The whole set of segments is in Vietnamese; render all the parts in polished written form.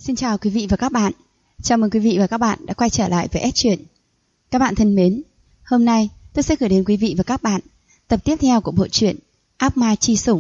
Xin chào quý vị và các bạn. Chào mừng quý vị và các bạn đã quay trở lại với S Truyện. Các bạn thân mến, hôm nay tôi sẽ gửi đến quý vị và các bạn tập tiếp theo của bộ truyện Ác Ma Chi Sủng.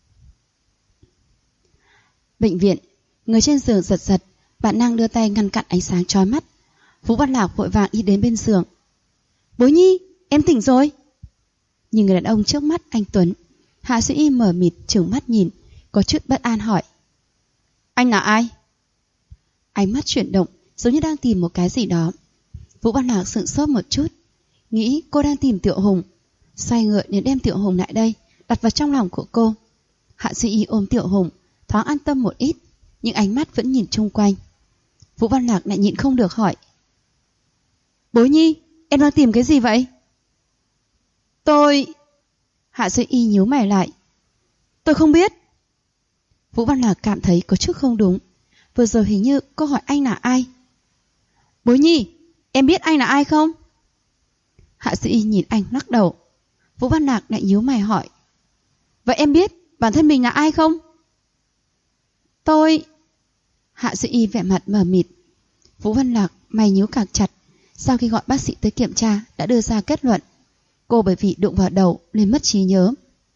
Bệnh viện, người trên giường giật giật, bản năng đưa tay ngăn cản ánh sáng chói mắt. Vũ Văn Lạc vội vàng đi đến bên giường. Bối Nhi, em tỉnh rồi. Nhìn người đàn ông trước mắt anh Tuấn, Hạ Duy Y mở mịt trừng mắt nhìn, có chút bất an hỏi: Anh là ai? Ánh mắt chuyển động, giống như đang tìm một cái gì đó. Vũ Văn Lạc sững sốt một chút, nghĩ cô đang tìm Tiểu Hùng, xoay người đến đem Tiểu Hùng lại đây, đặt vào trong lòng của cô. Hạ Duy Y ôm Tiểu Hùng, thoáng an tâm một ít, nhưng ánh mắt vẫn nhìn chung quanh. Vũ Văn Lạc lại nhịn không được hỏi: Bối Nhi, em đang tìm cái gì vậy? Hạ Duy Y nhíu mày lại. Tôi không biết. Vũ Văn Lạc cảm thấy có chút không đúng. Vừa rồi hình như cô hỏi anh là ai. Bối Nhi, em biết anh là ai không? Hạ Duy Y nhìn anh lắc đầu. Vũ Văn Lạc lại nhíu mày hỏi: Vậy em biết bản thân mình là ai không? Hạ Duy Y vẻ mặt mờ mịt. Vũ Văn Lạc mày nhíu càng chặt. Sau khi gọi bác sĩ tới kiểm tra đã đưa ra kết luận cô bởi vì đụng vào đầu nên mất trí nhớ.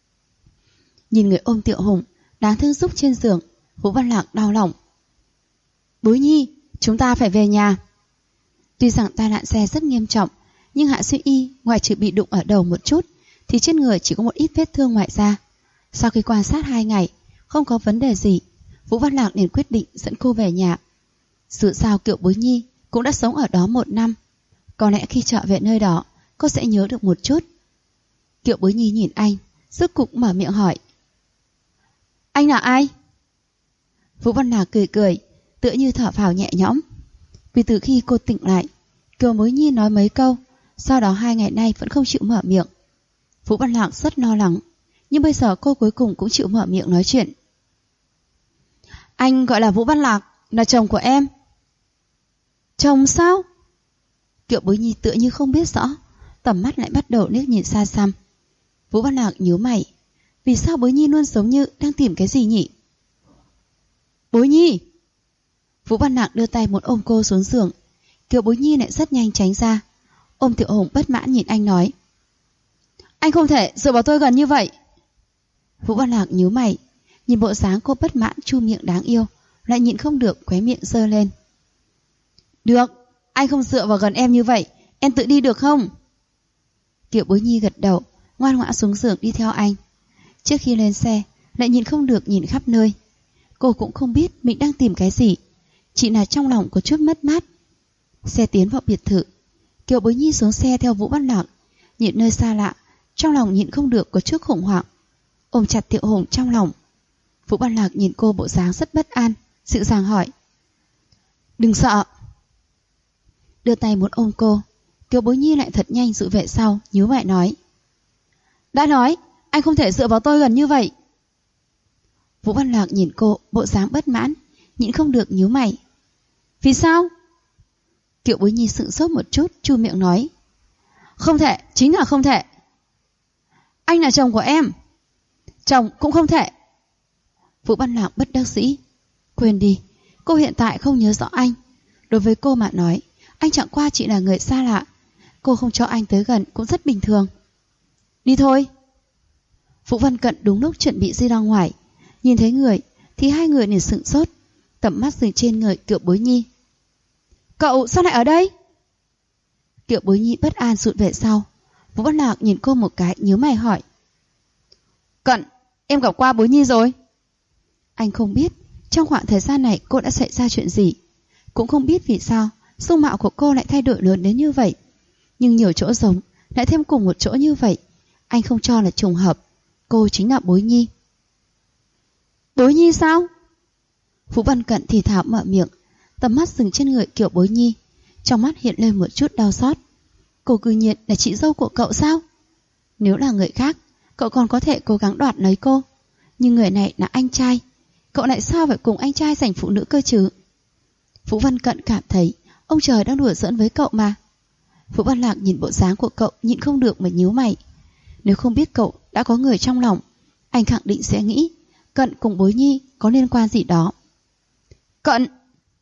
Nhìn người ôm Tiểu Hùng đáng thương rúc trên giường, Vũ Văn Lạc đau lòng. Bối Nhi, chúng ta phải về nhà. Tuy rằng tai nạn xe rất nghiêm trọng, nhưng Hạ Duy Y ngoài trừ bị đụng ở đầu một chút thì trên người chỉ có một ít vết thương ngoài da. Sau khi quan sát 2 ngày không có vấn đề gì, Vũ Văn Lạc liền quyết định dẫn cô về nhà. Dù sao Kiều Bối Nhi cũng đã sống ở đó 1 năm, có lẽ khi trở về nơi đó cô sẽ nhớ được một chút. Kiều Bối Nhi nhìn anh, rốt cục mở miệng hỏi: Anh là ai? Vũ Văn Lạc cười cười, tựa như thở phào nhẹ nhõm. Vì từ khi cô tỉnh lại, Kiều Bối Nhi nói mấy câu, sau đó 2 ngày nay vẫn không chịu mở miệng. Vũ Văn Lạc rất lo lắng, nhưng bây giờ cô cuối cùng cũng chịu mở miệng nói chuyện. Anh gọi là Vũ Văn Lạc, là chồng của em. Chồng sao? Kiều Bối Nhi tựa như không biết rõ, tầm mắt lại bắt đầu liếc nhìn xa xăm. Vũ Văn Lạc nhíu mày, vì sao Bối Nhi luôn giống như đang tìm cái gì nhỉ? Bối Nhi! Vũ Văn Lạc đưa tay muốn ôm cô xuống giường. Kiều Bối Nhi lại rất nhanh tránh ra, ôm Tiểu Hùng bất mãn nhìn anh nói: Anh không thể dựa vào tôi gần như vậy. Vũ Văn Lạc nhíu mày, nhìn bộ dáng cô bất mãn chu miệng đáng yêu, lại nhịn không được khóe miệng giơ lên. Được, anh không dựa vào gần em như vậy, em tự đi được không? Kiều Bối Nhi gật đầu, ngoan ngoãn xuống giường đi theo anh. Trước khi lên xe, lại nhịn không được nhìn khắp nơi. Cô cũng không biết mình đang tìm cái gì, chỉ là trong lòng có chút mất mát. Xe tiến vào biệt thự. Kiều Bối Nhi xuống xe theo Vũ Văn Lạc, nhìn nơi xa lạ, trong lòng nhịn không được có chút khủng hoảng, ôm chặt Tiểu Hùng trong lòng. Vũ Văn Lạc nhìn cô bộ dáng rất bất an, dịu dàng hỏi: Đừng sợ. Đưa tay muốn ôm cô, Kiều Bối Nhi lại thật nhanh dụi về sau, nhíu mày nói: Đã nói, anh không thể dựa vào tôi gần như vậy. Vũ Văn Lạc nhìn cô bộ dáng bất mãn, nhịn không được nhíu mày. Vì sao? Kiều Bối Nhi sững sốt một chút, chu miệng nói: Không thể, chính là không thể. Anh là chồng của em. Chồng cũng không thể. Vũ Văn Lạc bất đắc dĩ. Quên đi, cô hiện tại không nhớ rõ anh. Đối với cô mà nói, anh chẳng qua chỉ là người xa lạ. Cô không cho anh tới gần cũng rất bình thường. Đi thôi. Vũ Văn Cận đúng lúc chuẩn bị đi ra ngoài, nhìn thấy người thì hai người liền sững sốt, tầm mắt dừng trên người Kiều Bối Nhi. Cậu sao lại ở đây? Kiều Bối Nhi bất an rụt về sau. Vũ Văn Lạc nhìn cô một cái, nhíu mày hỏi: Cận, em gặp qua Bối Nhi rồi? Anh không biết trong khoảng thời gian này cô đã xảy ra chuyện gì, cũng không biết vì sao dung mạo của cô lại thay đổi lớn đến như vậy, nhưng nhiều chỗ giống lại thêm cùng một chỗ như vậy, anh không cho là trùng hợp. Cô chính là Bối Nhi. Bối Nhi sao? Vũ Văn Cận thì thào mở miệng, tầm mắt dừng trên người Kiều Bối Nhi, trong mắt hiện lên một chút đau xót. Cô cư nhiên là chị dâu của cậu sao? Nếu là người khác, cậu còn có thể cố gắng đoạt lấy cô, nhưng người này là anh trai, cậu lại sao phải cùng anh trai giành phụ nữ cơ chứ? Vũ Văn Cận cảm thấy ông trời đang đùa giỡn với cậu mà. Vũ Văn Lạc nhìn bộ dáng của cậu nhịn không được mà nhíu mày. Nếu không biết cậu đã có người trong lòng, anh khẳng định sẽ nghĩ Cận cùng Bối Nhi có liên quan gì đó. Cận!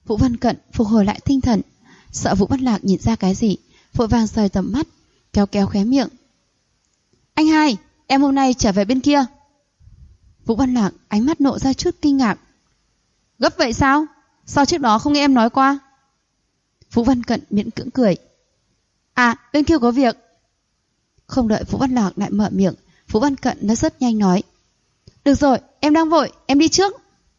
Vũ Văn Cận phục hồi lại tinh thần, sợ Vũ Văn Lạc nhìn ra cái gì, vội vàng rời tầm mắt, kéo kéo khóe miệng. Anh hai, em hôm nay trở về bên kia. Vũ Văn Lạc ánh mắt nộ ra chút kinh ngạc. Gấp vậy sao? Sao trước đó không nghe em nói qua? Vũ Văn Cận miễn cưỡng cười. À, bên kia có việc. Không đợi Vũ Văn Lạc lại mở miệng, Vũ Văn Cận đã rất nhanh nói. Được rồi, em đang vội, em đi trước.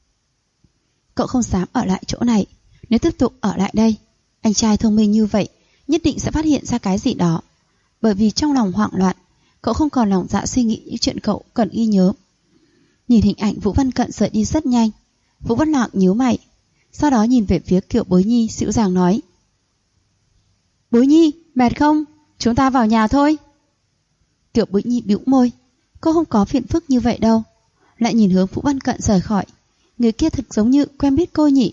Cậu không dám ở lại chỗ này. Nếu tiếp tục ở lại đây, anh trai thông minh như vậy nhất định sẽ phát hiện ra cái gì đó. Bởi vì trong lòng hoảng loạn, cậu không còn lòng dạ suy nghĩ những chuyện cậu cần ghi nhớ. Nhìn hình ảnh Vũ Văn Cận rời đi rất nhanh, Vũ Văn Lạc nhíu mày, sau đó nhìn về phía Kiều Bối Nhi dịu dàng nói. Bối Nhi, mệt không? Chúng ta vào nhà thôi. Kiều Bối Nhi bĩu môi, cô không có phiền phức như vậy đâu. Lại nhìn hướng Vũ Văn Cận rời khỏi, người kia thật giống như quen biết cô nhỉ.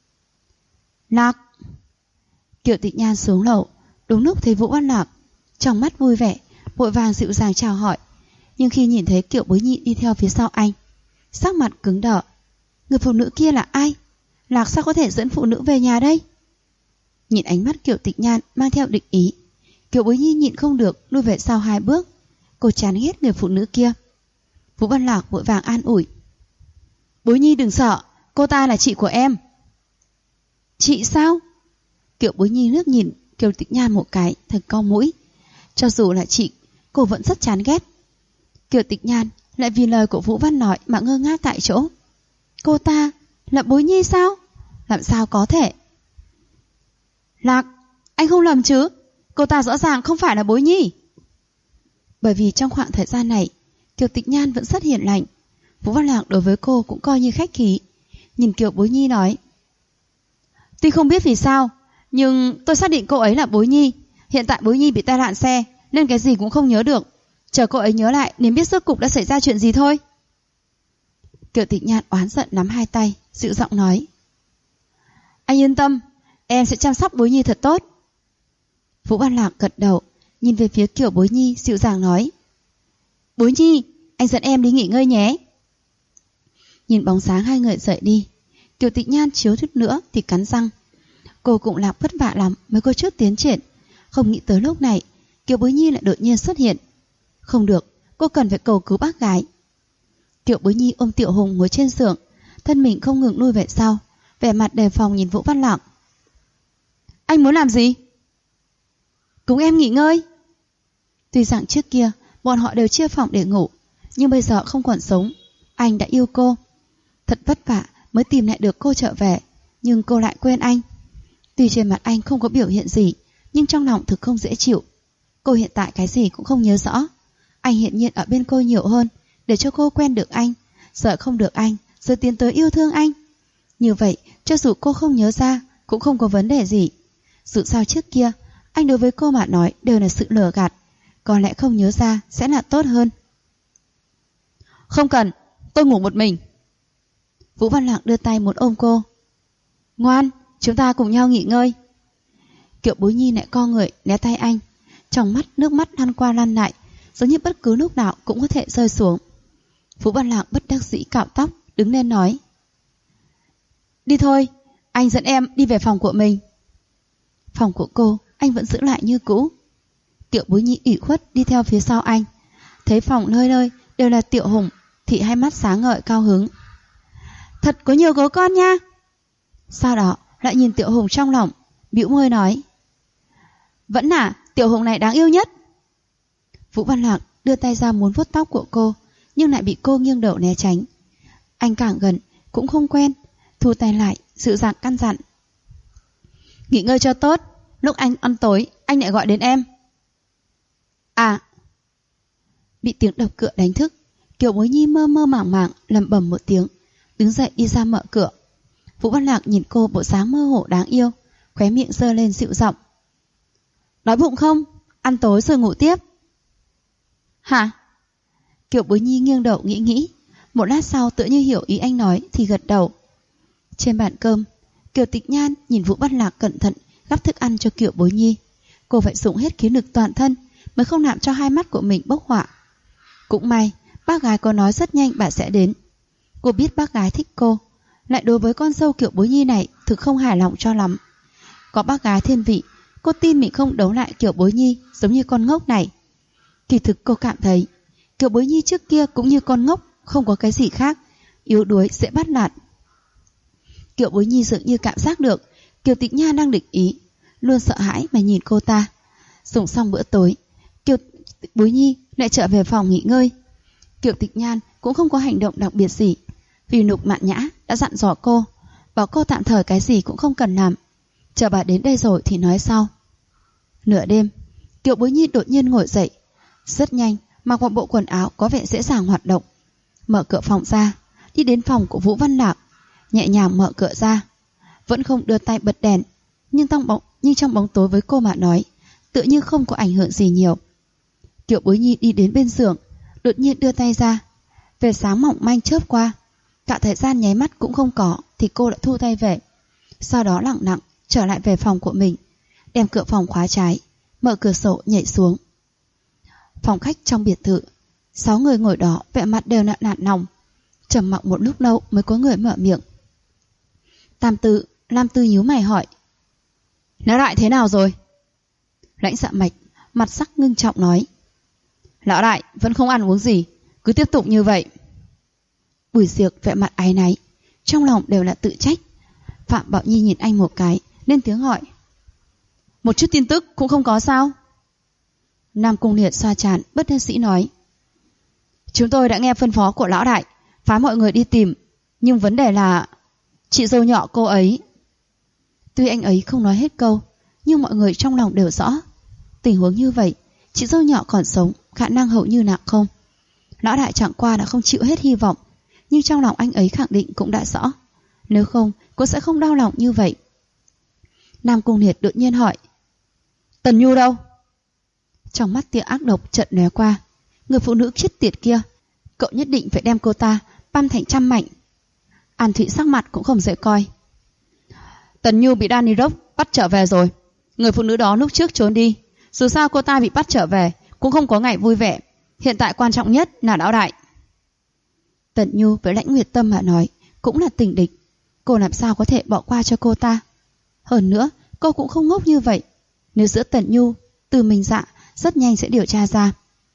Lạc. Kiều Tịch Nhan xuống lầu, đúng lúc thấy Vũ Văn Lạc, trong mắt vui vẻ, vội vàng dịu dàng chào hỏi. Nhưng khi nhìn thấy Kiều Bối Nhi đi theo phía sau anh, sắc mặt cứng đờ. Người phụ nữ kia là ai? Lạc sao có thể dẫn phụ nữ về nhà đây? Nhìn ánh mắt Kiều Tịch Nhan mang theo địch ý, Kiều Bối Nhi nhịn không được lùi về sau 2 bước. Cô chán ghét người phụ nữ kia. Vũ Văn Lạc vội vàng an ủi. Bối Nhi đừng sợ, cô ta là chị của em. Chị sao? Kiều Bối Nhi liếc nhìn Kiều Tịch Nhan một cái, thật cau mũi. Cho dù là chị, cô vẫn rất chán ghét. Kiều Tịch Nhan lại vì lời của Vũ Văn nói mà ngơ ngác tại chỗ. Cô ta là Bối Nhi sao? Làm sao có thể? Lạc, anh không lầm chứ? Cô ta rõ ràng không phải là Bối Nhi. Bởi vì trong khoảng thời gian này, Kiều Tịch Nhan vẫn rất hiền lành. Vũ Văn Lạc đối với cô cũng coi như khách khí. Nhìn Kiều Bối Nhi nói. Tuy không biết vì sao, nhưng tôi xác định cô ấy là Bối Nhi. Hiện tại Bối Nhi bị tai nạn xe, nên cái gì cũng không nhớ được. Chờ cô ấy nhớ lại nên biết rốt cục đã xảy ra chuyện gì thôi. Kiều Tịch Nhan oán giận nắm 2 tay, dịu giọng nói. Anh yên tâm, em sẽ chăm sóc Bối Nhi thật tốt. Vũ Văn Lạc gật đầu, nhìn về phía Kiều Bối Nhi dịu dàng nói. Bối Nhi, anh dẫn em đi nghỉ ngơi nhé. Nhìn bóng dáng 2 người rời đi, Kiều Tịch Nhan chiếu chút nữa thì cắn răng. Cô cũng Lạc vất vả lắm mới có chút tiến triển. Không nghĩ tới lúc này Kiều Bối Nhi lại đột nhiên xuất hiện. Không được, cô cần phải cầu cứu bác gái. Kiều Bối Nhi ôm Tiểu Hùng ngồi trên giường, thân mình không ngừng lui về sau, vẻ mặt đề phòng nhìn Vũ Văn Lạc. Anh muốn làm gì? Cùng em nghỉ ngơi. Tuy rằng trước kia bọn họ đều chia phòng để ngủ, nhưng bây giờ không còn sống. Anh đã yêu cô. Thật vất vả mới tìm lại được cô trở về, nhưng cô lại quên anh. Tuy trên mặt anh không có biểu hiện gì, nhưng trong lòng thực không dễ chịu. Cô hiện tại cái gì cũng không nhớ rõ. Anh hiện nhiên ở bên cô nhiều hơn, để cho cô quen được anh, sợ không được anh, rồi tiến tới yêu thương anh. Như vậy, cho dù cô không nhớ ra, cũng không có vấn đề gì. Dù sao trước kia, anh đối với cô mà nói đều là sự lừa gạt. Có lẽ không nhớ ra sẽ là tốt hơn. Không cần, tôi ngủ một mình. Vũ Văn Lạc đưa tay muốn ôm cô. Ngoan, chúng ta cùng nhau nghỉ ngơi. Kiều Bối Nhi lại co người né tay anh, trong mắt nước mắt lăn qua lăn lại, giống như bất cứ lúc nào cũng có thể rơi xuống. Vũ Văn Lạc bất đắc dĩ cạo tóc, đứng lên nói. Đi thôi, anh dẫn em đi về phòng của mình. Phòng của cô, anh vẫn giữ lại như cũ. Kiều Bối Nhi ủy khuất đi theo phía sau anh. Thấy phòng nơi nơi đều là Tiểu Hùng, thì 2 mắt sáng ngời cao hứng. Thật có nhiều gấu con nha. Sau đó lại nhìn Tiểu Hùng trong lòng, bĩu môi nói. Vẫn là Tiểu Hùng này đáng yêu nhất. Vũ Văn Lạc đưa tay ra muốn vuốt tóc của cô, nhưng lại bị cô nghiêng đầu né tránh. Anh càng gần cũng không quen, thu tay lại, dịu dàng căn dặn. Nghỉ ngơi cho tốt, lúc anh ăn tối anh lại gọi đến em. À. Bị tiếng đập cửa đánh thức, Kiều Bối Nhi mơ mơ màng màng lẩm bẩm một tiếng, đứng dậy đi ra mở cửa. Vũ Văn Lạc nhìn cô bộ dáng mơ hồ đáng yêu, khóe miệng giơ lên dịu giọng. Đói bụng không? Ăn tối rồi ngủ tiếp. Hả? Kiều Bối Nhi nghiêng đầu nghĩ, một lát sau tựa như hiểu ý anh nói thì gật đầu. Trên bàn cơm, Kiều Tịch Nhan nhìn Vũ Văn Lạc cẩn thận gắp thức ăn cho Kiều Bối Nhi. Cô phải dùng hết khí lực toàn thân mới không làm cho 2 mắt của mình bốc hỏa. Cũng may, bác gái có nói rất nhanh bà sẽ đến. Cô biết bác gái thích cô, lại đối với con dâu Kiều Bối Nhi này thực không hài lòng cho lắm. Có bác gái thiên vị, cô tin mình không đấu lại Kiều Bối Nhi giống như con ngốc này. Kỳ thực cô cảm thấy Kiều Bối Nhi trước kia cũng như con ngốc, không có cái gì khác, yếu đuối, dễ bắt nạt. Kiều Bối Nhi dường như cảm giác được Kiều Tịch Nha đang địch ý, luôn sợ hãi mà nhìn cô ta. Dùng xong bữa tối, Kiều Bối Nhi lại trở về phòng nghỉ ngơi. Kiều Tịch Nhan cũng không có hành động đặc biệt gì, vì Lục Mạn Nhã đã dặn dò cô, bảo cô tạm thời cái gì cũng không cần làm, chờ bà đến đây rồi thì nói sau. Nửa đêm, Kiều Bối Nhi đột nhiên ngồi dậy, rất nhanh mặc một bộ quần áo có vẻ dễ dàng hoạt động, mở cửa phòng ra, đi đến phòng của Vũ Văn Lạc, nhẹ nhàng mở cửa ra, vẫn không đưa tay bật đèn, nhưng trong bóng tối với cô mà nói, tựa như không có ảnh hưởng gì nhiều. Kiều Bối Nhi đi đến bên giường, đột nhiên đưa tay ra, vệt sáng mỏng manh chớp qua, cả thời gian nháy mắt cũng không có thì cô đã thu tay về. Sau đó lặng lặng trở lại về phòng của mình, đem cửa phòng khóa trái, mở cửa sổ nhảy xuống. Phòng khách trong biệt thự, 6 người ngồi đó vẻ mặt đều nặng lòng, trầm mặc một lúc lâu mới có người mở miệng. Lam Tư nhíu mày hỏi: Lão đại thế nào rồi? Lãnh Dạ Mạch mặt sắc ngưng trọng nói: Lão đại vẫn không ăn uống gì, cứ tiếp tục như vậy. Bùi Diệc vẻ mặt áy náy, trong lòng đều là tự trách. Phạm Bảo Nhi nhìn anh một cái, lên tiếng hỏi: Một chút tin tức cũng không có sao? Nam Cung Liệt xoa trán bất đắc dĩ nói: Chúng tôi đã nghe phân phó của lão đại, phái mọi người đi tìm, nhưng vấn đề là chị dâu nhỏ cô ấy. Tuy anh ấy không nói hết câu, nhưng mọi người trong lòng đều rõ, tình huống như vậy, chị dâu nhỏ còn sống, khả năng hầu như nặng không. Lão đại chẳng qua đã không chịu hết hy vọng, nhưng trong lòng anh ấy khẳng định cũng đã rõ, nếu không cô sẽ không đau lòng như vậy. Nam Cung Liệt đột nhiên hỏi: Tần Nhu đâu? Trong mắt tia ác độc chợt lóe qua, người phụ nữ chết tiệt kia, cậu nhất định phải đem cô ta băm thành trăm mảnh. An Thụy sắc mặt cũng không dễ coi. Tần Nhu bị Danny Rock bắt trở về rồi. Người phụ nữ đó lúc trước trốn đi, dù sao cô ta bị bắt trở về cũng không có ngày vui vẻ. Hiện tại quan trọng nhất là lão đại. Tần Nhu với Lãnh Nguyệt Tâm mà nói cũng là tình địch, cô làm sao có thể bỏ qua cho cô ta. Hơn nữa cô cũng không ngốc như vậy, nếu giữa Tần Nhu, Từ Minh Dạ rất nhanh sẽ điều tra ra.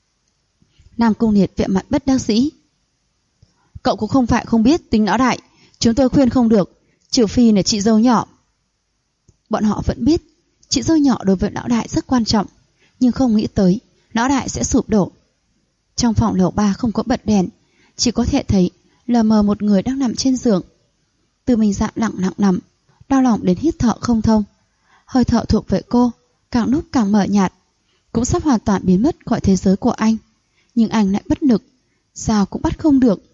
Nam Cung Liệt vẻ mặt bất đắc dĩ: Cậu cũng không phải không biết tính lão đại, chúng tôi khuyên không được, trừ phi là chị dâu nhỏ. Bọn họ vẫn biết chị dâu nhỏ đối với lão đại rất quan trọng, nhưng không nghĩ tới lão đại sẽ sụp đổ. Trong phòng lầu 3 không có bật đèn, chỉ có thể thấy lờ mờ một người đang nằm trên giường. Từ Minh Dạ lặng lặng nằm, đau lòng đến hít thở không thông. Hơi thở thuộc về cô càng lúc càng mờ nhạt, cũng sắp hoàn toàn biến mất khỏi thế giới của anh, nhưng anh lại bất lực, sao cũng bắt không được.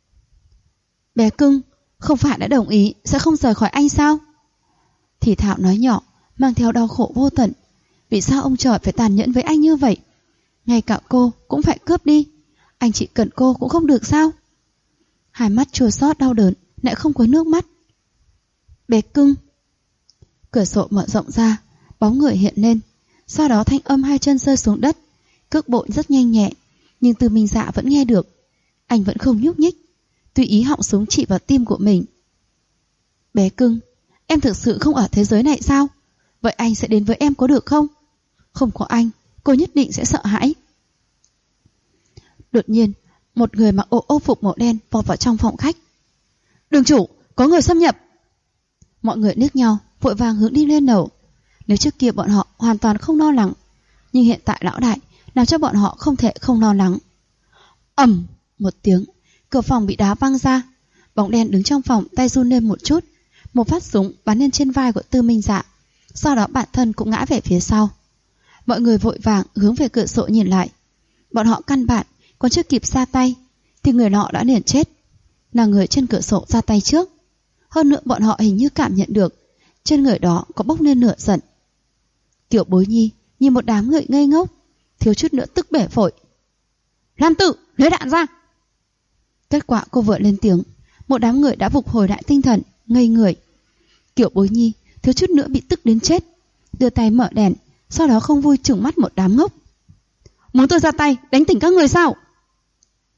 Bé cưng, không phải đã đồng ý sẽ không rời khỏi anh sao? Thì thảo nói nhỏ, mang theo đau khổ vô tận. Vì sao ông trời phải tàn nhẫn với anh như vậy? Ngay cả cô cũng phải cướp đi, anh chỉ cần cô cũng không được sao? Hai mắt chua xót đau đớn, lại không có nước mắt. Bé cưng. Cửa sổ mở rộng ra, bóng người hiện lên, sau đó thanh âm hai chân rơi xuống đất, cước bộ rất nhanh nhẹ, nhưng Từ Minh Dạ vẫn nghe được. Anh vẫn không nhúc nhích, tùy ý họng súng chỉ vào tim của mình. Bé cưng, em thực sự không ở thế giới này sao? Vậy anh sẽ đến với em có được không? Không có anh, cô nhất định sẽ sợ hãi. Đột nhiên, một người mặc ô phục màu đen vọt vào trong phòng khách. Đường chủ, có người xâm nhập. Mọi người liếc nhau, vội vàng hướng đi lên lầu. Nếu trước kia bọn họ hoàn toàn không lo lắng, nhưng hiện tại lão đại làm cho bọn họ không thể không lo lắng. Ầm một tiếng, cửa phòng bị đá văng ra. Bóng đen đứng trong phòng tay run lên một chút, một phát súng bắn lên trên vai của Tư Minh Dạ, sau đó bản thân cũng ngã về phía sau. Mọi người vội vàng hướng về cửa sổ nhìn lại. Bọn họ căn bản còn chưa kịp ra tay thì người nọ đã liền chết, là người trên cửa sổ ra tay trước. Hơn nữa bọn họ hình như cảm nhận được trên người đó có bốc lên lửa giận. Kiều Bối Nhi nhìn một đám người ngây ngốc, thiếu chút nữa tức bể phổi. Lam Tự, lấy đạn ra. Kết quả cô vừa lên tiếng, một đám người đã phục hồi lại tinh thần, ngây người. Kiều Bối Nhi thiếu chút nữa bị tức đến chết, đưa tay mở đèn, sau đó không vui trừng mắt một đám ngốc. Muốn tôi ra tay đánh tỉnh các người sao?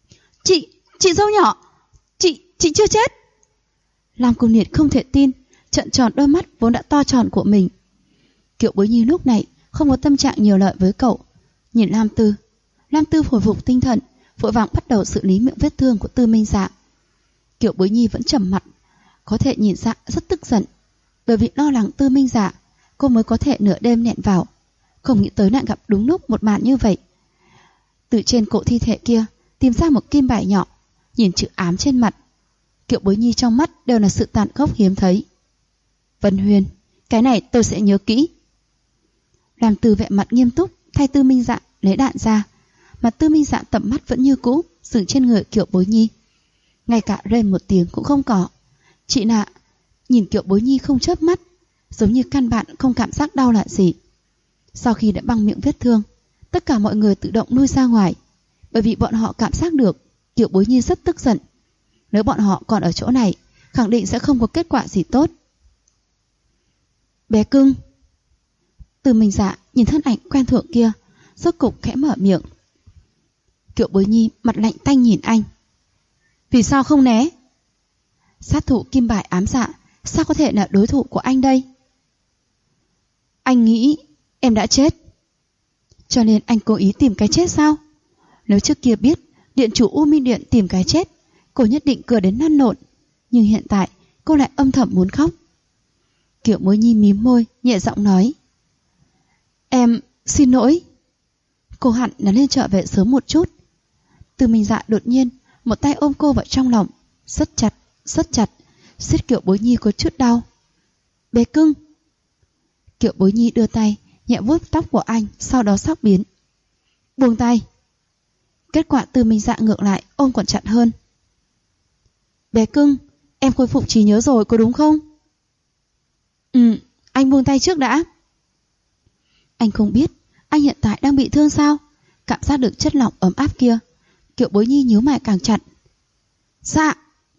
Chị dâu nhỏ, chị chưa chết. Lam Cung Liệt không thể tin, trợn tròn đôi mắt vốn đã to tròn của mình. Kiều Bối Nhi lúc này không có tâm trạng nhiều lợi với cậu. Nhìn Lam Tư hồi phục tinh thần, vội vàng bắt đầu xử lý miệng vết thương của Tư Minh Dạ. Kiều Bối Nhi vẫn trầm mặt, có thể nhìn ra rất tức giận. Bởi vì lo lắng Tư Minh Dạ, cô mới có thể nửa đêm nẹn vào. Không nghĩ tới lại gặp đúng lúc một màn như vậy. Từ trên cổ thi thể kia tìm ra một kim bài nhỏ, nhìn chữ ám trên mặt. Kiều Bối Nhi trong mắt đều là sự tàn khốc hiếm thấy. Vân Huyền, cái này tôi sẽ nhớ kỹ. Làm Từ vẻ mặt nghiêm túc thay Tư Minh Dạ lấy đạn ra, mà Tư Minh Dạ tầm mắt vẫn như cũ dừng trên người Kiều Bối Nhi, ngay cả rên một tiếng cũng không có. Chị nạ nhìn Kiều Bối Nhi không chớp mắt, giống như căn bản không cảm giác đau là gì. Sau khi đã băng miệng vết thương, tất cả mọi người tự động lui ra ngoài, bởi vì bọn họ cảm giác được Kiều Bối Nhi rất tức giận. Nếu bọn họ còn ở chỗ này, khẳng định sẽ không có kết quả gì tốt. Bé cưng. Từ Minh Dạ nhìn thân ảnh quen thuộc kia, rốt cục khẽ mở miệng. Kiều Bối Nhi mặt lạnh tanh nhìn anh. Vì sao không né? Sát thủ kim bài ám dạ sao có thể là đối thủ của anh đây? Anh nghĩ em đã chết, cho nên anh cố ý tìm cái chết sao? Nếu trước kia biết điện chủ U Minh Điện tìm cái chết, cô nhất định cười đến lăn lộn. Nhưng hiện tại cô lại âm thầm muốn khóc. Kiều Bối Nhi mím môi, nhẹ giọng nói. Em xin lỗi. Cô hẳn là nên trở về sớm một chút. Từ Minh Dạ đột nhiên một tay ôm cô vào trong lòng, rất chặt, siết Kiều Bối Nhi có chút đau. Bé cưng. Kiều Bối Nhi đưa tay nhẹ vuốt tóc của anh, sau đó sóc biến. Buông tay. Kết quả Từ Minh Dạ ngược lại ôm còn chặt hơn. Bé cưng, em khôi phục trí nhớ rồi có đúng không? Anh buông tay trước đã. Anh không biết anh hiện tại đang bị thương sao? Cảm giác được chất lỏng ấm áp kia, Kiều Bối Nhi nhíu mày càng chặt. Dạ.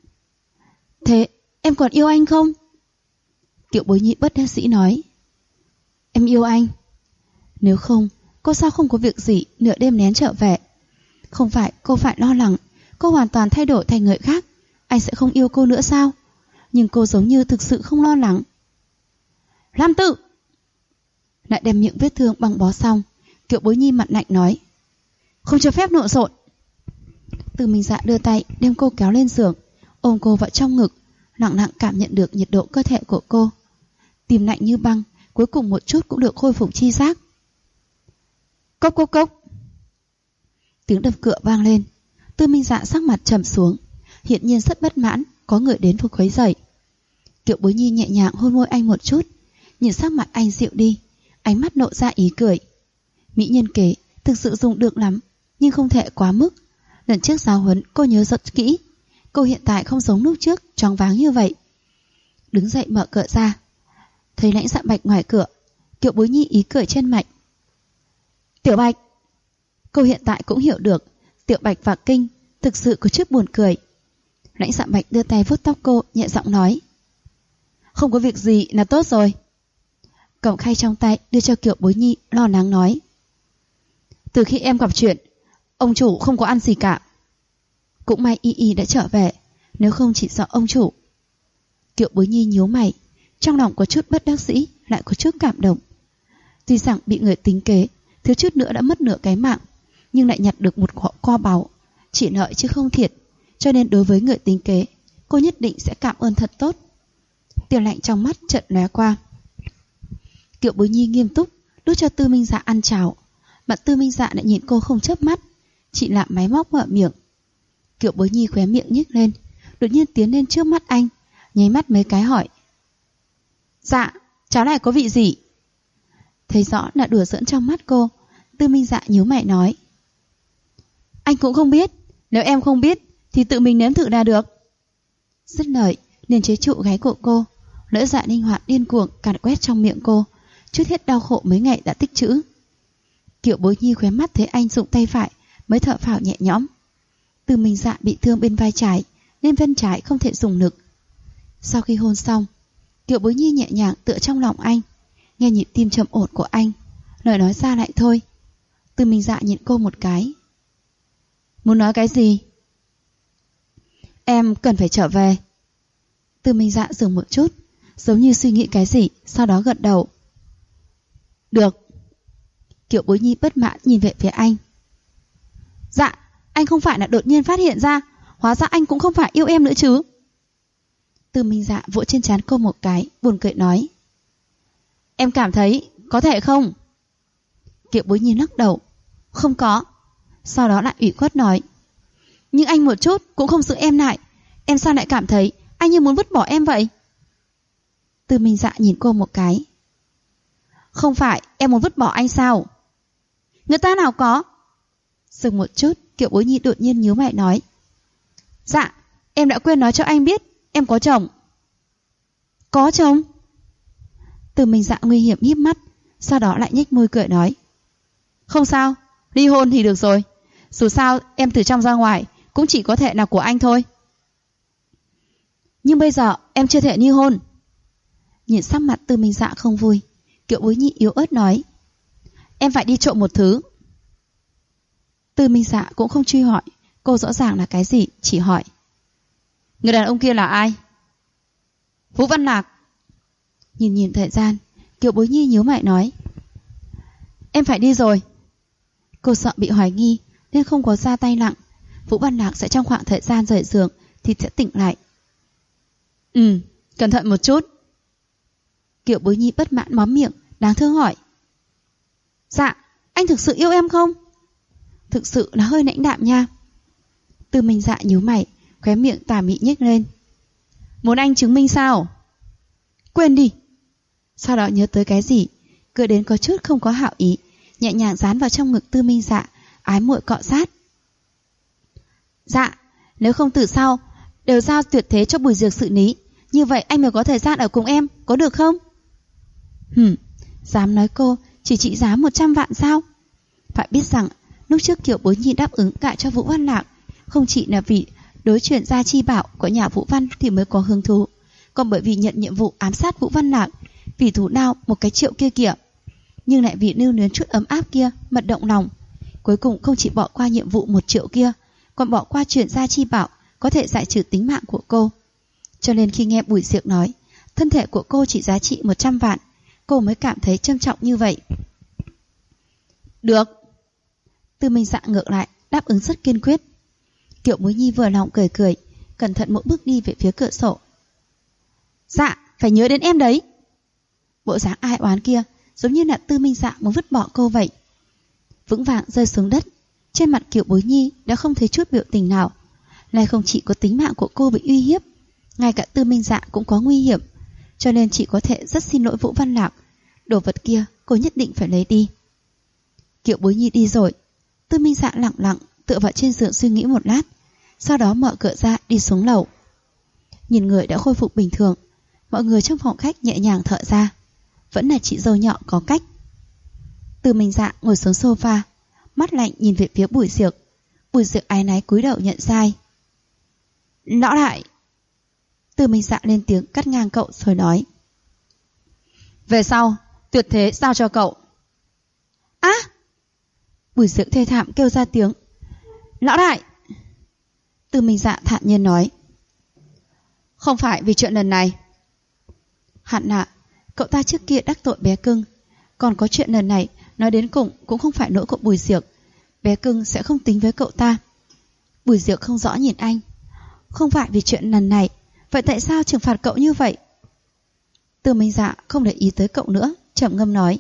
Thế em còn yêu anh không? Kiều Bối Nhi bất đắc dĩ nói. Em yêu anh. Nếu không, cô sao không có việc gì nửa đêm lén trở về? Không phải cô phải lo lắng cô hoàn toàn thay đổi thành người khác, anh sẽ không yêu cô nữa sao? Nhưng cô giống như thực sự không lo lắng. Lam Tự. Lại đem miệng vết thương băng bó xong, Kiều Bối Nhi mặt lạnh nói. Không cho phép lộn xộn. Từ Minh Dạ đưa tay đem cô kéo lên giường, ôm cô vào trong ngực, lặng cảm nhận được nhiệt độ cơ thể của cô. Tim lạnh như băng, cuối cùng một chút cũng được khôi phục chi giác. Cốc cốc cốc. Tiếng đập cửa vang lên. Tư Minh Dạ sắc mặt trầm xuống, hiển nhiên rất bất mãn có người đến phục khuấy dậy. Kiều Bối Nhi nhẹ nhàng hôn môi anh một chút, nhìn sắc mặt anh dịu đi, ánh mắt lộ ra ý cười. Mỹ nhân kế thực sự dùng được lắm, nhưng không thể quá mức. Lần trước giáo huấn cô nhớ rất kỹ. Cô hiện tại không giống lúc trước choáng váng như vậy. Đứng dậy mở cửa ra, thấy Lãnh Dạ Bạch ngoài cửa, Kiều Bối Nhi ý cười trên mặt. Tiểu Bạch. Cô hiện tại cũng hiểu được Tiểu Bạch và Kinh thực sự có chút buồn cười. Lãnh Dạ Bạch đưa tay vuốt tóc cô, nhẹ giọng nói. Không có việc gì là tốt rồi. Cầm khay trong tay đưa cho Kiều Bối Nhi, lo lắng nói. Từ khi em gặp chuyện, ông chủ không có ăn gì cả. Cũng may Y đã trở về, nếu không chỉ sợ ông chủ. Kiều Bối Nhi nhíu mày, trong lòng có chút bất đắc dĩ, lại có chút cảm động. Tuy rằng bị người tính kế, thiếu chút nữa đã mất nửa cái mạng, nhưng lại nhặt được một kho báu, chỉ lợi chứ không thiệt. Cho nên đối với người tính kế, cô nhất định sẽ cảm ơn thật tốt. Tia lạnh trong mắt chợt lóe qua. Kiều Bối Nhi nghiêm túc đút cho Tư Minh Dạ ăn cháo, mà Tư Minh Dạ lại nhìn cô không chớp mắt, chỉ làm máy móc mở miệng. Kiều Bối Nhi khóe miệng nhếch lên, đột nhiên tiến lên trước mắt anh, nháy mắt mấy cái hỏi. Dạ, cháo này có vị gì? Thấy rõ là đùa giỡn trong mắt cô, Tư Minh Dạ nhíu mày nói. Anh cũng không biết, nếu em không biết thì tự mình nếm thử là được. Dứt lời, liền chế trụ gáy của cô, lưỡi dạ linh hoạt điên cuồng càn quét trong miệng cô, chút hết đau khổ mấy ngày đã tích trữ. Kiều Bối Nhi khóe mắt thấy anh dụng tay phải mới thở phào nhẹ nhõm. Tư Minh Dạ bị thương bên vai trái nên chân trái không thể dùng lực. Sau khi hôn xong, Kiều Bối Nhi nhẹ nhàng tựa trong lòng anh, nghe nhịp tim trầm ổn của anh, lời nói ra lại thôi. Tư Minh Dạ nhìn cô một cái. Muốn nói cái gì? Em cần phải trở về. Tư Minh Dạ dừng một chút, giống như suy nghĩ cái gì, sau đó gật đầu. Được. Kiều Bối Nhi bất mãn nhìn về phía anh. Dạ, anh không phải là đột nhiên phát hiện ra, hóa ra anh cũng không phải yêu em nữa chứ? Từ Minh Dạ vỗ trên trán cô một cái, buồn cười nói. Em cảm thấy có thể không? Kiều Bối Nhi lắc đầu. Không có. Sau đó lại ủy khuất nói. Nhưng anh một chút cũng không giữ em lại. Em sao lại cảm thấy anh như muốn vứt bỏ em vậy? Từ Minh Dạ nhìn cô một cái. Không phải em muốn vứt bỏ anh sao? Người ta nào có. Dừng một chút, Kiều Bối Nhi đột nhiên nhíu mày nói. Dạ, em đã quên nói cho anh biết em có chồng. Có chồng? Từ Minh Dạ nguy hiểm híp mắt, sau đó lại nhếch môi cười nói. Không sao, ly hôn thì được rồi. Dù sao em từ trong ra ngoài cũng chỉ có thể là của anh thôi. Nhưng bây giờ em chưa thể ly hôn. Nhìn sắc mặt Từ Minh Dạ không vui, Kiều Bối Nhi yếu ớt nói. Em phải đi trộm một thứ. Từ Minh Dạ cũng không truy hỏi cô rõ ràng là cái gì, chỉ hỏi. Người đàn ông kia là ai? Vũ Văn Lạc. Nhìn thời gian, Kiều Bối Nhi nhíu mày nói. Em phải đi rồi. Cô sợ bị hoài nghi nên không có ra tay nặng. Vũ Văn Lạc sẽ trong khoảng thời gian rời giường thì sẽ tỉnh lại. Cẩn thận một chút. Kiều Bối Nhi bất mãn móm miệng, đáng thương hỏi. Dạ, anh thực sự yêu em không? Thực sự là hơi lãnh đạm nha. Từ Minh Dạ nhíu mày, khóe miệng tà mị nhếch lên. Muốn anh chứng minh sao? Quên đi. Sau đó nhớ tới cái gì, cười đến có chút không có hảo ý, nhẹ nhàng dán vào trong ngực Từ Minh Dạ, ái muội cọ sát. Dạ, nếu không từ sau đều giao tuyệt thế cho Bùi Dược xử lý, như vậy anh mới có thời gian ở cùng em, có được không? Dám nói cô chỉ trị giá 100 vạn sao? Phải biết rằng lúc trước Kiều Bối Nhi đáp ứng gả cho Vũ Văn Lạc không chỉ là vì đối chuyển gia chi bảo của nhà Vũ Văn thì mới có hứng thú, còn bởi vì nhận nhiệm vụ ám sát Vũ Văn Lạc, vì thù lao 1 triệu kia kìa. Nhưng lại vì lưu luyến chút ấm áp kia mật động lòng, cuối cùng không chỉ bỏ qua nhiệm vụ 1 triệu kia, còn bỏ qua chuyển gia chi bảo có thể giải trừ tính mạng của cô. Cho nên khi nghe Bùi Diệc nói thân thể của cô chỉ giá trị 100 vạn, cô mới cảm thấy trân trọng như vậy. Được. Từ Minh Dạ ngược lại đáp ứng rất kiên quyết. Kiều Bối Nhi vừa lòng cười cười, cẩn thận mỗi bước đi về phía cửa sổ. Dạ, phải nhớ đến em đấy. Bộ dáng ai oán kia giống như là Từ Minh Dạ muốn vứt bỏ cô vậy. Vững vàng rơi xuống đất, trên mặt Kiều Bối Nhi đã không thấy chút biểu tình nào. Này không chỉ có tính mạng của cô bị uy hiếp, ngay cả Từ Minh Dạ cũng có nguy hiểm, cho nên chỉ có thể rất xin lỗi Vũ Văn Lạc. Đồ vật kia cô nhất định phải lấy đi. Kiều Bối Nhi đi rồi, Từ Minh Dạ lặng lặng tựa vào trên giường suy nghĩ một lát, sau đó mở cửa ra đi xuống lầu. Nhìn người đã khôi phục bình thường, mọi người trong phòng khách nhẹ nhàng thở ra. Vẫn là chị dâu nhỏ có cách. Từ Minh Dạ ngồi xuống sofa, mắt lạnh nhìn về phía Bùi Diệc. Bùi Diệc áy náy cúi đầu nhận sai. Lão đại. Từ Minh Dạ lên tiếng cắt ngang cậu rồi nói. Về sau tuyệt thế giao cho cậu. Á! Bùi Diệc thê thảm kêu ra tiếng. Lão đại! Từ Minh Dạ thản nhiên nói. Không phải vì chuyện lần này. Hạn nạ, cậu ta trước kia đắc tội bé cưng, còn có chuyện lần này nói đến cùng cũng không phải lỗi của Bùi Diệc. Bé cưng sẽ không tính với cậu ta. Bùi Diệc không rõ nhìn anh. Không phải vì chuyện lần này, vậy tại sao trừng phạt cậu như vậy? Từ Minh Dạ không để ý tới cậu nữa, trầm ngâm nói.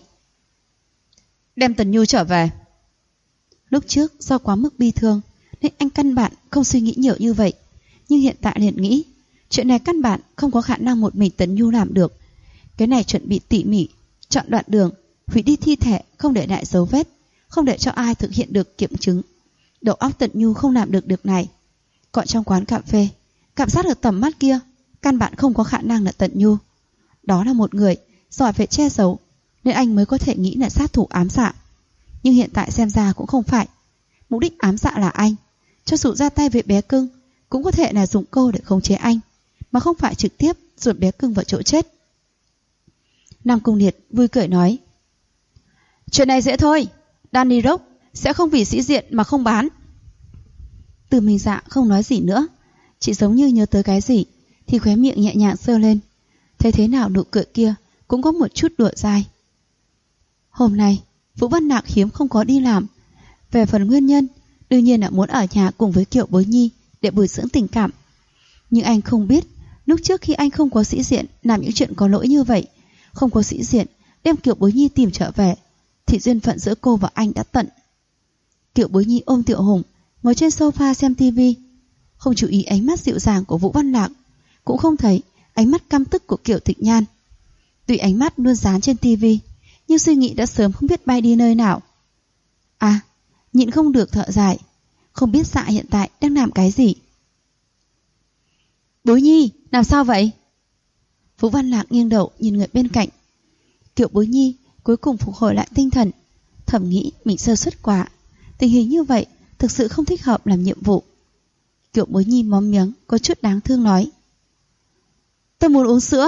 Đem Tần Nhu trở về. Lúc trước do quá mức bi thương nên anh căn bản không suy nghĩ nhiều như vậy, nhưng hiện tại liền nghĩ chuyện này căn bản không có khả năng một mình Tần Nhu làm được. Cái này chuẩn bị tỉ mỉ, chọn đoạn đường, hủy đi thi thể không để lại dấu vết, không để cho ai thực hiện được kiểm chứng. Đầu óc Tần Nhu không làm được việc này. Còn trong quán cà phê, cảm giác được tầm mắt kia căn bản không có khả năng là Tần Nhu. Đó là một người giỏi về che giấu, nên anh mới có thể nghĩ là sát thủ ám dạ. Nhưng hiện tại xem ra cũng không phải. Mục đích ám dạ là anh. Cho dù ra tay với bé cưng cũng có thể là dùng cô để khống chế anh, mà không phải trực tiếp dồn bé cưng vào chỗ chết. Nam Cung Liệt vui cười nói. Chuyện này dễ thôi, Danny Rock sẽ không vì sĩ diện mà không bán. Từ Minh Dạ không nói gì nữa, chỉ giống như nhớ tới cái gì thì khóe miệng nhẹ nhàng giơ lên. Thấy thế nào nụ cười kia cũng có một chút đùa dai. Hôm nay Vũ Văn Nạc hiếm không có đi làm. Về phần nguyên nhân, đương nhiên là muốn ở nhà cùng với Kiều Bối Nhi để bồi dưỡng tình cảm. Nhưng anh không biết, lúc trước khi anh không có sĩ diện làm những chuyện có lỗi như vậy, không có sĩ diện đem Kiều Bối Nhi tìm trở về, thì duyên phận giữa cô và anh đã tận. Kiều Bối Nhi ôm Tiểu Hùng ngồi trên sofa xem tivi, không chú ý ánh mắt dịu dàng của Vũ Văn Nạc, cũng không thấy ánh mắt căm tức của Kiều Tịch Nhan. Tuy ánh mắt luôn dán trên tivi, nhưng suy nghĩ đã sớm không biết bay đi nơi nào. À, nhịn không được thở dài, không biết Dạ hiện tại đang làm cái gì. Bối Nhi, làm sao vậy? Vũ Văn Lạc nghiêng đầu nhìn người bên cạnh. Kiều Bối Nhi cuối cùng phục hồi lại tinh thần, thầm nghĩ mình sơ suất quá, tình hình như vậy thực sự không thích hợp làm nhiệm vụ. Kiều Bối Nhi móm miếng có chút đáng thương nói: Tôi muốn uống sữa.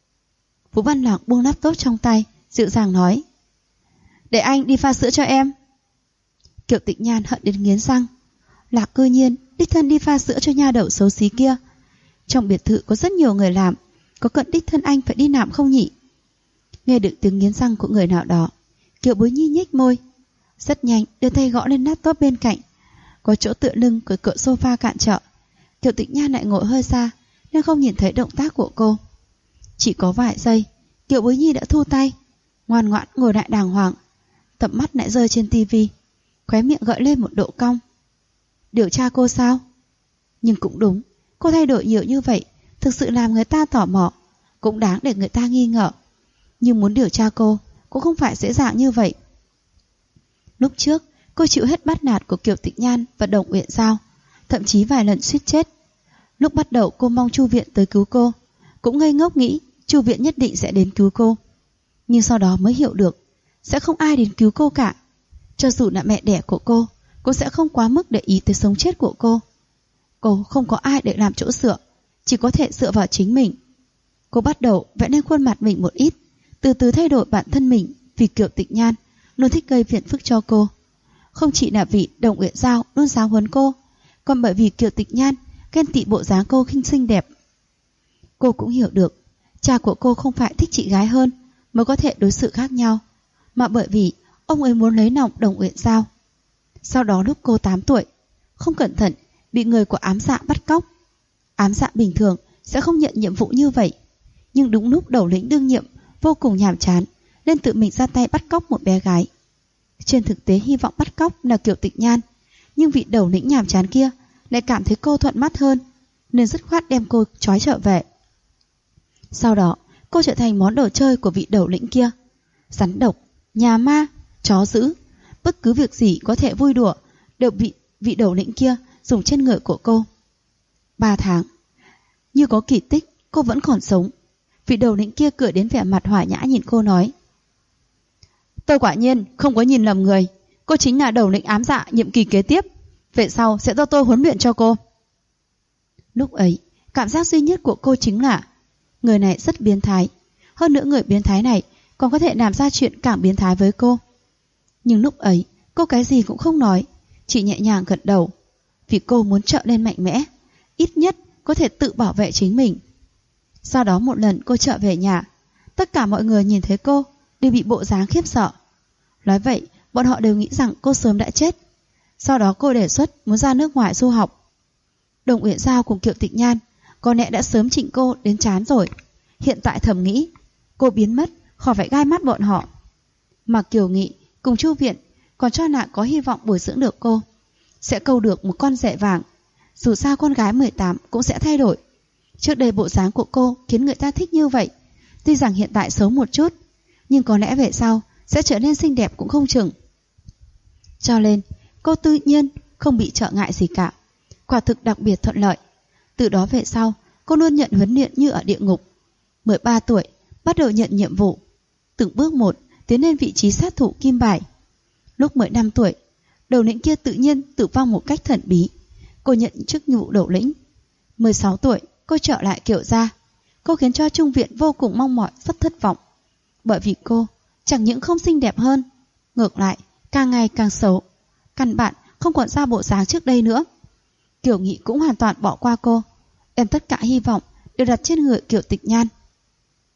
Vũ Văn Lạc buông laptop trong tay, dịu dàng nói: Để anh đi pha sữa cho em. Kiều Tịch Nhan hận đến nghiến răng. Lạc cư nhiên đích thân đi pha sữa cho nha đầu xấu xí kia. Trong biệt thự có rất nhiều người làm, có cần đích thân anh phải đi làm không nhỉ? Nghe được tiếng nghiến răng của người nào đó, Kiều Bối Nhi nhếch môi, rất nhanh đưa tay gõ lên laptop bên cạnh. Có chỗ tựa lưng của cửa sofa cản trở, Kiều Tịch Nhan lại ngồi hơi xa nên không nhìn thấy động tác của cô. Chỉ có vài giây, Kiều Bối Nhi đã thu tay, ngoan ngoãn ngồi lại đàng hoàng. Tầm mắt lại rơi trên tivi, khóe miệng gợi lên một độ cong. Điều tra cô sao? Nhưng cũng đúng, cô thay đổi nhiều như vậy thực sự làm người ta tò mò, cũng đáng để người ta nghi ngờ. Nhưng muốn điều tra cô cũng không phải dễ dàng như vậy. Lúc trước cô chịu hết bắt nạt của Kiều Tịch Nhan và Đồng Uyển Giao, thậm chí vài lần suýt chết. Lúc bắt đầu cô mong Chu Viện tới cứu cô, cũng ngây ngốc nghĩ Chu Viện nhất định sẽ đến cứu cô. Nhưng sau đó mới hiểu được sẽ không ai đến cứu cô cả. Cho dù là mẹ đẻ của cô cũng sẽ không quá mức để ý tới sống chết của cô. Cô không có ai để làm chỗ dựa, chỉ có thể dựa vào chính mình. Cô bắt đầu vẽ lên khuôn mặt mình một ít, từ từ thay đổi bản thân mình, vì Kiều Tịch Nhan luôn thích gây phiền phức cho cô. Không chỉ là vì Đồng Uyển Giao luôn giáo huấn cô, còn bởi vì Kiều Tịch Nhan ghen tị bộ dáng cô xinh đẹp. Cô cũng hiểu được cha của cô không phải thích chị gái hơn mới có thể đối xử khác nhau, mà bởi vì ông ấy muốn lấy lòng Đồng Uyển Giao. Sau đó lúc cô 8 tuổi, không cẩn thận bị người của ám dạ bắt cóc. Ám dạ bình thường sẽ không nhận nhiệm vụ như vậy, nhưng đúng lúc đầu lĩnh đương nhiệm vô cùng nhàm chán nên tự mình ra tay bắt cóc một bé gái. Trên thực tế hy vọng bắt cóc là Kiều Tịch Nhan, nhưng vị đầu lĩnh nhàm chán kia lại cảm thấy cô thuận mắt hơn, nên dứt khoát đem cô trói trở về. Sau đó cô trở thành món đồ chơi của vị đầu lĩnh kia. Rắn độc, nhà ma, chó dữ, bất cứ việc gì có thể vui đùa đều bị vị đầu lĩnh kia dùng trên người của cô. 3 tháng, như có kỳ tích cô vẫn còn sống. Vị đầu lĩnh kia cười đến vẻ mặt hòa nhã nhìn cô nói: Tôi quả nhiên không có nhìn lầm người, cô chính là đầu lĩnh ám dạ nhiệm kỳ kế tiếp, về sau sẽ do tôi huấn luyện cho cô. Lúc ấy cảm giác duy nhất của cô chính là người này rất biến thái, hơn nữa người biến thái này còn có thể làm ra chuyện càng biến thái với cô. Nhưng lúc ấy cô cái gì cũng không nói, chỉ nhẹ nhàng gật đầu, vì cô muốn trở nên mạnh mẽ, ít nhất có thể tự bảo vệ chính mình. Sau đó một lần cô trở về nhà, tất cả mọi người nhìn thấy cô đều bị bộ dáng khiếp sợ. Nói vậy bọn họ đều nghĩ rằng cô sớm đã chết. Sau đó cô đề xuất muốn ra nước ngoài du học. Đồng Uyển Giao cùng Kiều Tịch Nhan có lẽ đã sớm trịnh cô đến chán rồi, hiện tại thầm nghĩ cô biến mất khỏi phải gai mắt bọn họ. Mà Kiều Nghị cùng Chu Viện còn cho là có hy vọng bồi dưỡng được cô, sẽ câu được một con rể vàng. Dù sao con gái 18 cũng sẽ thay đổi. Trước đây bộ dáng của cô khiến người ta thích như vậy, tuy rằng hiện tại xấu một chút, nhưng có lẽ về sau sẽ trở nên xinh đẹp cũng không chừng. Cho nên cô tự nhiên không bị trở ngại gì cả, quả thực đặc biệt thuận lợi. Từ đó về sau cô luôn nhận huấn luyện như ở địa ngục. 13 tuổi bắt đầu nhận nhiệm vụ, từng bước một tiến lên vị trí sát thủ kim bài. Lúc 15 tuổi, đầu lĩnh kia tự nhiên tử vong một cách thần bí, cô nhận chức vụ đầu lĩnh. 16 tuổi cô trở lại Kiều gia, cô khiến cho Trung Viện vô cùng mong mỏi, rất thất vọng. Bởi vì cô chẳng những không xinh đẹp hơn, ngược lại càng ngày càng xấu, căn bản không còn ra bộ dáng trước đây nữa. Kiều Nghị cũng hoàn toàn bỏ qua cô, đem tất cả hy vọng đều đặt trên người Kiều Tịch Nhan.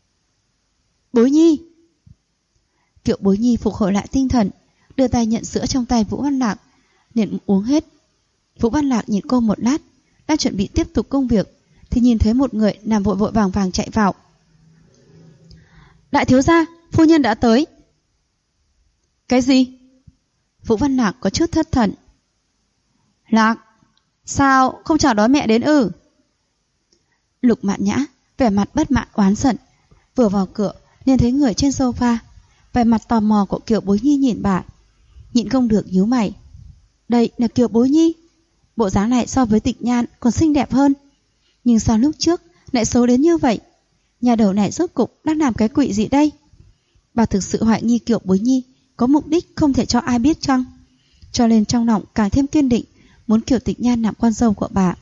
Bối Nhi. Kiều Bối Nhi phục hồi lại tinh thần, đưa tay nhận sữa trong tay Vũ Văn Lạc, liền uống hết. Vũ Văn Lạc nhìn cô một lát, đang chuẩn bị tiếp tục công việc, thì nhìn thấy một người nằm vội vội vàng vàng chạy vào. Đại thiếu gia, phu nhân đã tới. Cái gì? Vũ Văn Lạc có chút thất thần. Lạc, sao không chào đón mẹ đến ư? Lục Mạn Nhã vẻ mặt bất mãn oán giận, vừa vào cửa liền thấy người trên sofa. Vẻ mặt tò mò của Kiều Bối Nhi nhìn bà, nhịn không được nhíu mày. Đây là Kiều Bối Nhi, bộ dáng này so với Tịch Nhan còn xinh đẹp hơn, nhưng sao lúc trước lại xấu đến như vậy? Nhà đầu này rốt cục đang làm cái quỷ gì đây? Bà thực sự hoài nghi Kiều Bối Nhi có mục đích không thể cho ai biết chăng? Cho nên trong lòng càng thêm kiên định, muốn Kiều Tịch Nhan làm con dâu của bà.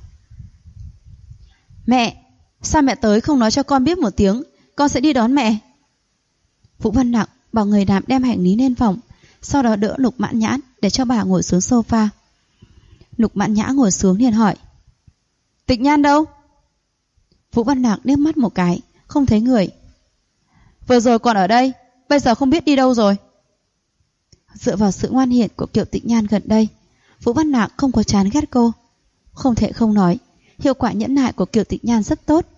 Mẹ, sao mẹ tới không nói cho con biết một tiếng, con sẽ đi đón mẹ. Vũ Văn Lạc bảo người làm đem hành lý lên phòng, sau đó đỡ Lục Mạn Nhã để cho bà ngồi xuống sofa. Lục Mạn Nhã ngồi xuống liền hỏi, Tịch Nhan đâu? Vũ Văn Lạc liếc mắt một cái, không thấy người. Vừa rồi còn ở đây, bây giờ không biết đi đâu rồi. Dựa vào sự ngoan hiền của Kiều Tịch Nhan gần đây, Vũ Văn Lạc không có chán ghét cô. Không thể không nói, hiệu quả nhẫn nại của Kiều Tịch Nhan rất tốt.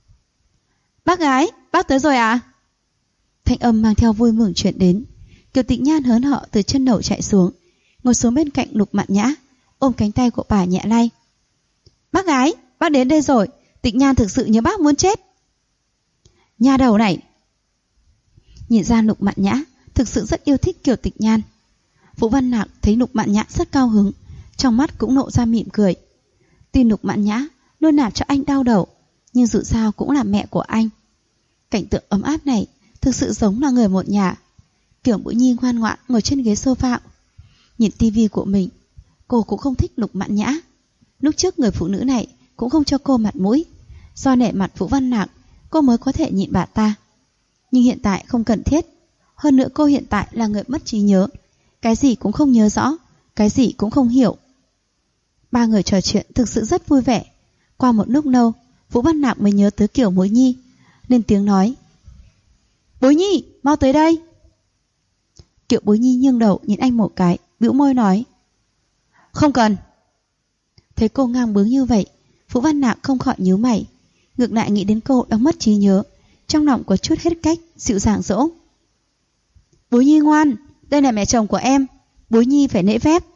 Bác gái, bác tới rồi à? Thanh âm mang theo vui mừng truyền đến. Kiều Tịch Nhan hớn hở từ chân lầu chạy xuống, ngồi xuống bên cạnh Lục Mạn Nhã, ôm cánh tay của bà nhẹ lay. Bác gái, bác đến đây rồi, Tịch Nhan thực sự nhớ bác muốn chết. Nha đầu này. Nhìn ra Lục Mạn Nhã thực sự rất yêu thích Kiều Tịch Nhan. Vũ Văn Lạc thấy Lục Mạn Nhã rất cao hứng, trong mắt cũng nộ ra mỉm cười. Tuy Lục Mạn Nhã luôn làm cho anh đau đầu, nhưng dù sao cũng là mẹ của anh. Cảnh tượng ấm áp này thực sự giống là người một nhà. Kiều Bối Nhi ngoan ngoãn ngồi trên ghế sofa, nhìn tivi của mình. Cô cũng không thích Lục Mạn Nhã. Lúc trước người phụ nữ này cũng không cho cô mặt mũi, do nể mặt Vũ Văn Lạc cô mới có thể nhịn bà ta. Nhưng hiện tại không cần thiết. Hơn nữa cô hiện tại là người mất trí nhớ, cái gì cũng không nhớ rõ, cái gì cũng không hiểu. Ba người trò chuyện thực sự rất vui vẻ. Qua một lúc lâu, Vũ Văn Lạc mới nhớ tới Kiều Bối Nhi, lên tiếng nói, Bối Nhi, mau tới đây. Kiều Bối Nhi nghiêng đầu nhìn anh một cái, bĩu môi nói, không cần. Thấy cô ngang bướng như vậy, Vũ Văn Lạc không khỏi nhíu mày, ngược lại nghĩ đến cô đang mất trí nhớ, trong lòng có chút hết cách, dịu dàng dỗ. Bối Nhi ngoan, đây là mẹ chồng của em, Bối Nhi phải lễ phép.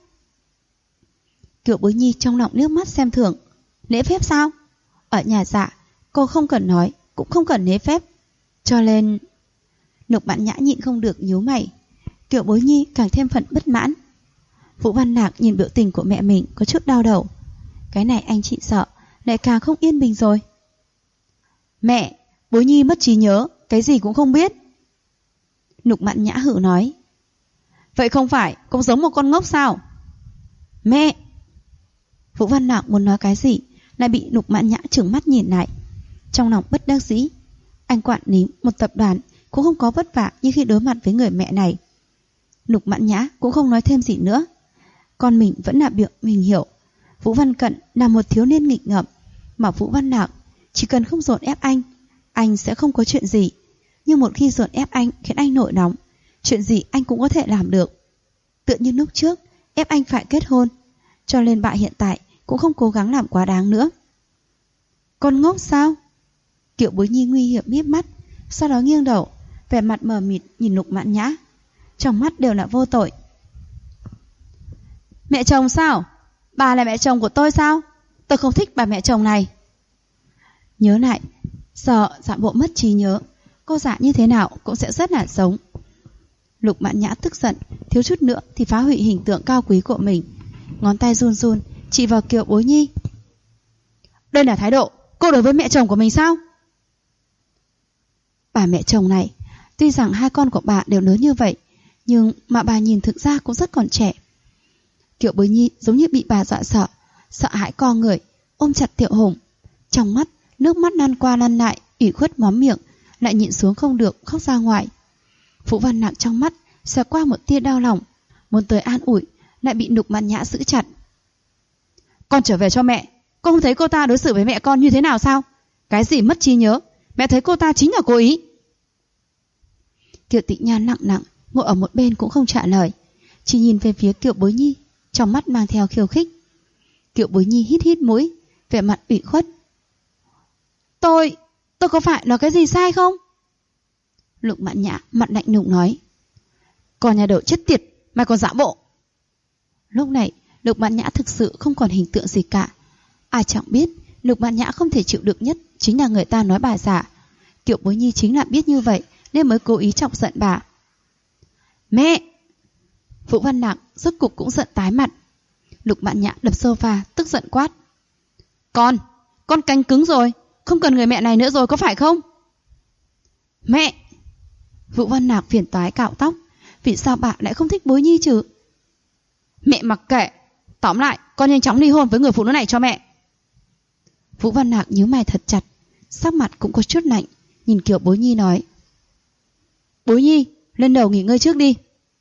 Kiều Bối Nhi trong lòng nước mắt xem thường. Lễ phép sao? Ở nhà Dạ, cô không cần nói, cũng không cần lễ phép. Cho nên... Lục Mạn Nhã nhịn không được nhíu mày. Kiều Bối Nhi càng thêm phần bất mãn. Vũ Văn Lạc nhìn biểu tình của mẹ mình có chút đau đầu. Cái này anh chị sợ, lại càng không yên bình rồi. Mẹ, Bối Nhi mất trí nhớ, cái gì cũng không biết. Lục Mạn Nhã hử nói. Vậy không phải cũng giống một con ngốc sao? Mẹ! Vũ Văn Lạc muốn nói cái gì, lại bị Lục Mạn Nhã trừng mắt nhìn lại. Trong lòng bất đắc dĩ, anh quản lý một tập đoàn cũng không có vất vả như khi đối mặt với người mẹ này. Lục Mạn Nhã cũng không nói thêm gì nữa. Con mình vẫn là việc mình hiểu. Vũ Văn Cận là một thiếu niên nghịch ngợm, mà Vũ Văn Lạc chỉ cần không dồn ép anh sẽ không có chuyện gì. Nhưng một khi dồn ép anh khiến anh nổi nóng, chuyện gì anh cũng có thể làm được. Tựa như lúc trước ép anh phải kết hôn, cho nên bạn hiện tại cũng không cố gắng làm quá đáng nữa. Con ngốc sao? Kiều Bối Nhi nguy hiểm híp mắt, sau đó nghiêng đầu, vẻ mặt mờ mịt nhìn Lục Mạn Nhã, trong mắt đều là vô tội. Mẹ chồng sao? Bà là mẹ chồng của tôi sao? Tôi không thích bà mẹ chồng này. Nhớ lại, sợ Dạ Bộ mất trí nhớ, cô Dạ như thế nào cũng sẽ rất là giống. Lục Mạn Nhã tức giận, thiếu chút nữa thì phá hủy hình tượng cao quý của mình. Ngón tay run run chỉ vào Kiều Bối Nhi. Đây là thái độ cô đối với mẹ chồng của mình sao? Bà mẹ chồng này, tuy rằng hai con của bà đều lớn như vậy, nhưng mà bà nhìn thực ra cũng rất còn trẻ. Kiều Bối Nhi giống như bị bà dọa sợ, sợ hãi co người, ôm chặt Tiểu Hùng. Trong mắt nước mắt lăn qua lăn lại, ủy khuất móm miệng, lại nhịn xuống không được khóc ra ngoài. Vũ Văn Lạc trong mắt xẹt qua một tia đau lòng, muốn tới an ủi, lại bị Lục Mạn Nhã giữ chặt. Con trở về cho mẹ, con không thấy cô ta đối xử với mẹ con như thế nào sao? Cái gì mất trí nhớ, mẹ thấy cô ta chính là cố ý. Kiều Tịch Nhan lặng lặng ngồi ở một bên cũng không trả lời, chỉ nhìn về phía Kiều Bối Nhi, trong mắt mang theo khiêu khích. Kiều Bối Nhi hít hít mũi, vẻ mặt ủy khuất. Tôi có phải nói cái gì sai không? Lục Mạn Nhã mặt lạnh lùng nói. Còn nhà đầu chết tiệt, mày còn giả bộ. Lúc này Lục Mạn Nhã thực sự không còn hình tượng gì cả. Ai chẳng biết Lục Mạn Nhã không thể chịu được nhất chính là người ta nói bà giả. Kiều Bối Nhi chính là biết như vậy nên mới cố ý chọc giận bà. Mẹ! Vũ Văn Nặng rốt cục cũng giận tái mặt. Lục Mạn Nhã đập sofa tức giận quát. Con cánh cứng rồi, không cần người mẹ này nữa rồi có phải không? Mẹ! Vũ Văn Nạc phiền toái cạo tóc. Vì sao bà lại không thích Bối Nhi chứ? Mẹ mặc kệ. Tóm lại con nhanh chóng ly hôn với người phụ nữ này cho mẹ. Vũ Văn Nạc nhíu mày thật chặt, sắc mặt cũng có chút lạnh, nhìn Kiều Bối Nhi nói. Bối Nhi, lên lầu nghỉ ngơi trước đi.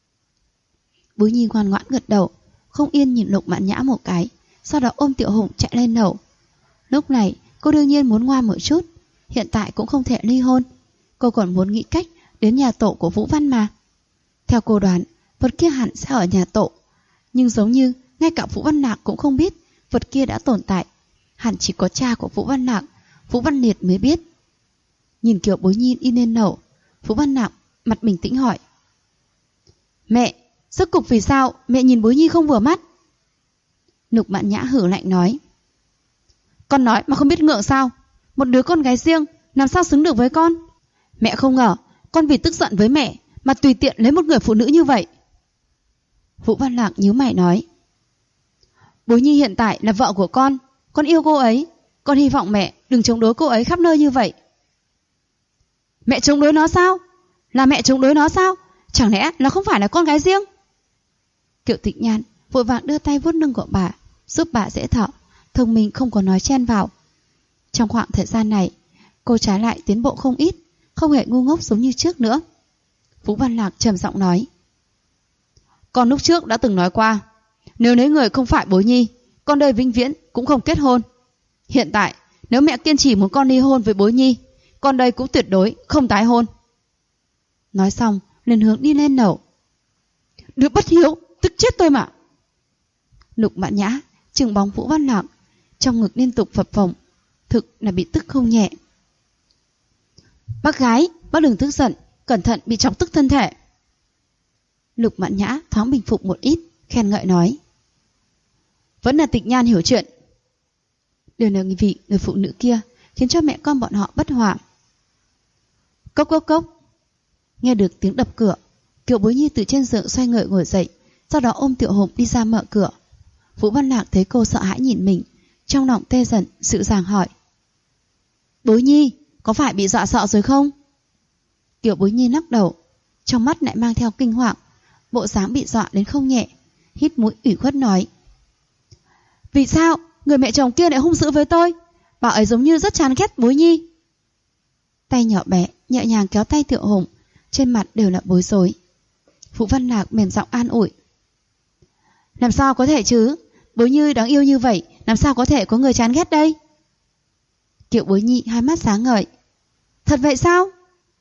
Bối Nhi ngoan ngoãn gật đầu, không yên nhìn Lục Mạn Nhã một cái, sau đó ôm Tiểu Hùng chạy lên lầu. Lúc này cô đương nhiên muốn ngoan một chút, hiện tại cũng không thể ly hôn. Cô còn muốn nghĩ cách đến nhà tổ của Vũ Văn mà. Theo cô đoán, vật kia hẳn sẽ ở nhà tổ, nhưng giống như ngay cả Vũ Văn Nạc cũng không biết vật kia đã tồn tại. Hẳn chỉ có cha của Vũ Văn Nạc, Vũ Văn Liệt mới biết. Nhìn Kiều Bối Nhi đi lên lầu, Vũ Văn Nạc mặt bình tĩnh hỏi. Mẹ, rốt cục vì sao mẹ nhìn Bối Nhi không vừa mắt? Lục Mạn Nhã hử lạnh nói. Con nói mà không biết ngượng sao? Một đứa con gái riêng làm sao xứng được với con? Mẹ không ngờ con vì tức giận với mẹ mà tùy tiện lấy một người phụ nữ như vậy. Vũ Văn Lạc nhíu mày nói. Bối Nhi hiện tại là vợ của con yêu cô ấy. Con hy vọng mẹ đừng chống đối cô ấy khắp nơi như vậy. Mẹ chống đối nó sao? Là mẹ chống đối nó sao? Chẳng lẽ nó không phải là con gái riêng? Kiều Tịch Nhan vội vàng đưa tay vuốt lưng của bà, giúp bà dễ thở, thông minh không có nói chen vào. Trong khoảng thời gian này, cô trái lại tiến bộ không ít, không hề ngu ngốc giống như trước nữa. Vũ Văn Lạc trầm giọng nói. Con lúc trước đã từng nói qua, nếu lấy người không phải Bối Nhi, con đời vĩnh viễn cũng không kết hôn. Hiện tại, nếu mẹ kiên trì muốn con ly hôn với Bối Nhi, con đây cũng tuyệt đối không tái hôn. Nói xong, liền hướng đi lên lầu. Đứa bất hiếu, tức chết tôi mà. Lục Mạn Nhã trừng bóng Vũ Văn Lạc, trong ngực liên tục phập phồng, thực là bị tức không nhẹ. Bác gái, bác đừng tức giận, cẩn thận bị chọc tức thân thể. Lục Mạn Nhã thoáng bình phục một ít, khen ngợi nói. Vẫn là Tịch Nhan hiểu chuyện. Điều này vị người phụ nữ kia khiến cho mẹ con bọn họ bất hòa. Cốc cốc cốc. Nghe được tiếng đập cửa, Kiều Bối Nhi từ trên giường xoay người ngồi dậy, sau đó ôm Tiểu Hùng đi ra mở cửa. Vũ Văn Lạc thấy cô sợ hãi nhìn mình, trong lòng tê dần, dịu dàng hỏi. Bối Nhi, có phải bị dọa sợ rồi không? Kiều Bối Nhi lắc đầu, trong mắt lại mang theo kinh hoàng, bộ dáng bị dọa đến không nhẹ, hít mũi ủy khuất nói. Vì sao người mẹ chồng kia lại hung dữ với tôi? Bà ấy giống như rất chán ghét Bối Nhi. Tay nhỏ bé nhẹ nhàng kéo tay Tiểu Hùng, trên mặt đều là bối rối. Vũ Văn Lạc mềm giọng an ủi. Làm sao có thể chứ? Bối Nhi đáng yêu như vậy, làm sao có thể có người chán ghét đây? Kiều Bối Nhi hai mắt sáng ngời. Thật vậy sao?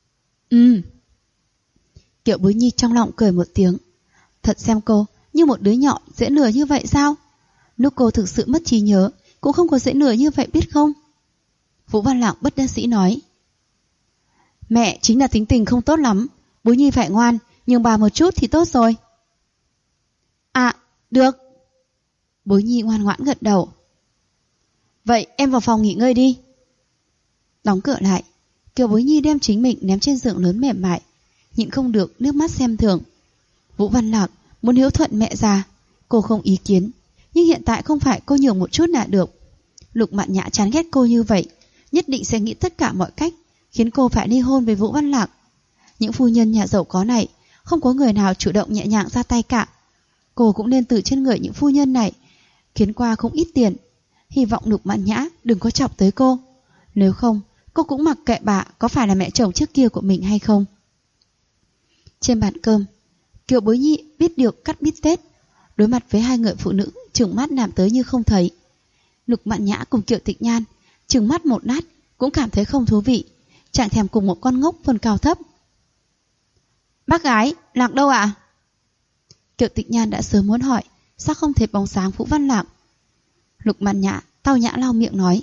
Kiều Bối Nhi trong lòng cười một tiếng. Thật xem cô như một đứa nhỏ dễ lừa như vậy sao? Lúc cô thực sự mất trí nhớ cũng không có dễ lừa như vậy biết không? Vũ Văn Lạc bất đắc dĩ nói. Mẹ chính là tính tình không tốt lắm, Bối Nhi phải ngoan, nhường bà một chút thì tốt rồi. À, được. Bối Nhi ngoan ngoãn gật đầu. Vậy em vào phòng nghỉ ngơi đi. Đóng cửa lại, Kiều Bối Nhi đem chính mình ném trên giường lớn mềm mại, nhịn không được nước mắt xem thường. Vũ Văn Lạc muốn hiếu thuận mẹ già, cô không ý kiến, nhưng hiện tại không phải cô nhường một chút là được. Lục Mạn Nhã chán ghét cô như vậy, nhất định sẽ nghĩ tất cả mọi cách khiến cô phải ly hôn với Vũ Văn Lạc. Những phu nhân nhà giàu có này không có người nào chủ động nhẹ nhàng ra tay cả. Cô cũng nên từ trên người những phu nhân này khiến qua không ít tiền. Hy vọng Lục Mạn Nhã đừng có chọc tới cô. Nếu không, cô cũng mặc kệ bà có phải là mẹ chồng trước kia của mình hay không. Trên bàn cơm, Kiều Bối Nhi biết được cắt bít tết, đối mặt với hai người phụ nữ trừng mắt làm tới như không thấy. Lục Mạn Nhã cùng Kiều Tịch Nhan trừng mắt một lát cũng cảm thấy không thú vị, chẳng thèm cùng một con ngốc phân cao thấp. Bác gái, Lạc đâu ạ? Kiều Tịch Nhan đã sớm muốn hỏi, sao không thấy bóng sáng Vũ Văn Lạc? Lục Mạn Nhã tao nhã lau miệng nói,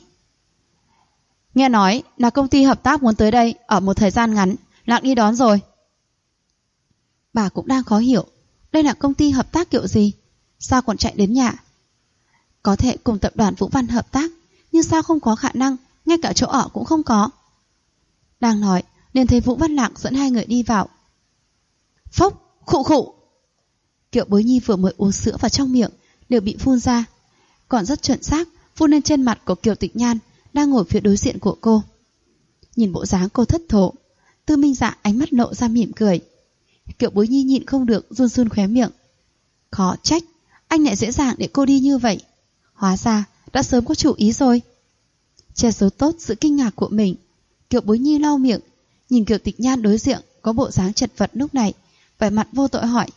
nghe nói là công ty hợp tác muốn tới đây ở một thời gian ngắn, Lạc đi đón rồi. Bà cũng đang khó hiểu, đây là công ty hợp tác kiểu gì? Sao còn chạy đến nhà? Có thể cùng tập đoàn Vũ Văn hợp tác, nhưng sao không có khả năng ngay cả chỗ ở cũng không có? Đang nói, liền thấy Vũ Văn Lạc dẫn hai người đi vào. Phốc, khụ khụ. Kiều Bối Nhi vừa mới uống sữa vào trong miệng đều bị phun ra, còn rất chuẩn xác phun lên trên mặt của Kiều Tịch Nhan đang ngồi phía đối diện của cô. Nhìn bộ dáng cô thất thố, Tư Minh Dạ ánh mắt lộ ra mỉm cười. Kiều Bối Nhi nhịn không được run run khóe miệng. Khó trách anh lại dễ dàng để cô đi như vậy, hóa ra đã sớm có chủ ý rồi. Che giấu tốt sự kinh ngạc của mình, Kiều Bối Nhi lau miệng, nhìn Kiều Tịch Nhan đối diện có bộ dáng chật vật lúc này, vẻ mặt vô tội hỏi,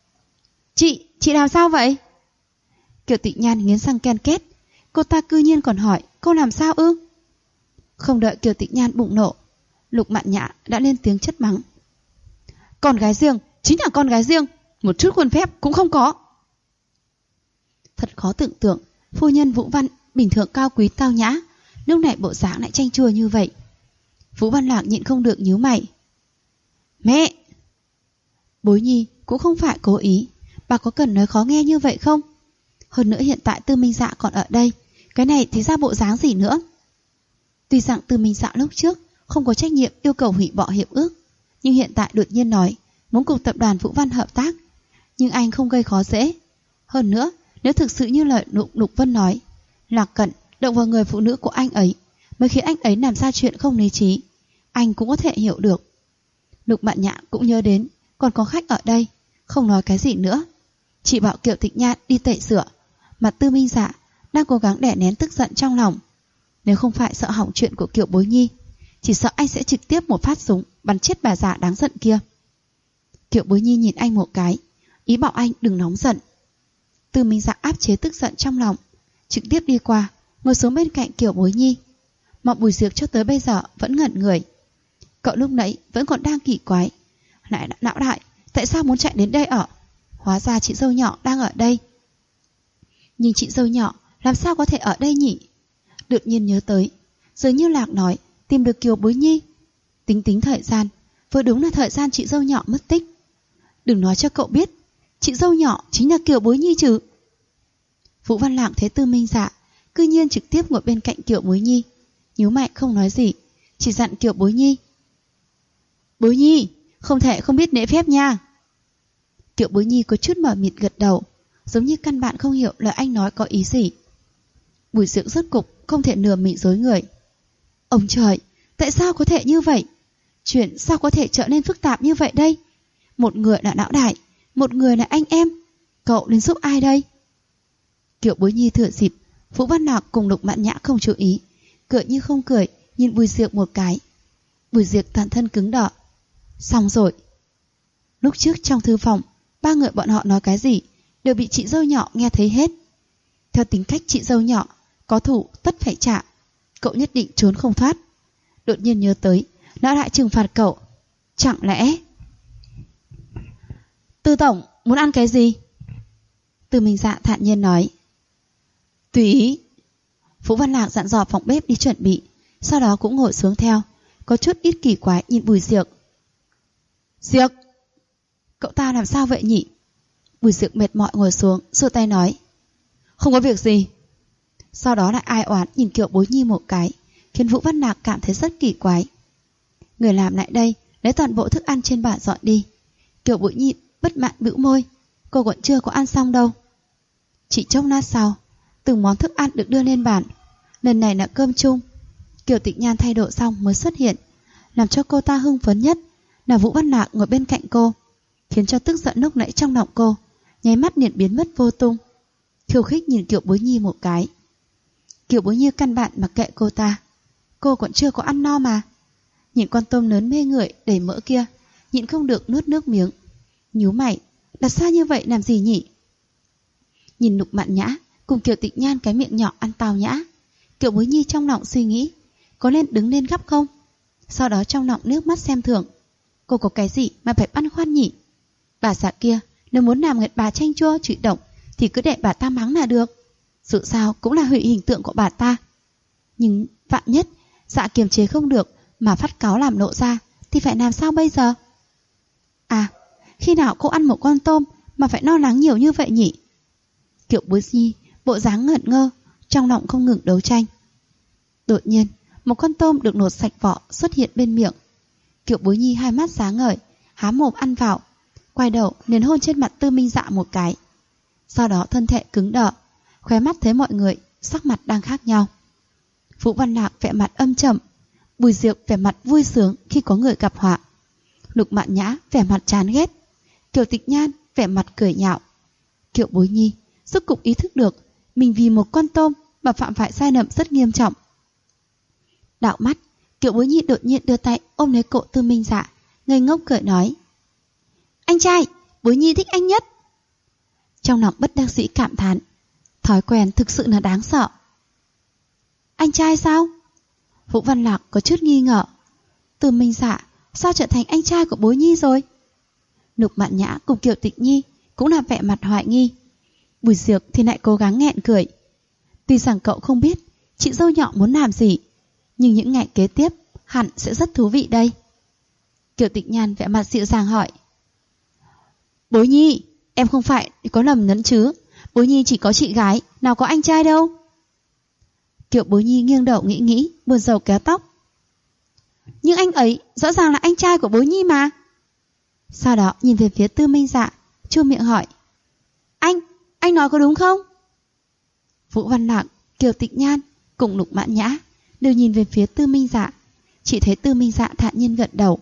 Chị làm sao vậy? Kiều Tịch Nhan nghiến răng ken két, cô ta cư nhiên còn hỏi cô làm sao ư? Không đợi Kiều Tịch Nhan bùng nộ, Lục Mạn Nhã đã lên tiếng chất mắng. Con gái riêng, chính là con gái riêng, một chút khuôn phép cũng không có. Thật khó tưởng tượng, phu nhân Vũ Văn bình thường cao quý tao nhã, lúc này bộ dáng lại chanh chua như vậy. Vũ Văn Lạc nhịn không được nhíu mày. Mẹ! Bối Nhi cũng không phải cố ý, bà có cần nói khó nghe như vậy không? Hơn nữa hiện tại Tư Minh Dạ còn ở đây, cái này thì ra bộ dáng gì nữa? Tuy rằng Tư Minh Dạ lúc trước không có trách nhiệm yêu cầu hủy bỏ hiệp ước, nhưng hiện tại đột nhiên nói muốn cùng tập đoàn Vũ Văn hợp tác, nhưng anh không gây khó dễ. Hơn nữa, nếu thực sự như lời Lục Vân nói, Lạc Cận động vào người phụ nữ của anh ấy mới khiến anh ấy làm ra chuyện không lý trí, anh cũng có thể hiểu được. Lục Mạn Nhã cũng nhớ đến còn có khách ở đây, không nói cái gì nữa, chỉ bảo Kiều Tịch Nhan đi tẩy rửa. Mặt Tư Minh Dạ đang cố gắng đè nén tức giận trong lòng. Nếu không phải sợ hỏng chuyện của Kiều Bối Nhi, chỉ sợ anh sẽ trực tiếp một phát súng bắn chết bà già đáng giận kia. Kiều Bối Nhi nhìn anh một cái, ý bảo anh đừng nóng giận. Tư Minh Dạ áp chế tức giận trong lòng, trực tiếp đi qua ngồi xuống bên cạnh Kiều Bối Nhi. Mộng Bùi Diệp cho tới bây giờ vẫn ngẩn người. Cậu lúc nãy vẫn còn đang kỳ quái, lại não đại tại sao muốn chạy đến đây ở? Hóa ra chị dâu nhỏ đang ở đây. Nhưng chị dâu nhỏ làm sao có thể ở đây nhỉ? Đột nhiên nhớ tới, dường như Lạc nói tìm được Kiều Bối Nhi. Tính thời gian, vừa đúng là thời gian chị dâu nhỏ mất tích. Đừng nói cho cậu biết, chị dâu nhỏ chính là Kiều Bối Nhi chứ? Vũ Văn Lạc thấy Tư Minh Dạ cư nhiên trực tiếp ngồi bên cạnh Kiều Bối Nhi, nhíu mày không nói gì, chỉ dặn Kiều Bối Nhi. Bối Nhi, không thể không biết lễ phép nha. Kiều Bối Nhi có chút mờ mịt gật đầu, giống như căn bản không hiểu lời anh nói có ý gì. Bùi Diệu rốt cục không thể nửa mị dối người. Ông trời, tại sao có thể như vậy? Chuyện sao có thể trở nên phức tạp như vậy đây? Một người là lão đại, một người là anh em, cậu đến giúp ai đây? Kiều Bối Nhi thừa dịp Vũ Văn Lạc cùng Lục Mạn Nhã không chú ý, cười như không cười nhìn Bùi Diệu một cái. Bùi Diệu toàn thân cứng đờ. Xong rồi. Lúc trước trong thư phòng, ba người bọn họ nói cái gì đều bị chị dâu nhỏ nghe thấy hết. Theo tính cách chị dâu nhỏ, có thủ tất phải trả, cậu nhất định trốn không thoát. Đột nhiên nhớ tới, lão đại trừng phạt cậu. Chẳng lẽ... Tư tổng, muốn ăn cái gì? Tư Minh Dạ thản nhiên nói. Tùy ý. Vũ Văn Lạc dặn dò phòng bếp đi chuẩn bị, sau đó cũng ngồi xuống theo, có chút ít kỳ quái nhìn Bùi Diệu. Diệu, cậu ta làm sao vậy nhỉ? Bùi Diệu mệt mỏi ngồi xuống, giơ tay nói. Không có việc gì. Sau đó lại ai oán nhìn Kiều Bối Nhi một cái, khiến Vũ Văn Lạc cảm thấy rất kỳ quái. Người làm lại đây, lấy toàn bộ thức ăn trên bàn dọn đi. Kiều Bối Nhi bất mãn bĩu môi, cô còn chưa có ăn xong đâu. Chỉ chốc lát sau, từng món thức ăn được đưa lên bàn. Lần này là cơm chung. Kiều Tịch Nhan thay đồ xong mới xuất hiện. Làm cho cô ta hưng phấn nhất là Vũ Văn Lạc ngồi bên cạnh cô, khiến cho tức giận lúc nãy trong lòng cô nháy mắt liền biến mất vô tung. Khiêu khích nhìn Kiều Bối Nhi một cái. Kiều Bối Nhi căn bản mặc kệ cô ta, cô còn chưa có ăn no mà. Nhìn con tôm lớn mê người đầy mỡ kia, nhịn không được nuốt nước miếng. Nhíu mày, đặt xa như vậy làm gì nhỉ? Nhìn Lục Mạn Nhã cùng Kiều Tịch Nhan cái miệng nhỏ ăn tao nhã, Kiều Bối Nhi trong lòng suy nghĩ có nên đứng lên gắp không. Sau đó trong lòng nước mắt xem thường. cô có cái gì mà phải băn khoăn nhỉ? Bà xã kia nếu muốn làm nghịch bà chanh chua chửi động thì cứ để bà ta mắng là được. Dù sao cũng là hủy hình tượng của bà ta. Nhưng vạn nhất Dạ kiềm chế không được mà phát cáu làm nộ ra thì phải làm sao bây giờ? À, khi nào cô ăn một con tôm mà phải lo lắng nhiều như vậy nhỉ? Kiều Bối Nhi bộ dáng ngẩn ngơ, trong lòng không ngừng đấu tranh. Đột nhiên một con tôm được lột sạch vỏ xuất hiện bên miệng. Kiều Bối Nhi hai mắt sáng ngời, há mồm ăn vào, quay đầu liền hôn trên mặt Tư Minh Dạ một cái. Sau đó thân thể cứng đờ, khóe mắt thấy mọi người sắc mặt đang khác nhau. Vũ Văn Lạc vẻ mặt âm trầm, Bùi Diệu vẻ mặt vui sướng khi có người gặp họa, Lục Mạn Nhã vẻ mặt chán ghét, Kiều Tịch Nhan vẻ mặt cười nhạo. Kiều Bối Nhi rốt cục ý thức được mình vì một con tôm mà phạm phải sai lầm rất nghiêm trọng. Đảo mắt, Kiều Bối Nhi đột nhiên đưa tay ôm lấy cổ Tư Minh Dạ, ngây ngốc cười nói: "Anh trai, Bối Nhi thích anh nhất." Trong lòng bất đắc dĩ cảm thán, thói quen thực sự là đáng sợ. Anh trai sao? Vũ Văn Lạc có chút nghi ngờ. Tư Minh Dạ sao trở thành anh trai của Bối Nhi rồi? Lục Mạn Nhã cùng Kiều Tịch Nhi cũng là vẻ mặt hoài nghi. Bùi Diệc thì lại cố gắng nghẹn cười. Tuy rằng cậu không biết chị dâu nhỏ muốn làm gì, nhưng những ngày kế tiếp hẳn sẽ rất thú vị đây. Kiều Tịch Nhan vẻ mặt dịu dàng hỏi: "Bối Nhi, em không phải có lầm lẫn chứ? Bối Nhi chỉ có chị gái, nào có anh trai đâu." Kiều Bối Nhi nghiêng đầu nghĩ, buồn rầu kéo tóc. "Nhưng anh ấy rõ ràng là anh trai của Bối Nhi mà." Sau đó nhìn về phía Tư Minh Dạ, chu miệng hỏi: Anh nói có đúng không?" Vũ Văn Lạc, Kiều Tịch Nhan cùng Lục Mạn Nhã đều nhìn về phía Tư Minh Dạ, chỉ thấy Tư Minh Dạ thản nhiên gật đầu.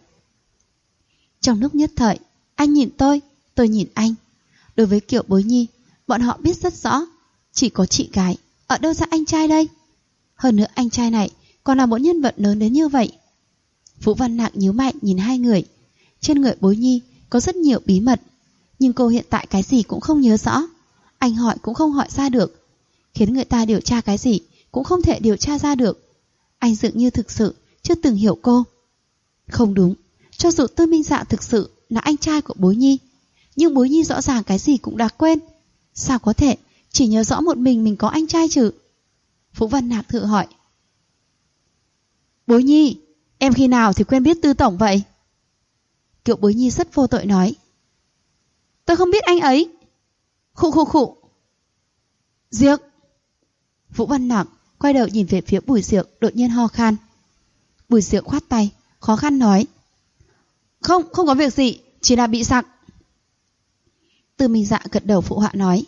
Trong lúc nhất thời, anh nhìn tôi nhìn anh. Đối với Kiều Bối Nhi, bọn họ biết rất rõ, chỉ có chị gái, ở đâu ra anh trai đây? Hơn nữa anh trai này còn là một nhân vật lớn đến như vậy. Vũ Văn Lạc nhíu mày nhìn hai người. Trên người Bối Nhi có rất nhiều bí mật, nhưng cô hiện tại cái gì cũng không nhớ rõ. Anh hỏi cũng không hỏi ra được, khiến người ta điều tra cái gì cũng không thể điều tra ra được. Anh dường như thực sự chưa từng hiểu cô. Không đúng, cho dù Tư Minh Dạ thực sự là anh trai của Bối Nhi, nhưng Bối Nhi rõ ràng cái gì cũng đã quên. Sao có thể chỉ nhớ rõ một mình có anh trai chứ? Vũ Văn Lạc thử hỏi: "Bối Nhi, em khi nào thì quen biết Tư tổng vậy?" Kiều Bối Nhi rất vô tội nói: "Tôi không biết anh ấy." Khụ. Diệc. Vũ Văn Lạc quay đầu nhìn về phía Bùi Diệc, đột nhiên ho khan. Bùi Diệc khoát tay, khó khăn nói: Không có việc gì, chỉ là bị sặc." Tư Minh Dạ gật đầu phụ họa nói: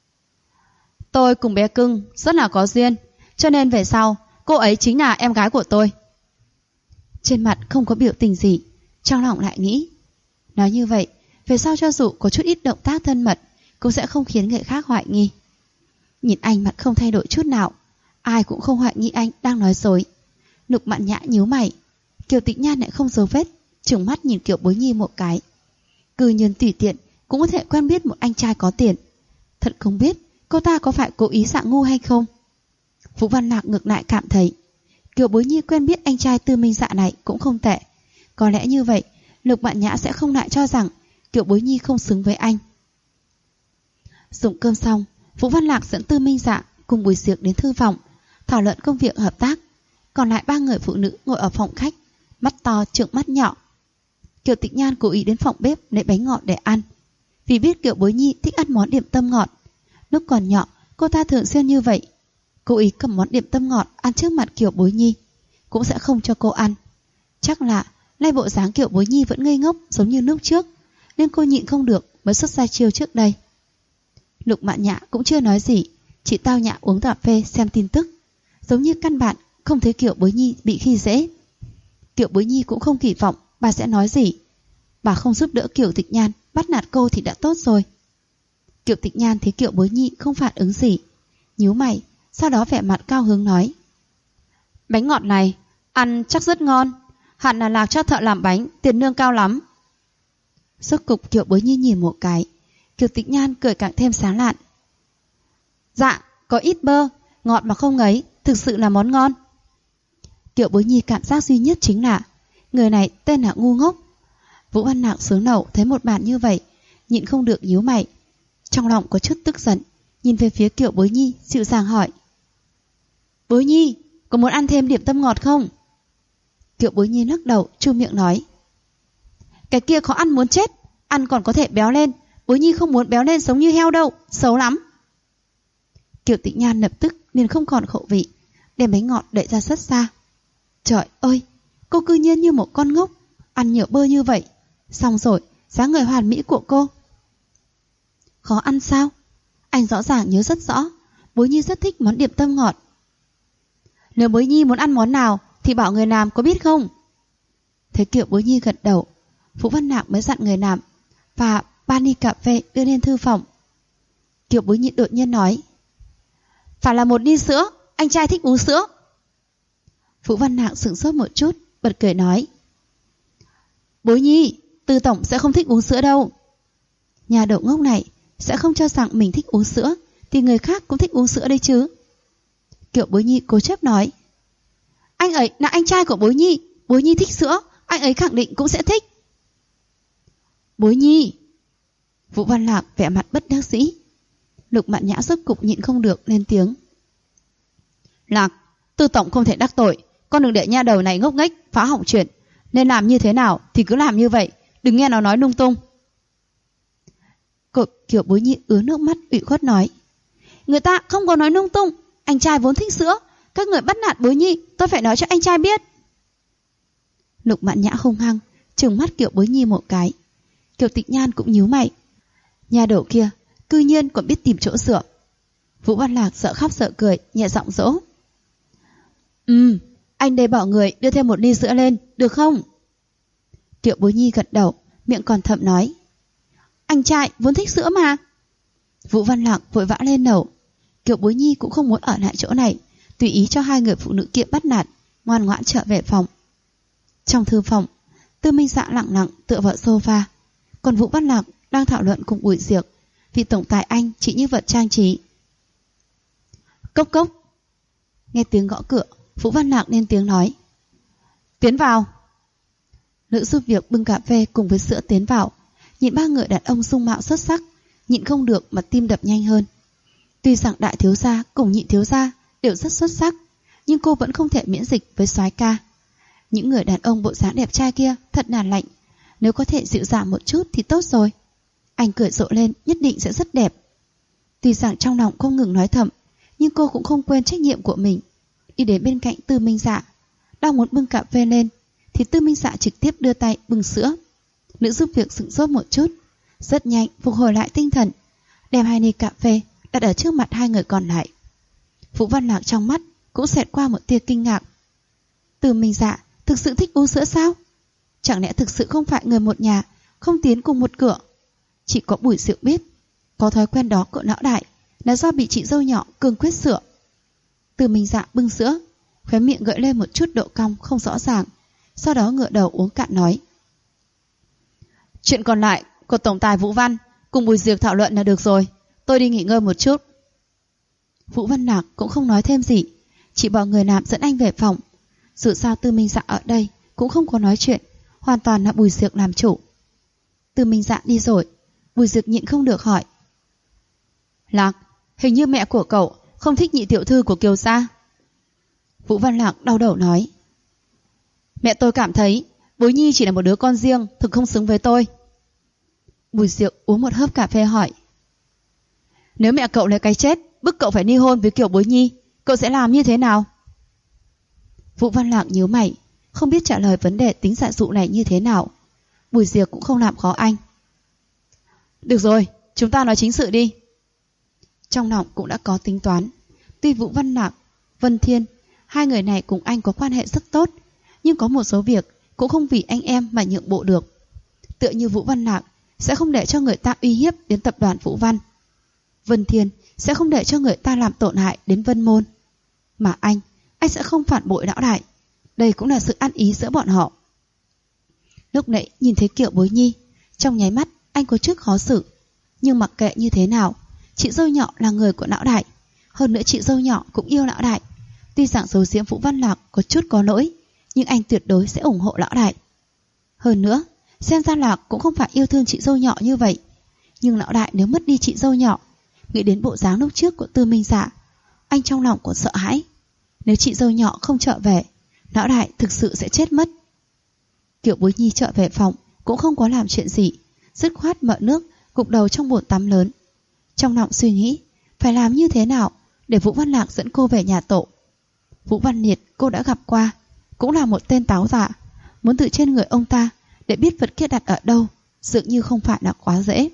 "Tôi cùng bé cưng rất là có duyên, cho nên về sau cô ấy chính là em gái của tôi." Trên mặt không có biểu tình gì, trong lòng lại nghĩ, nói như vậy về sau cho dù có chút ít động tác thân mật cũng sẽ không khiến người khác hoài nghi. Nhìn anh mặt không thay đổi chút nào, ai cũng không hoài nghi anh đang nói dối. Lục Mạn Nhã nhíu mày, Kiều Tịch Nhan lại không giấu vết, trừng mắt nhìn Kiều Bối Nhi một cái. Cư nhiên tùy tiện cũng có thể quen biết một anh trai có tiền. Thật không biết cô ta có phải cố ý dạng ngu hay không. Vũ Văn Lạc ngược lại cảm thấy Kiều Bối Nhi quen biết anh trai Tư Minh Dạ này cũng không tệ. Có lẽ như vậy Lục Mạn Nhã sẽ không lại cho rằng Kiều Bối Nhi không xứng với anh. Dùng cơm xong, Vũ Văn Lạc dẫn Tư Minh Dạ cùng Bùi Diệc đến thư phòng thảo luận công việc hợp tác. Còn lại ba người phụ nữ ngồi ở phòng khách, mắt to trợn mắt nhỏ. Kiều Tịch Nhan cố ý đến phòng bếp lấy bánh ngọt để ăn, vì biết Kiều Bối Nhi thích ăn món điểm tâm ngọt. Lúc còn nhỏ cô ta thường xuyên như vậy, cố ý cầm món điểm tâm ngọt ăn trước mặt Kiều Bối Nhi, cũng sẽ không cho cô ăn. Chắc là nay bộ dáng Kiều Bối Nhi vẫn ngây ngốc giống như lúc trước, nên cô nhịn không được mới xuất ra chiêu trước đây. Lục Mạn Nhã cũng chưa nói gì, chỉ tao nhã uống cà phê xem tin tức, giống như căn bản không thấy Kiều Bối Nhi bị khi dễ. Kiều Bối Nhi cũng không kỳ vọng bà sẽ nói gì. Bà không giúp đỡ Kiều Tịch Nhan bắt nạt cô thì đã tốt rồi. Kiều Tịch Nhan thấy Kiều Bối Nhi không phản ứng gì, nhíu mày, sau đó vẻ mặt cao hứng nói: "Bánh ngọt này ăn chắc rất ngon, hẳn là Lạc cho thợ làm bánh tiền lương cao lắm." Rốt cục Kiều Bối Nhi nhìn một cái, Kiều Tịch Nhan cười càng thêm sáng lạn: "Dạ, có ít bơ, ngọt mà không ngấy, thực sự là món ngon." Kiều Bối Nhi cảm giác duy nhất chính là người này tên là ngu ngốc. Vũ Văn Nặng xuống lầu thấy một màn như vậy, nhịn không được nhíu mày, trong lòng có chút tức giận, nhìn về phía Kiều Bối Nhi dịu dàng hỏi: Bối Nhi, có muốn ăn thêm điểm tâm ngọt không? Kiều Bối Nhi lắc đầu chu miệng nói: Cái kia khó ăn muốn chết, ăn còn có thể béo lên, Bối Nhi không muốn béo lên giống như heo đâu, xấu lắm. Kiều Tĩnh Nhan lập tức liền không còn khẩu vị, đem bánh ngọt đẩy ra rất xa. Trời ơi, cô cư nhiên như một con ngốc, ăn nhiều bơ như vậy. Xong rồi, dáng người hoàn mỹ của cô. Khó ăn sao? Anh rõ ràng nhớ rất rõ, Bối Nhi rất thích món điểm tâm ngọt. Nếu Bối Nhi muốn ăn món nào thì bảo người làm, có biết không? Thấy Kiều Bối Nhi gật đầu, Vũ Văn Nặng mới dặn người làm và ba ly cà phê đưa lên thư phòng. Kiều Bối Nhi đột nhiên nói: Phải là một ly sữa, anh trai thích uống sữa. Vũ Văn Nặng sững sốt một chút, bật cười nói: Bối Nhi, Tư tổng sẽ không thích uống sữa đâu. Nhà đầu ngốc này sẽ không cho rằng mình thích uống sữa thì người khác cũng thích uống sữa đây chứ. Kiều Bối Nhi cố chấp nói: Anh ấy là anh trai của Bối Nhi, Bối Nhi thích sữa, anh ấy khẳng định cũng sẽ thích. Bối Nhi. Vũ Văn Lạc vẻ mặt bất đắc dĩ. Lục Mạn Nhã rốt cục nhịn không được lên tiếng: Lạc, Tư tổng không thể đắc tội, con đừng để nha đầu này ngốc nghếch phá hỏng chuyện, nên làm như thế nào thì cứ làm như vậy, đừng nghe nó nói lung tung. Kiều Bối Nhi ứa nước mắt ủy khuất nói: Người ta không có nói lung tung, anh trai vốn thích sữa, các người bắt nạt Bối Nhi, tôi phải nói cho anh trai biết. Lục Mạn Nhã hung hăng trừng mắt Kiều Bối Nhi một cái. Kiều Tịch Nhan cũng nhíu mày, nhà đầu kia cư nhiên còn biết tìm chỗ dựa. Vũ Văn Lạc sợ khóc sợ cười, nhẹ giọng dỗ: Anh đây bảo người đưa thêm một ly sữa lên, được không? Kiều Bối Nhi gật đầu, miệng còn thầm nói: Anh trai vốn thích sữa mà. Vũ Văn Lạc vội vã lên lầu. Kiều Bối Nhi cũng không muốn ở lại chỗ này, tùy ý cho hai người phụ nữ kia bắt nạt, ngoan ngoãn trở về phòng. Trong thư phòng, Tư Minh Dạ lặng lặng tựa vào sofa, còn Vũ Văn Lạc đang thảo luận cùng Bùi Diệc vì tổng tài anh chỉ như vật trang trí. Cốc cốc. Nghe tiếng gõ cửa, Vũ Văn Lạc lên tiếng nói: Tiến vào. Nữ giúp việc bưng cà phê cùng với sữa tiến vào, nhìn ba người đàn ông dung mạo xuất sắc, nhịn không được mà tim đập nhanh hơn. Tuy rằng đại thiếu gia cùng nhị thiếu gia đều rất xuất sắc, nhưng cô vẫn không thể miễn dịch với soái ca. Những người đàn ông bộ dáng đẹp trai kia thật là lạnh, nếu có thể dịu dàng một chút thì tốt rồi. Anh cười rộ lên nhất định sẽ rất đẹp. Tuy rằng trong lòng không ngừng nói thầm, nhưng cô cũng không quên trách nhiệm của mình. Đi đến bên cạnh Tư Minh Dạ, đang muốn bưng cà phê lên thì Tư Minh Dạ trực tiếp đưa tay bưng sữa. Nữ giúp việc sửng sốt một chút, rất nhanh phục hồi lại tinh thần, đem hai ly cà phê đặt ở trước mặt hai người còn lại. Vũ Văn Lạc trong mắt cũng xẹt qua một tia kinh ngạc. Tư Minh Dạ thực sự thích uống sữa sao? Chẳng lẽ thực sự không phải người một nhà, không tiến cùng một cửa? Chỉ có Bùi Diệu biết, có thói quen đó của lão đại là do bị chị dâu nhỏ cương quyết sửa. Tư Minh Dạ bưng sữa, khóe miệng gợi lên một chút độ cong không rõ ràng, sau đó ngửa đầu uống cạn nói: Chuyện còn lại của tổng tài Vũ Văn cùng Bùi Diệc thảo luận là được rồi, tôi đi nghỉ ngơi một chút. Vũ Văn Lạc cũng không nói thêm gì, chỉ bảo người làm dẫn anh về phòng. Dù sao Tư Minh Dạ ở đây cũng không có nói chuyện, hoàn toàn là Bùi Diệc làm chủ. Tư Minh Dạ đi rồi, Bùi Diệc nhịn không được hỏi: Lạc, hình như mẹ của cậu không thích nhị tiểu thư của Kiều gia. Vũ Văn Lạc đau đầu nói: Mẹ tôi cảm thấy Bối Nhi chỉ là một đứa con riêng, thực không xứng với tôi. Bùi Diệc uống một hớp cà phê hỏi: Nếu mẹ cậu lấy cái chết bức cậu phải ly hôn với Kiều Bối Nhi, cậu sẽ làm như thế nào? Vũ Văn Lạc nhíu mày, không biết trả lời vấn đề tính dạ dụ này như thế nào. Bùi Diệc cũng không làm khó anh. Được rồi, chúng ta nói chính sự đi. Trong lòng cũng đã có tính toán. Tuy Vũ Văn Lạc, Vân Thiên, hai người này cùng anh có quan hệ rất tốt, nhưng có một số việc cũng không vì anh em mà nhượng bộ được. Tựa như Vũ Văn Lạc sẽ không để cho người ta uy hiếp đến tập đoàn Vũ Văn, Vân Thiên sẽ không để cho người ta làm tổn hại đến Vân Môn, mà anh sẽ không phản bội lão đại. Đây cũng là sự ăn ý giữa bọn họ. Lúc nãy nhìn thấy Kiều Bối Nhi, trong nháy mắt anh có chút khó xử, nhưng mặc kệ như thế nào, chị dâu nhỏ là người của lão đại, hơn nữa chị dâu nhỏ cũng yêu lão đại. Tuy rằng giấu giếm Vũ Văn Lạc có chút có lỗi, nhưng anh tuyệt đối sẽ ủng hộ lão đại. Hơn nữa, xem ra là cũng không phải yêu thương chị dâu nhỏ như vậy. Nhưng lão đại nếu mất đi chị dâu nhỏ, nghĩ đến bộ dáng lúc trước của Tư Minh Dạ, anh trong lòng cũng sợ hãi. Nếu chị dâu nhỏ không trở về, lão đại thực sự sẽ chết mất. Kiều Bối Nhi trở về phòng cũng không có làm chuyện gì, dứt khoát mở nước gục đầu trong bồn tắm lớn. Trong lòng suy nghĩ phải làm như thế nào để Vũ Văn Lạc dẫn cô về nhà tổ. Vũ Văn Liệt cô đã gặp qua, cũng là một tên táo giả. Muốn từ trên người ông ta để biết vật kia đặt ở đâu dường như không phải là quá dễ.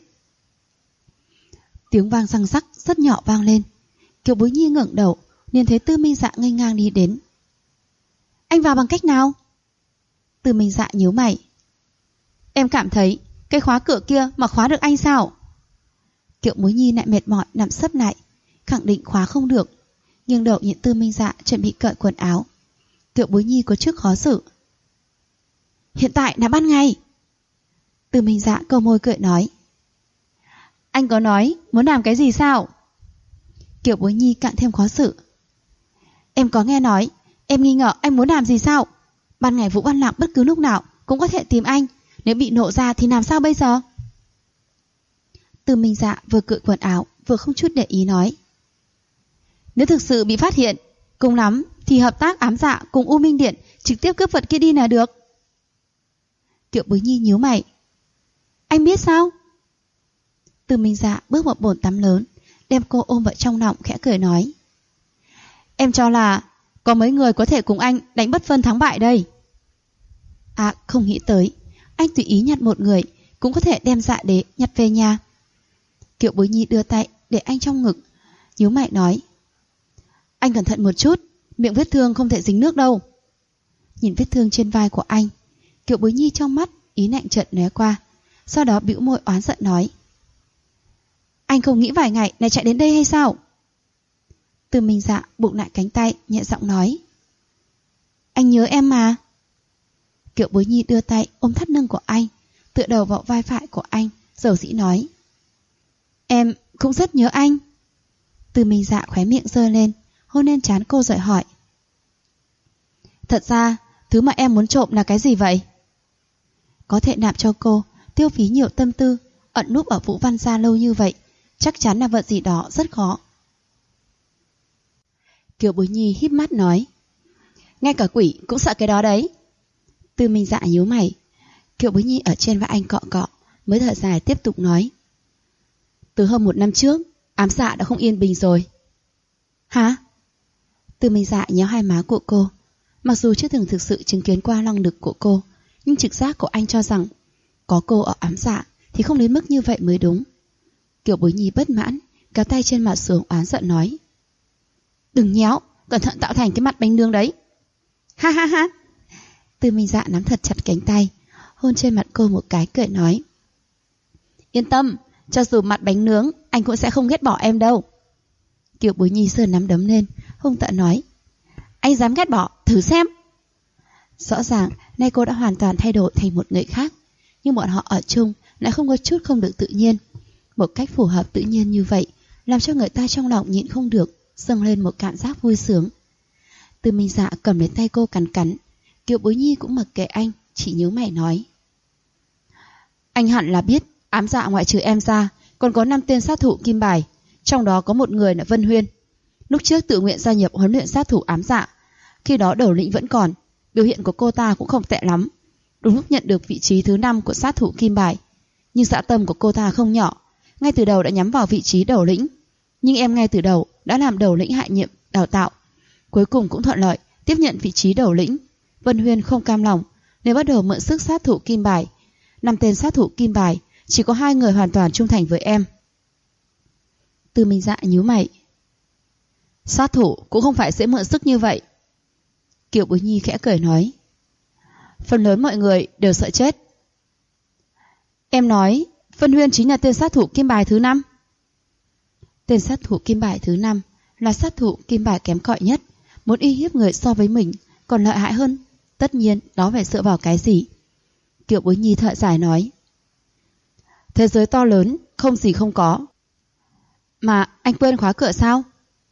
Tiếng vang răng rắc rất nhỏ vang lên. Kiều Bối Nhi ngẩng đầu liền thấy Tư Minh Dạ nghênh ngang đi đến. Anh vào bằng cách nào? Tư Minh Dạ nhíu mày. Em cảm thấy cái khóa cửa kia mà khóa được anh sao? Kiều Bối Nhi lại mệt mỏi nằm sấp lại, khẳng định khóa không được, nhưng đầu nhìn Tư Minh Dạ chuẩn bị cởi quần áo. Kiều Bối Nhi có chút khó xử. Hiện tại là ban ngày. Tư Minh Dạ câu môi cười nói. Anh có nói muốn làm cái gì sao? Kiều Bối Nhi càng thêm khó xử. Em có nghe nói, em nghi ngờ anh muốn làm gì sao? Ban ngày Vũ Văn Lạc bất cứ lúc nào cũng có thể tìm anh, nếu bị nộ ra thì làm sao bây giờ? Tư Minh Dạ vừa cởi quần áo vừa không chút để ý nói. Nếu thực sự bị phát hiện, cùng lắm thì hợp tác ám dạ cùng U Minh Điện trực tiếp cướp vật kia đi là được. Kiều Bối Nhi nhíu mày. Anh biết sao? Tư Minh Dạ bước vào bồn tắm lớn, đem cô ôm vào trong lòng khẽ cười nói. Em cho là có mấy người có thể cùng anh đánh bất phân thắng bại đây. À, không nghĩ tới anh tùy ý nhặt một người cũng có thể đem Dạ Đế nhặt về nhà. Kiều Bối Nhi đưa tay để anh trong ngực, nhíu mày nói. Anh cẩn thận một chút, miệng vết thương không thể dính nước đâu. Nhìn vết thương trên vai của anh, Kiều Bối Nhi trong mắt ý lạnh chợt né qua, sau đó bĩu môi oán giận nói. Anh không nghĩ vài ngày lại chạy đến đây hay sao? Tư Minh Dạ buộc lại cánh tay, nhẹ giọng nói. Anh nhớ em mà. Kiều Bối Nhi đưa tay ôm thắt lưng của anh, tựa đầu vào vai phải của anh, dầu dĩ nói. Em cũng rất nhớ anh. Tư Minh Dạ khóe miệng giơ lên, hôn lên trán cô rồi hỏi. Thật ra, thứ mà em muốn trộm là cái gì vậy? Có thể nạp cho cô, tiêu phí nhiều tâm tư, ẩn núp ở Vũ Văn gia lâu như vậy, chắc chắn là vật gì đó rất khó. Kiều Bối Nhi híp mắt nói. Ngay cả quỷ cũng sợ cái đó đấy. Tư Minh Dạ nhíu mày. Kiều Bối Nhi ở trên vai anh cọ cọ, mới thở dài tiếp tục nói. Từ hơn 1 năm trước, ám dạ đã không yên bình rồi. Hả? Tư Minh Dạ nhéo hai má của cô. Mặc dù chưa từng thực sự chứng kiến qua năng lực của cô, nhưng trực giác của anh cho rằng có cô ở ám dạ thì không đến mức như vậy mới đúng. Kiều Bối Nhi bất mãn, kéo tay trên mặt xuống oán giận nói. Đừng nhéo, cẩn thận tạo thành cái mặt bánh nướng đấy. Ha ha ha. Tư Minh Dạ nắm thật chặt cánh tay, hôn trên mặt cô một cái cười nói. Yên tâm, cho dù mặt bánh nướng, anh cũng sẽ không ghét bỏ em đâu. Kiều Bối Nhi giơ nắm đấm lên, hung tợn nói. Anh dám ghét bỏ, thử xem. Rõ ràng, nay cô đã hoàn toàn thay đổi thành một người khác, nhưng bọn họ ở chung lại không có chút không được tự nhiên. Một cách phù hợp tự nhiên như vậy, làm cho người ta trong lòng nhịn không được, dâng lên một cảm giác vui sướng. Tư Minh Dạ cầm lấy tay cô cắn cắn. Kiều Bối Nhi cũng mặc kệ anh, chỉ nhíu mày nói. Anh hẳn là biết, ám dạ ngoại trừ em ra, còn có 5 tên sát thủ kim bài, trong đó có một người là Vân Huyên. Lúc trước tự nguyện gia nhập huấn luyện sát thủ ám dạ, khi đó đầu lĩnh vẫn còn, biểu hiện của cô ta cũng không tệ lắm. Đúng lúc nhận được vị trí thứ 5 của sát thủ kim bài, nhưng dạ tâm của cô ta không nhỏ, ngay từ đầu đã nhắm vào vị trí đầu lĩnh. Nhưng em ngay từ đầu đã làm đầu lĩnh hạ nhiệm đào tạo, cuối cùng cũng thuận lợi tiếp nhận vị trí đầu lĩnh. Vân Huyên không cam lòng, nên bắt đầu mượn sức sát thủ kim bài. 5 tên sát thủ kim bài, chỉ có 2 người hoàn toàn trung thành với em. Tư Minh Dạ nhíu mày. Sát thủ cũng không phải dễ mượn sức như vậy. Kiều Bối Nhi khẽ cười nói. Phần lớn mọi người đều sợ chết. Em nói Vân Huyên chính là tên sát thủ kim bài thứ 5. Tên sát thủ kim bài thứ 5 là sát thủ kim bài kém cỏi nhất, muốn uy hiếp người so với mình còn lợi hại hơn. Tất nhiên đó phải dựa vào cái gì? Kiều Bối Nhi thở dài nói. Thế giới to lớn, không gì không có. Mà anh quên khóa cửa sao?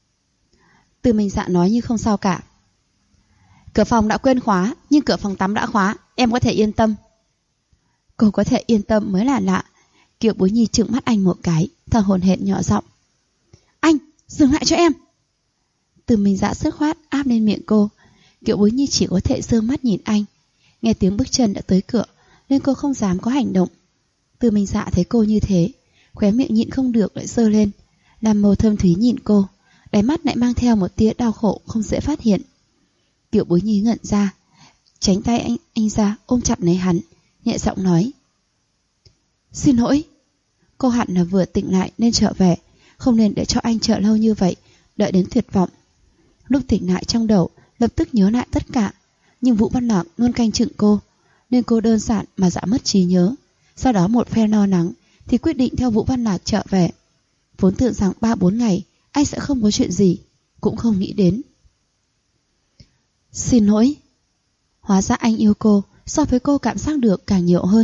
Tư Minh Dạ nói như không sao cả. Cửa phòng đã quên khóa, nhưng cửa phòng tắm đã khóa, em có thể yên tâm. Cô có thể yên tâm mới là lạ. Kiều Bối Nhi trừng mắt anh một cái, thở hổn hển nhỏ giọng. Anh, dừng lại cho em. Từ Minh Dạ sức khoát áp lên miệng cô. Kiều Bối Nhi chỉ có thể giương mắt nhìn anh. Nghe tiếng bước chân đã tới cửa, nên cô không dám có hành động. Từ Minh Dạ thấy cô như thế, khóe miệng nhịn không được lại giơ lên, làm màu thâm thúy nhìn cô, đáy mắt lại mang theo một tia đau khổ không dễ phát hiện. Kiều Bối Nhi ngẩn ra, tránh tay anh ra, ôm chặt lấy hắn, nhẹ giọng nói. Xin lỗi. Cô hẳn là vừa tỉnh lại nên trở về, không nên để cho anh chờ lâu như vậy, đợi đến tuyệt vọng. Lúc tỉnh lại trong đầu, lập tức nhớ lại tất cả, nhưng Vũ Văn Lạc luôn canh chừng cô, nên cô đơn giản mà dạ mất trí nhớ. Sau đó một phen lo lắng thì quyết định theo Vũ Văn Lạc trở về. Vốn tưởng rằng 3-4 ngày anh sẽ không có chuyện gì, cũng không nghĩ đến. Xin lỗi. Hóa ra anh yêu cô, so với cô cảm giác được càng nhiều hơn.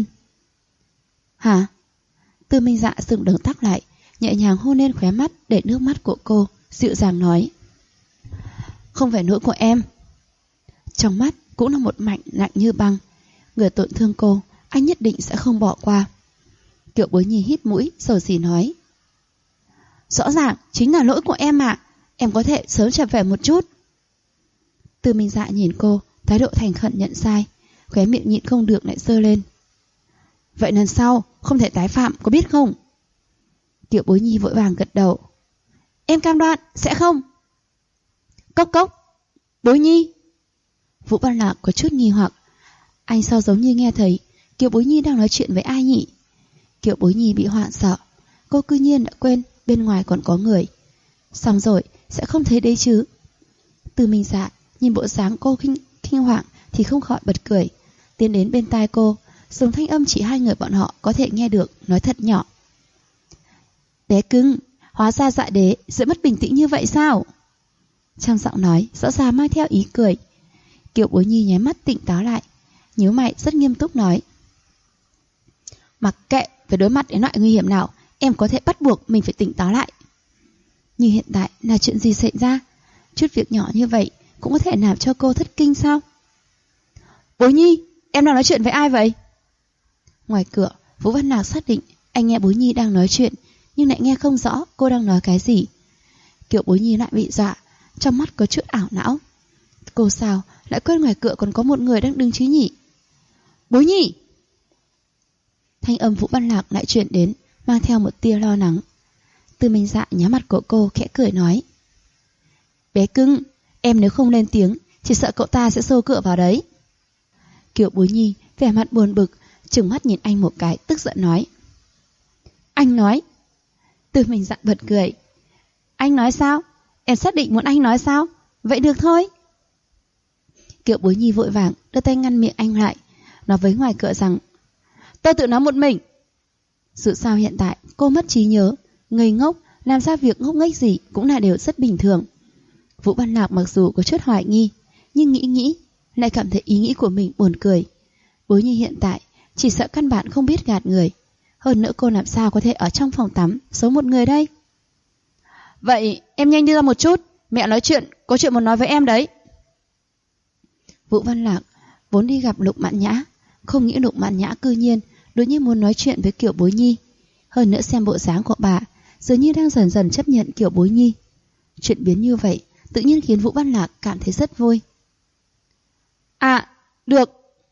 Hả? Từ Minh Dạ dừng động tác lại, nhẹ nhàng hôn lên khóe mắt để nước mắt của cô, dịu dàng nói. Không phải lỗi của em. Trong mắt cũng là một mảnh lạnh như băng. Người tổn thương cô, anh nhất định sẽ không bỏ qua. Kiều Bối Nhi hít mũi, rồi gì nói. Rõ ràng chính là lỗi của em mà. Em có thể sớm trở về một chút. Từ Minh Dạ nhìn cô, thái độ thành khẩn nhận sai, khóe miệng nhịn không được lại giơ lên. Vậy lần sau không thể tái phạm, có biết không? Kiều Bối Nhi vội vàng gật đầu. Em cam đoan sẽ không. Cốc cốc. Bối Nhi. Vũ Văn Lạc có chút nghi hoặc. Anh sao giống như nghe thấy Kiều Bối Nhi đang nói chuyện với ai nhỉ? Kiều Bối Nhi bị hoảng sợ. Cô cư nhiên đã quên bên ngoài còn có người. Xong rồi, sẽ không thấy đấy chứ. Từ Minh Dạ nhìn bộ dáng cô kinh hoàng thì không khỏi bật cười, tiến đến bên tai cô, dùng thanh âm chỉ hai người bọn họ có thể nghe được, nói thật nhỏ. Bé cưng, hóa ra Dạ Đế sẽ mất bình tĩnh như vậy sao? Trong giọng nói rõ ràng mang theo ý cười. Kiều Bối Nhi nháy mắt tỉnh táo lại, nhíu mày rất nghiêm túc nói. Mặc kệ phải đối mặt đến loại nguy hiểm nào, em có thể bắt buộc mình phải tỉnh táo lại. Nhưng hiện tại là chuyện gì xảy ra? Chút việc nhỏ như vậy cũng có thể làm cho cô thất kinh sao? Bối Nhi, em đang nói chuyện với ai vậy? Ngoài cửa, Vũ Văn Lạc xác định anh nghe Bối Nhi đang nói chuyện, nhưng lại nghe không rõ cô đang nói cái gì. Kiều Bối Nhi lại bị dọa, trong mắt có chút ảo não. Cô sao lại quên ngoài cửa còn có một người đang đứng chứ nhỉ? Bối Nhi! Thanh âm Vũ Văn Lạc lại truyền đến, mang theo một tia lo lắng. Từ Minh Dạ nhắm mặt của cô khẽ cười nói. Bé cưng, em nếu không lên tiếng, chỉ sợ cậu ta sẽ xô cửa vào đấy. Kiều Bối Nhi vẻ mặt buồn bực, trừng mắt nhìn anh một cái, tức giận nói. Anh nói. Từ Minh Dạ bật cười. Anh nói sao? Em xác định muốn anh nói sao? Vậy được thôi. Kiều Bối Nhi vội vàng đưa tay ngăn miệng anh lại, nói với ngoài cửa rằng tôi tự nói một mình. Dù sao hiện tại cô mất trí nhớ, ngây ngốc, làm ra việc ngốc nghếch gì cũng là điều rất bình thường. Vũ Văn Lạc mặc dù có chút hoài nghi, nhưng nghĩ lại cảm thấy ý nghĩ của mình buồn cười. Bối Nhi hiện tại chỉ sợ căn bản không biết gạt người. Hơn nữa cô làm sao có thể ở trong phòng tắm giấu một người đây? Vậy em nhanh đi ra một chút, mẹ nói chuyện, có chuyện muốn nói với em đấy. Vũ Văn Lạc vốn đi gặp Lục Mạn Nhã, không nghĩ Lục Mạn Nhã cư nhiên đối nhiên muốn nói chuyện với Kiều Bối Nhi. Hơn nữa xem bộ dáng của bà, dường như đang dần dần chấp nhận Kiều Bối Nhi. Chuyện biến như vậy tự nhiên khiến Vũ Văn Lạc cảm thấy rất vui. À, được.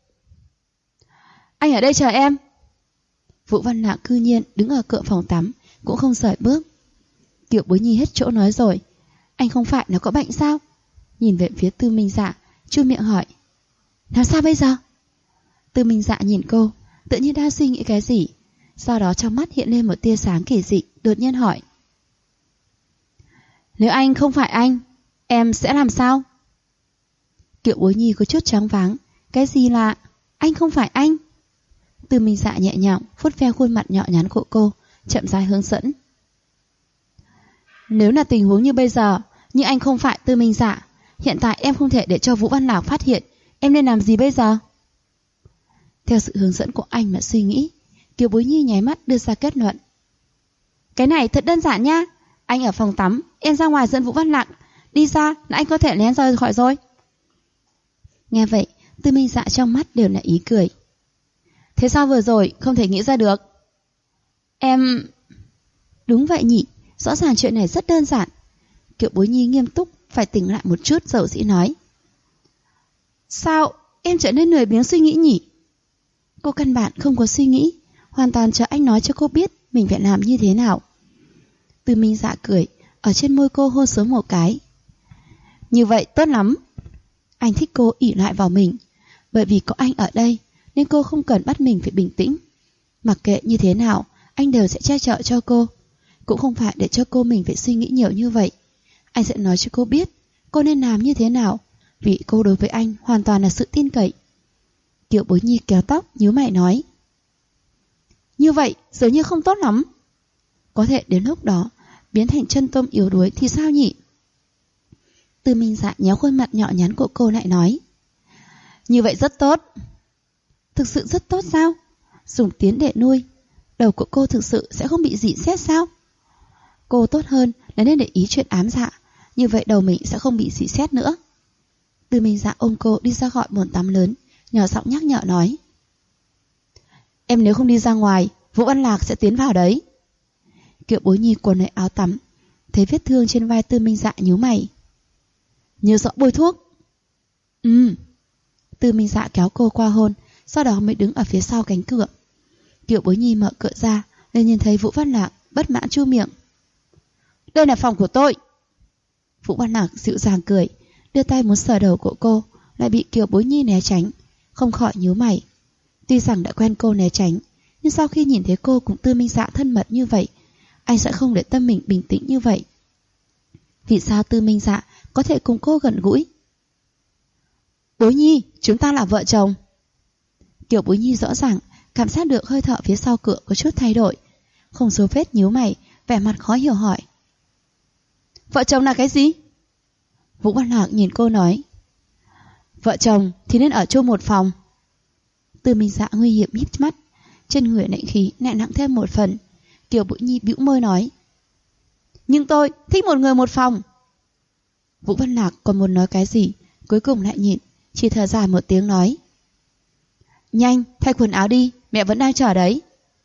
Anh ở đây chờ em. Vũ Văn Lạc cư nhiên đứng ở cửa phòng tắm, cũng không rời bước. Kiều Bối Nhi hết chỗ nói rồi. Anh không phải là có bệnh sao? Nhìn về phía Tư Minh Dạ, chu miệng hỏi. Làm sao bây giờ? Tư Minh Dạ nhìn cô, tự nhiên đang suy nghĩ cái gì. Sau đó trong mắt hiện lên một tia sáng kỳ dị, đột nhiên hỏi. Nếu anh không phải anh, em sẽ làm sao? Kiều Bối Nhi có chút choáng váng. Cái gì là anh không phải anh? Tư Minh Dạ nhẹ nhàng vuốt ve khuôn mặt nhỏ nhắn của cô, chậm rãi hướng dẫn. Nếu là tình huống như bây giờ, nhưng anh không phải Tư Minh Dạ, hiện tại em không thể để cho Vũ Văn Lạc phát hiện, em nên làm gì bây giờ? Theo sự hướng dẫn của anh mà suy nghĩ, Kiều Bối Nhi nháy mắt đưa ra kết luận. Cái này thật đơn giản nha. Anh ở phòng tắm, em ra ngoài dẫn Vũ Văn Lạc, đi ra là anh có thể lén rời khỏi rồi. Nghe vậy, Tư Minh Dạ trong mắt đều là ý cười. Thế sao vừa rồi không thể nghĩ ra được? Em... Đúng vậy nhỉ, rõ ràng chuyện này rất đơn giản. Kiều Bối Nhi nghiêm túc, phải tỉnh lại một chút dầu dĩ nói. Sao em trở nên lười biếng suy nghĩ nhỉ? Cô căn bản không có suy nghĩ, hoàn toàn chờ anh nói cho cô biết mình phải làm như thế nào. Từ Minh Dạ cười, ở trên môi cô hôn xuống một cái. Như vậy tốt lắm. Anh thích cô ỷ lại vào mình, bởi vì có anh ở đây nên cô không cần bắt mình phải bình tĩnh. Mặc kệ như thế nào, anh đều sẽ che chở cho cô. Cũng không phải để cho cô mình phải suy nghĩ nhiều như vậy. Anh sẽ nói cho cô biết cô nên làm như thế nào, vì cô đối với anh hoàn toàn là sự tin cậy. Kiều Bối Nhi kéo tóc, nhíu mày nói. Như vậy dường như không tốt lắm. Có thể đến lúc đó biến thành chân tôm yếu đuối thì sao nhỉ? Từ Minh Dạ nhéo khuôn mặt nhỏ nhắn của cô lại nói. Như vậy rất tốt. Thực sự rất tốt sao? Dùng tiến để nuôi, đầu của cô thực sự sẽ không bị rỉ sét sao? Cô tốt hơn là nên để ý chuyện ám dạ, như vậy đầu mình sẽ không bị rỉ sét nữa. Từ Minh Dạ ôm cô đi ra khỏi bồn tắm lớn, nhỏ giọng nhắc nhở nói. Em nếu không đi ra ngoài, Vũ Văn Lạc sẽ tiến vào đấy. Kiều Bối Nhi quần lại áo tắm, thấy vết thương trên vai Tư Minh Dạ nhíu mày. Nhớ rõ bôi thuốc. Tư Minh Dạ kéo cô qua hôn, sau đó mới đứng ở phía sau cánh cửa. Kiều Bối Nhi mở cửa ra, nên nhìn thấy Vũ Văn Lạc bất mãn chu miệng. Đây là phòng của tôi. Vũ Văn Lạc dịu dàng cười, đưa tay muốn sờ đầu của cô, lại bị Kiều Bối Nhi né tránh, không khỏi nhíu mày. Tuy rằng đã quen cô né tránh, nhưng sau khi nhìn thấy cô cùng Tư Minh Dạ thân mật như vậy, anh sẽ không để tâm mình bình tĩnh như vậy. Vì sao Tư Minh Dạ có thể cùng cô gần gũi? Bối Nhi, chúng ta là vợ chồng. Kiều Bối Nhi rõ ràng cảm giác được hơi thở phía sau cửa có chút thay đổi, không dấu vết nhíu mày, vẻ mặt khó hiểu hỏi. Vợ chồng là cái gì? Vũ Văn Lạc nhìn cô nói. Vợ chồng thì nên ở chung một phòng. Tư Minh Dạ nguy hiểm híp mắt, trên người lạnh khí lại nặng thêm một phần. Kiều Bối Nhi bĩu môi nói. Nhưng tôi thích một người một phòng. Vũ Văn Lạc còn muốn nói cái gì, cuối cùng lại nhịn, chỉ thở dài một tiếng nói. Nhanh, thay quần áo đi, mẹ vẫn đang chờ đấy.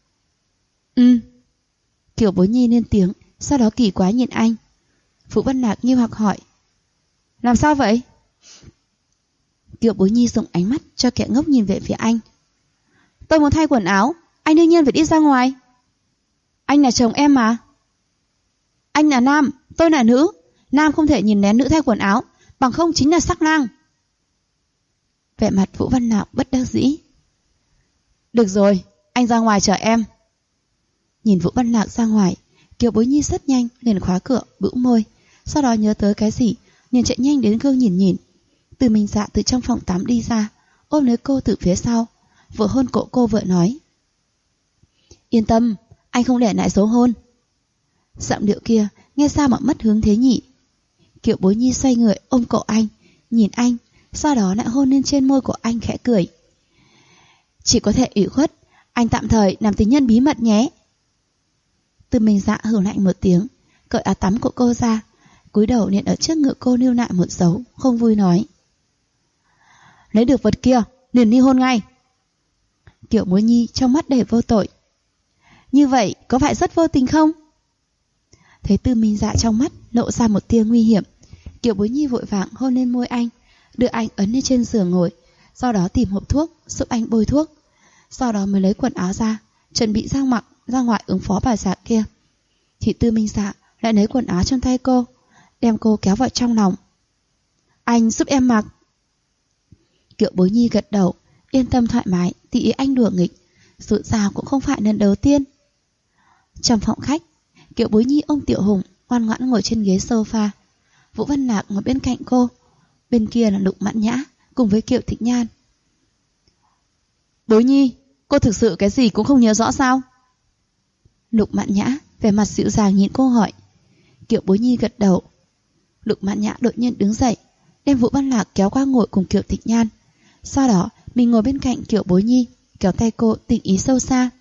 Kiều Bối Nhi lên tiếng, sau đó kỳ quái nhìn anh. Vũ Văn Lạc nghi hoặc hỏi. Làm sao vậy? Kiều Bối Nhi dùng ánh mắt cho kẻ ngốc nhìn về phía anh. Tôi muốn thay quần áo, anh đương nhiên phải đi ra ngoài. Anh là chồng em mà. Anh là nam, tôi là nữ. Nam không thể nhìn lén nữ thay quần áo, bằng không chính là sắc lang. Vẻ mặt Vũ Văn Lạc bất đắc dĩ. Được rồi, anh ra ngoài chờ em. Nhìn Vũ Văn Lạc ra ngoài, Kiều Bối Nhi rất nhanh liền khóa cửa, bĩu môi, sau đó nhớ tới cái gì, liền chạy nhanh đến gương nhìn. Từ Minh Dạ từ trong phòng tắm đi ra, ôm lấy cô từ phía sau, vừa hôn cổ cô vừa nói. Yên tâm, anh không để lại dấu hôn. Giọng điệu kia nghe sao mà mất hướng thế nhỉ? Kiều Bối Nhi xoay người ôm cổ anh, nhìn anh, sau đó lại hôn lên trên môi của anh khẽ cười. Chỉ có thể ủy khuất, anh tạm thời làm tình nhân bí mật nhé. Từ Minh Dạ hừ lạnh một tiếng, cởi áo tắm của cô ra, cúi đầu nện ở trước ngực cô lưu lại một dấu, không vui nói. Lấy được vật kia, liền ly hôn ngay. Kiều Bối Nhi trong mắt đầy vô tội. Như vậy có phải rất vô tình không? Thấy Tư Minh Dạ trong mắt lộ ra một tia nguy hiểm, Kiều Bối Nhi vội vàng hôn lên môi anh, đưa anh ấn lên trên giường ngồi, sau đó tìm hộp thuốc giúp anh bôi thuốc, sau đó mới lấy quần áo ra, chuẩn bị ra ngoài ứng phó bà già kia. Thì Tư Minh Dạ lại lấy quần áo trong tay cô, đem cô kéo vào trong lòng. Anh giúp em mặc. Kiều Bối Nhi gật đầu, yên tâm thoải mái, tùy ý anh đùa nghịch, dù sao cũng không phải lần đầu tiên. Trong phòng khách, Kiều Bối Nhi ôm Tiểu Hùng ngoan ngoãn ngồi trên ghế sofa. Vũ Văn Lạc ngồi bên cạnh cô, bên kia là Lục Mạn Nhã cùng với Kiều Thịnh Nhan. Bối Nhi, cô thực sự cái gì cũng không nhớ rõ sao? Lục Mạn Nhã vẻ mặt dịu dàng nhìn cô hỏi. Kiều Bối Nhi gật đầu. Lục Mạn Nhã đột nhiên đứng dậy, đem Vũ Văn Lạc kéo qua ngồi cùng Kiều Thịnh Nhan. Sau đó mình ngồi bên cạnh Kiều Bối Nhi, kéo tay cô tình ý sâu xa.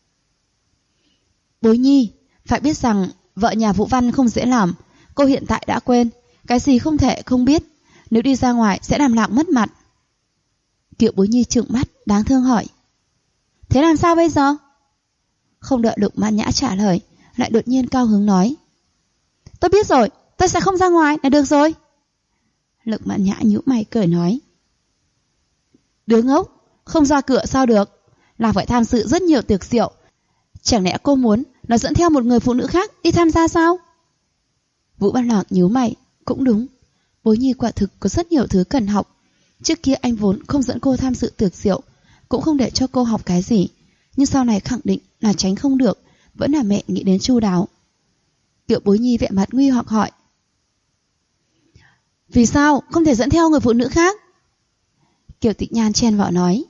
Bối Nhi, phải biết rằng vợ nhà Vũ Văn không dễ làm. Cô hiện tại đã quên, cái gì không thể không biết, nếu đi ra ngoài sẽ làm lạc mất mặt. Kiều Bối Nhi trừng mắt đáng thương hỏi. Thế làm sao bây giờ? Không đợi Lục Mạn Nhã trả lời, lại đột nhiên cao hứng nói. Tôi biết rồi, tôi sẽ không ra ngoài là được rồi. Lục Mạn Nhã nhíu mày cười nói. Đứa ngốc, không ra cửa sao được, là phải tham dự rất nhiều tiệc rượu. Chẳng lẽ cô muốn nó dẫn theo một người phụ nữ khác đi tham gia sao? Vũ Văn Lạc nhíu mày, cũng đúng. Bối Nhi quả thực có rất nhiều thứ cần học. Trước kia anh vốn không dẫn cô tham dự tiệc rượu, cũng không để cho cô học cái gì. Nhưng sau này khẳng định là tránh không được, vẫn là mẹ nghĩ đến chu đáo. Kiều Bối Nhi vẻ mặt nghi hoặc hỏi. Vì sao không thể dẫn theo người phụ nữ khác? Kiều Tịch Nhan chen vào nói.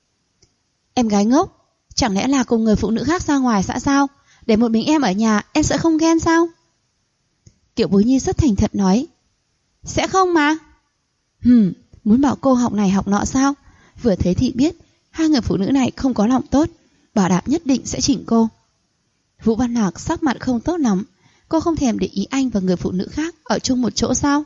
Em gái ngốc, chẳng lẽ là cùng người phụ nữ khác ra ngoài xã sao? Để một mình em ở nhà em sẽ không ghen sao? Kiều Bối Nhi rất thành thật nói. Sẽ không mà. Muốn bảo cô học này học nọ sao? Vừa thấy thì biết hai người phụ nữ này không có lòng tốt, bảo đảm nhất định sẽ chỉnh cô. Vũ Văn Lạc sắc mặt không tốt lắm. Cô không thèm để ý anh và người phụ nữ khác ở chung một chỗ sao?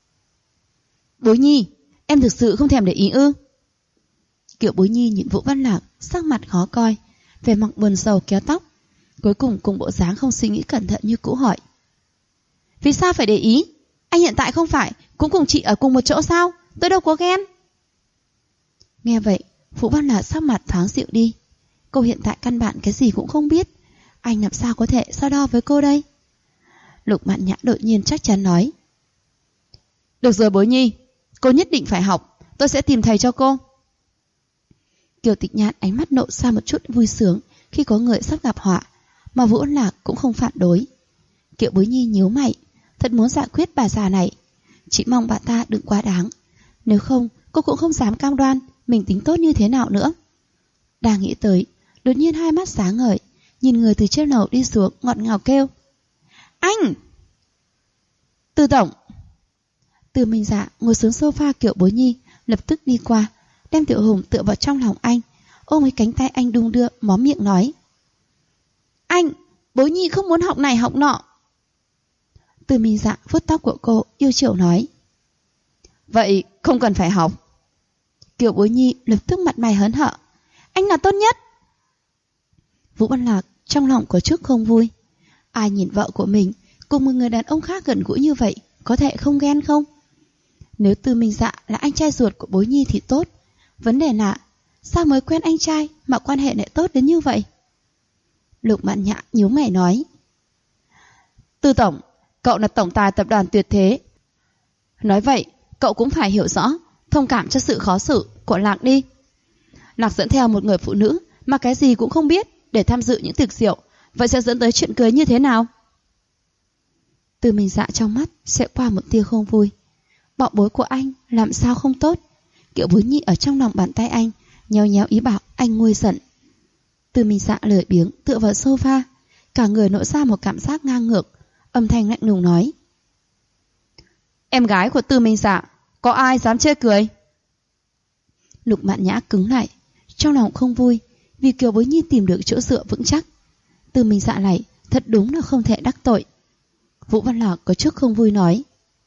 Bối Nhi, em thực sự không thèm để ý ư? Kiều Bối Nhi nhìn Vũ Văn Lạc, sắc mặt khó coi, vẻ mặt buồn rầu kéo tóc. Cuối cùng cùng bộ dáng không suy nghĩ cẩn thận như cũ hỏi. Vì sao phải để ý? Anh hiện tại không phải cũng cùng chị ở cùng một chỗ sao? Tôi đâu có ghen. Nghe vậy, Vũ Văn Lạc sắc mặt thoáng dịu đi. Cô hiện tại căn bản cái gì cũng không biết, anh làm sao có thể so đo với cô đây? Lục Mạn Nhã đột nhiên chắc chắn nói. Được rồi Bối Nhi, cô nhất định phải học, tôi sẽ tìm thầy cho cô. Kiều Tịch Nhạn ánh mắt nộ ra một chút vui sướng khi có người sắp gặp họa, mà Vũ Văn Lạc cũng không phản đối. Kiều Bối Nhi nhíu mày, thật muốn giải quyết bà già này. Chỉ mong bà ta đừng quá đáng, nếu không cô cũng không dám cam đoan mình tính tốt như thế nào nữa. Đang nghĩ tới, đột nhiên hai mắt sáng ngời, nhìn người từ trên lầu đi xuống ngọt ngào kêu. Anh! Từ tổng! Từ Minh Dạ ngồi xuống sofa Kiều Bối Nhi, lập tức đi qua, đem Tiểu Hùng tựa vào trong lòng anh, ôm lấy cánh tay anh đung đưa, móm miệng nói. Anh! Bối Nhi không muốn học này học nọ. Từ Minh Dạ vuốt tóc của cô, yêu chiều nói. Vậy không cần phải học. Kiều Bối Nhi lập tức mặt mày hớn hở. Anh là tốt nhất. Vũ Văn Lạc trong lòng có chút không vui. Ai nhìn vợ của mình cùng một người đàn ông khác gần gũi như vậy, có thể không ghen không? Nếu Từ Minh Dạ là anh trai ruột của Bối Nhi thì tốt. Vấn đề là sao mới quen anh trai mà quan hệ lại tốt đến như vậy? Lục Mạn Nhã nhíu mày nói. Từ tổng, cậu là tổng tài tập đoàn Tuyệt Thế. Nói vậy, cậu cũng phải hiểu rõ, thông cảm cho sự khó xử của Lạc đi. Lạc dẫn theo một người phụ nữ mà cái gì cũng không biết để tham dự những tiệc rượu, vậy sẽ dẫn tới chuyện cưới như thế nào? Từ Minh Dạ trong mắt sẽ qua một tia không vui. Bảo bối của anh làm sao không tốt? Kiều Bối Nhi ở trong lòng bàn tay anh, nhéo nhéo ý bảo anh nguôi giận. Từ Minh Dạ lười biếng tựa vào sofa, cả người nổi ra một cảm giác ngang ngược, âm thanh lạnh lùng nói. Em gái của Từ Minh Dạ, có ai dám chê cười? Lục Mạn Nhã cứng lại, trong lòng không vui, vì Kiều Bối Nhi tìm được chỗ dựa vững chắc. Từ Minh Dạ này thật đúng là không thể đắc tội. Vũ Văn Lạc có chút không vui nói.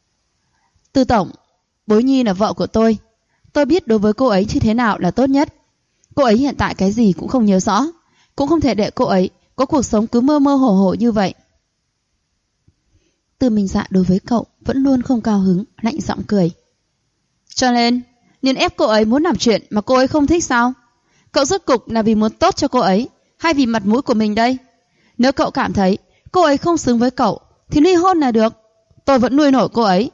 Từ tổng, Bối Nhi là vợ của tôi biết đối với cô ấy như thế nào là tốt nhất. Cô ấy hiện tại cái gì cũng không nhớ rõ, cũng không thể để cô ấy có cuộc sống cứ mơ mơ hồ hồ như vậy. Từ Minh Dạ đối với cậu vẫn luôn không cao hứng, lạnh giọng cười. Cho nên ép cô ấy muốn làm chuyện mà cô ấy không thích sao? Cậu rốt cục là vì muốn tốt cho cô ấy hay vì mặt mũi của mình đây? Nếu cậu cảm thấy cô ấy không xứng với cậu thì ly hôn là được, tôi vẫn nuôi nổi cô ấy.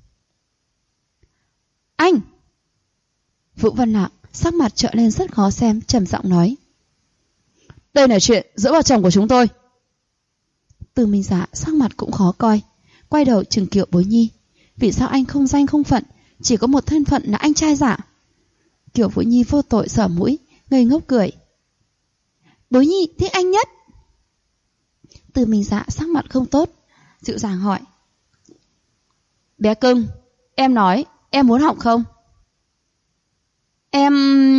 Anh! Vũ Văn Lạc sắc mặt trợn lên rất khó xem, trầm giọng nói. Đây là chuyện giữa vợ chồng của chúng tôi. Từ Minh Dạ sắc mặt cũng khó coi, quay đầu trừng Kiều Bối Nhi. Vì sao anh không danh không phận, chỉ có một thân phận là anh trai giả? Kiều Bối Nhi vô tội sờ mũi, ngây ngốc cười. Bối Nhi thích anh nhất. Từ Minh Dạ sắc mặt không tốt, dịu dàng hỏi. Bé cưng, em nói em muốn học không? Em...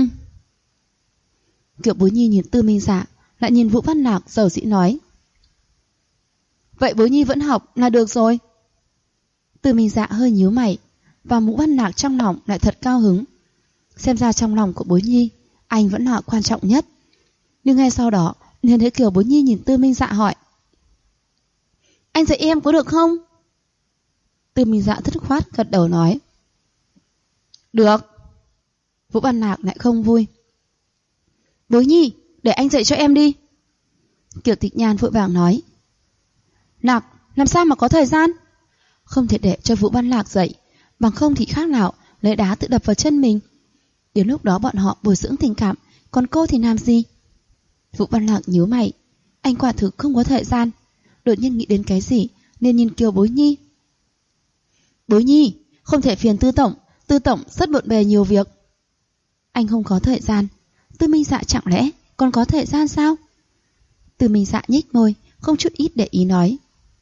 Kiều Bối Nhi nhìn Từ Minh Dạ, lại nhìn Vũ Văn Lạc dầu dĩ nói. Vậy Bối Nhi vẫn học là được rồi. Từ Minh Dạ hơi nhíu mày, và Vũ Văn Lạc trong lòng lại thật cao hứng. Xem ra trong lòng của Bối Nhi, anh vẫn là quan trọng nhất. Nhưng ngay sau đó liền thấy Kiều Bối Nhi nhìn Tư Minh Dạ hỏi: Anh dạy em có được không? Tư Minh Dạ dứt khoát gật đầu nói: Được. Vũ Văn Lạc lại không vui: Bối Nhi, để anh dạy cho em đi. Kiều Tịch Nhan vội vàng nói: Lạc, làm sao mà có thời gian? Không thể để cho Vũ Văn Lạc dạy, bằng không thì khác nào lấy đá tự đập vào chân mình. Đến lúc đó bọn họ bồi dưỡng tình cảm, còn cô thì làm gì? Vũ Văn Lạc nhíu mày, anh quả thực không có thời gian. Đột nhiên nghĩ đến cái gì nên nhìn Kiều Bối Nhi: Bối Nhi, không thể phiền Tư tổng rất bộn bề nhiều việc. Anh không có thời gian. Tư Minh Dạ chẳng lẽ còn có thời gian sao? Tư Minh Dạ nhếch môi, không chút ít để ý nói: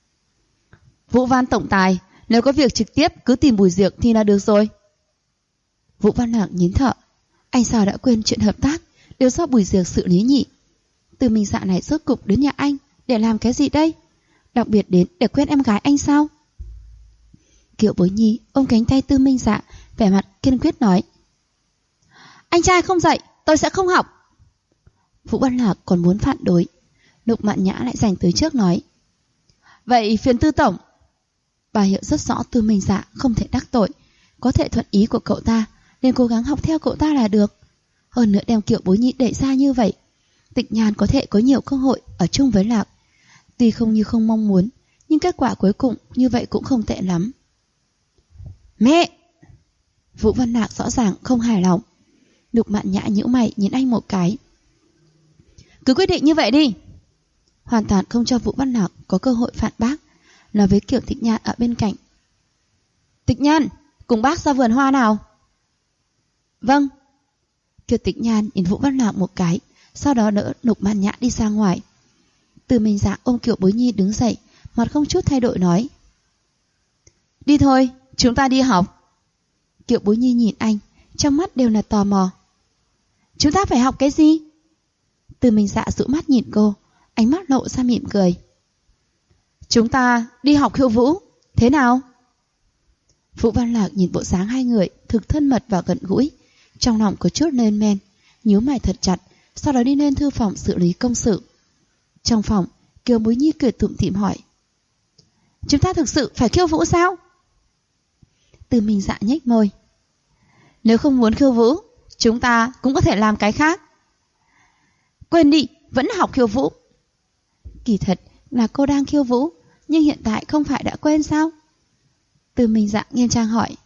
Vũ Văn tổng tài, nếu có việc trực tiếp cứ tìm Bùi Diệc thì là được rồi. Vũ Văn Lạc nín thở, anh sao đã quên chuyện hợp tác đều do Bùi Diệc xử lý nhỉ? Tư Minh Dạ này rốt cục đến nhà anh để làm cái gì đây? Đặc biệt đến để quen em gái anh sao? Kiều Bối Nhi ôm cánh tay Tư Minh Dạ, vẻ mặt kiên quyết nói: Anh trai không dạy, tôi sẽ không học. Vũ Văn Lạc còn muốn phản đối, Lục Mạn Nhã lại giành tới trước nói: Vậy phiền Tư tổng. Bà hiểu rất rõ Tư Minh Dạ không thể đắc tội, có thể thuận ý của cậu ta nên cố gắng học theo cậu ta là được. Hơn nữa đem Kiều Bối Nhi đẩy ra như vậy, Tịch Nhan có thể có nhiều cơ hội ở chung với Lạc. Tuy không như không mong muốn, nhưng kết quả cuối cùng như vậy cũng không tệ lắm. Mẹ! Vũ Văn Lạc rõ ràng không hài lòng. Lục Mạn Nhã nhíu mày nhìn anh một cái: Cứ quyết định như vậy đi. Hoàn toàn không cho Vũ Văn Lạc có cơ hội phản bác, nói với Kiều Tịch Nhan ở bên cạnh: Tịch Nhan, cùng bác ra vườn hoa nào. Vâng. Kiều Tịch Nhan nhìn Vũ Văn Lạc một cái, sau đó đỡ Lục Mạn Nhã đi ra ngoài. Từ Minh Dạ ôm Kiều Bối Nhi đứng dậy, mặt không chút thay đổi nói: Đi thôi, chúng ta đi học. Kiều Bối Nhi nhìn anh, trong mắt đều là tò mò. Chúng ta phải học cái gì? Từ Minh Dạ dụ mắt nhìn cô, ánh mắt lộ ra mỉm cười. Chúng ta đi học khiêu vũ, thế nào? Vũ Văn Lạc nhìn bộ dáng hai người thực thân mật và gần gũi, trong lòng có chút lên men, nhíu mày thật chặt, sau đó đi lên thư phòng xử lý công sự. Trong phòng, Kiều Bối Nhi cười tủm tỉm hỏi: Chúng ta thực sự phải khiêu vũ sao? Từ Minh Dạ nhếch môi: Nếu không muốn khiêu vũ, chúng ta cũng có thể làm cái khác. Quên đi, vẫn học khiêu vũ. Kỳ thật là cô đang khiêu vũ, nhưng hiện tại không phải đã quên sao? Từ Minh Dạ nghiêm trang hỏi: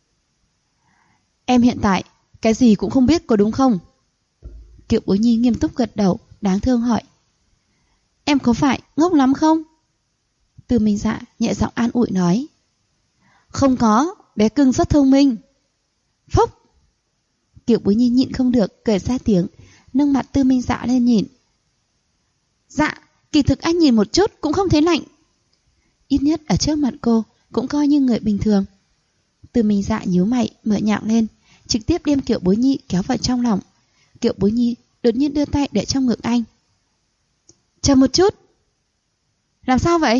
Em hiện tại cái gì cũng không biết có đúng không? Kiều Bối Nhi nghiêm túc gật đầu, đáng thương hỏi: Em có phải ngốc lắm không? Từ Minh Dạ nhẹ giọng an ủi nói: Không có, bé cưng rất thông minh. Phúc! Kiều Bối Nhi nhịn không được cười ra tiếng, nâng mặt Tư Minh Dạ lên nhìn. Dạ, kỳ thực anh nhìn một chút cũng không thấy lạnh. Ít nhất ở trước mặt cô cũng coi như người bình thường. Tư Minh Dạ nhíu mày mở nhạc lên, trực tiếp đem Kiều Bối Nhi kéo vào trong lòng. Kiều Bối Nhi đột nhiên đưa tay để trong ngực anh. Chờ một chút. Làm sao vậy?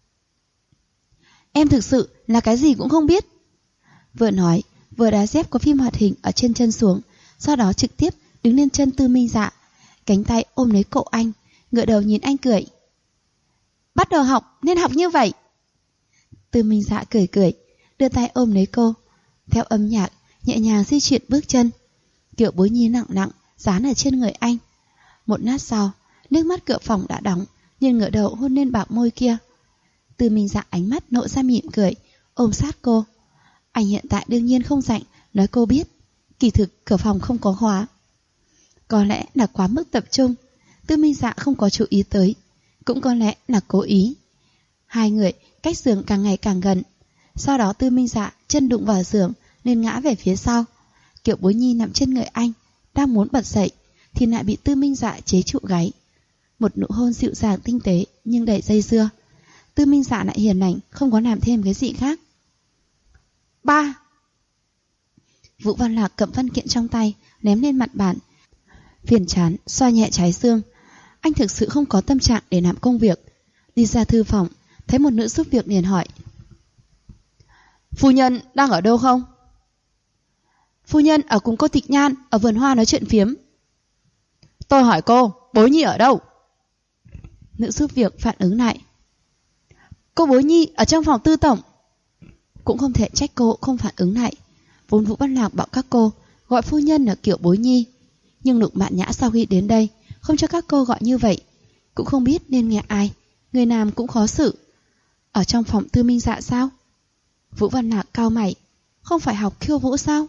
Em thực sự là cái gì cũng không biết. Vừa nói, vừa đá dép có phim hoạt hình ở trên chân xuống, sau đó trực tiếp đứng lên chân Tư Minh Dạ, cánh tay ôm lấy cổ anh, ngửa đầu nhìn anh cười. Bắt đầu học nên học như vậy. Tư Minh Dạ cười cười, đưa tay ôm lấy cô, theo âm nhạc nhẹ nhàng di chuyển bước chân. Kiều Bối Nhi nặng nặng dán ở trên người anh. Một lát sau, nước mắt cửa phòng đã đóng, nhưng ngửa đầu hôn lên bạc môi kia. Tư Minh Dạ ánh mắt lộ ra mỉm cười, ôm sát cô. Anh hiện tại đương nhiên không rảnh nói cô biết, kỳ thực cửa phòng không có khóa. Có lẽ là quá mức tập trung, Tư Minh Dạ không có chú ý tới, cũng có lẽ là cố ý. Hai người cách giường càng ngày càng gần. Sau đó Tư Minh Dạ chân đụng vào giường nên ngã về phía sau. Kiều Bối Nhi nằm trên người anh, đang muốn bật dậy thì lại bị Tư Minh Dạ chế trụ gáy. Một nụ hôn dịu dàng tinh tế nhưng đầy dây dưa. Tư Minh Dạ lại hiền lành, không có làm thêm cái gì khác. 3. Vũ Văn Lạc cầm văn kiện trong tay ném lên mặt bàn, phiền chán xoa nhẹ trái xương. Anh thực sự không có tâm trạng để làm công việc. Đi ra thư phòng, thấy một nữ giúp việc liền hỏi: Phu nhân đang ở đâu không? Phu nhân ở cùng cô Tịch Nhan ở vườn hoa nói chuyện phiếm. Tôi hỏi cô, Bối Nhi ở đâu? Nữ giúp việc phản ứng lại. Cô Bối Nhi ở trong phòng Tư tổng. Cũng không thể trách cô không phản ứng lại. Vốn Vũ Văn Lạc bảo các cô gọi phu nhân là kiểu Bối Nhi, nhưng Lục Mạn Nhã sau khi đến đây không cho các cô gọi như vậy, cũng không biết nên nghe ai. Người làm cũng khó xử. Ở trong phòng Tư Minh Dạ sao? Vũ Văn Lạc cau mày. Không phải học khiêu vũ sao?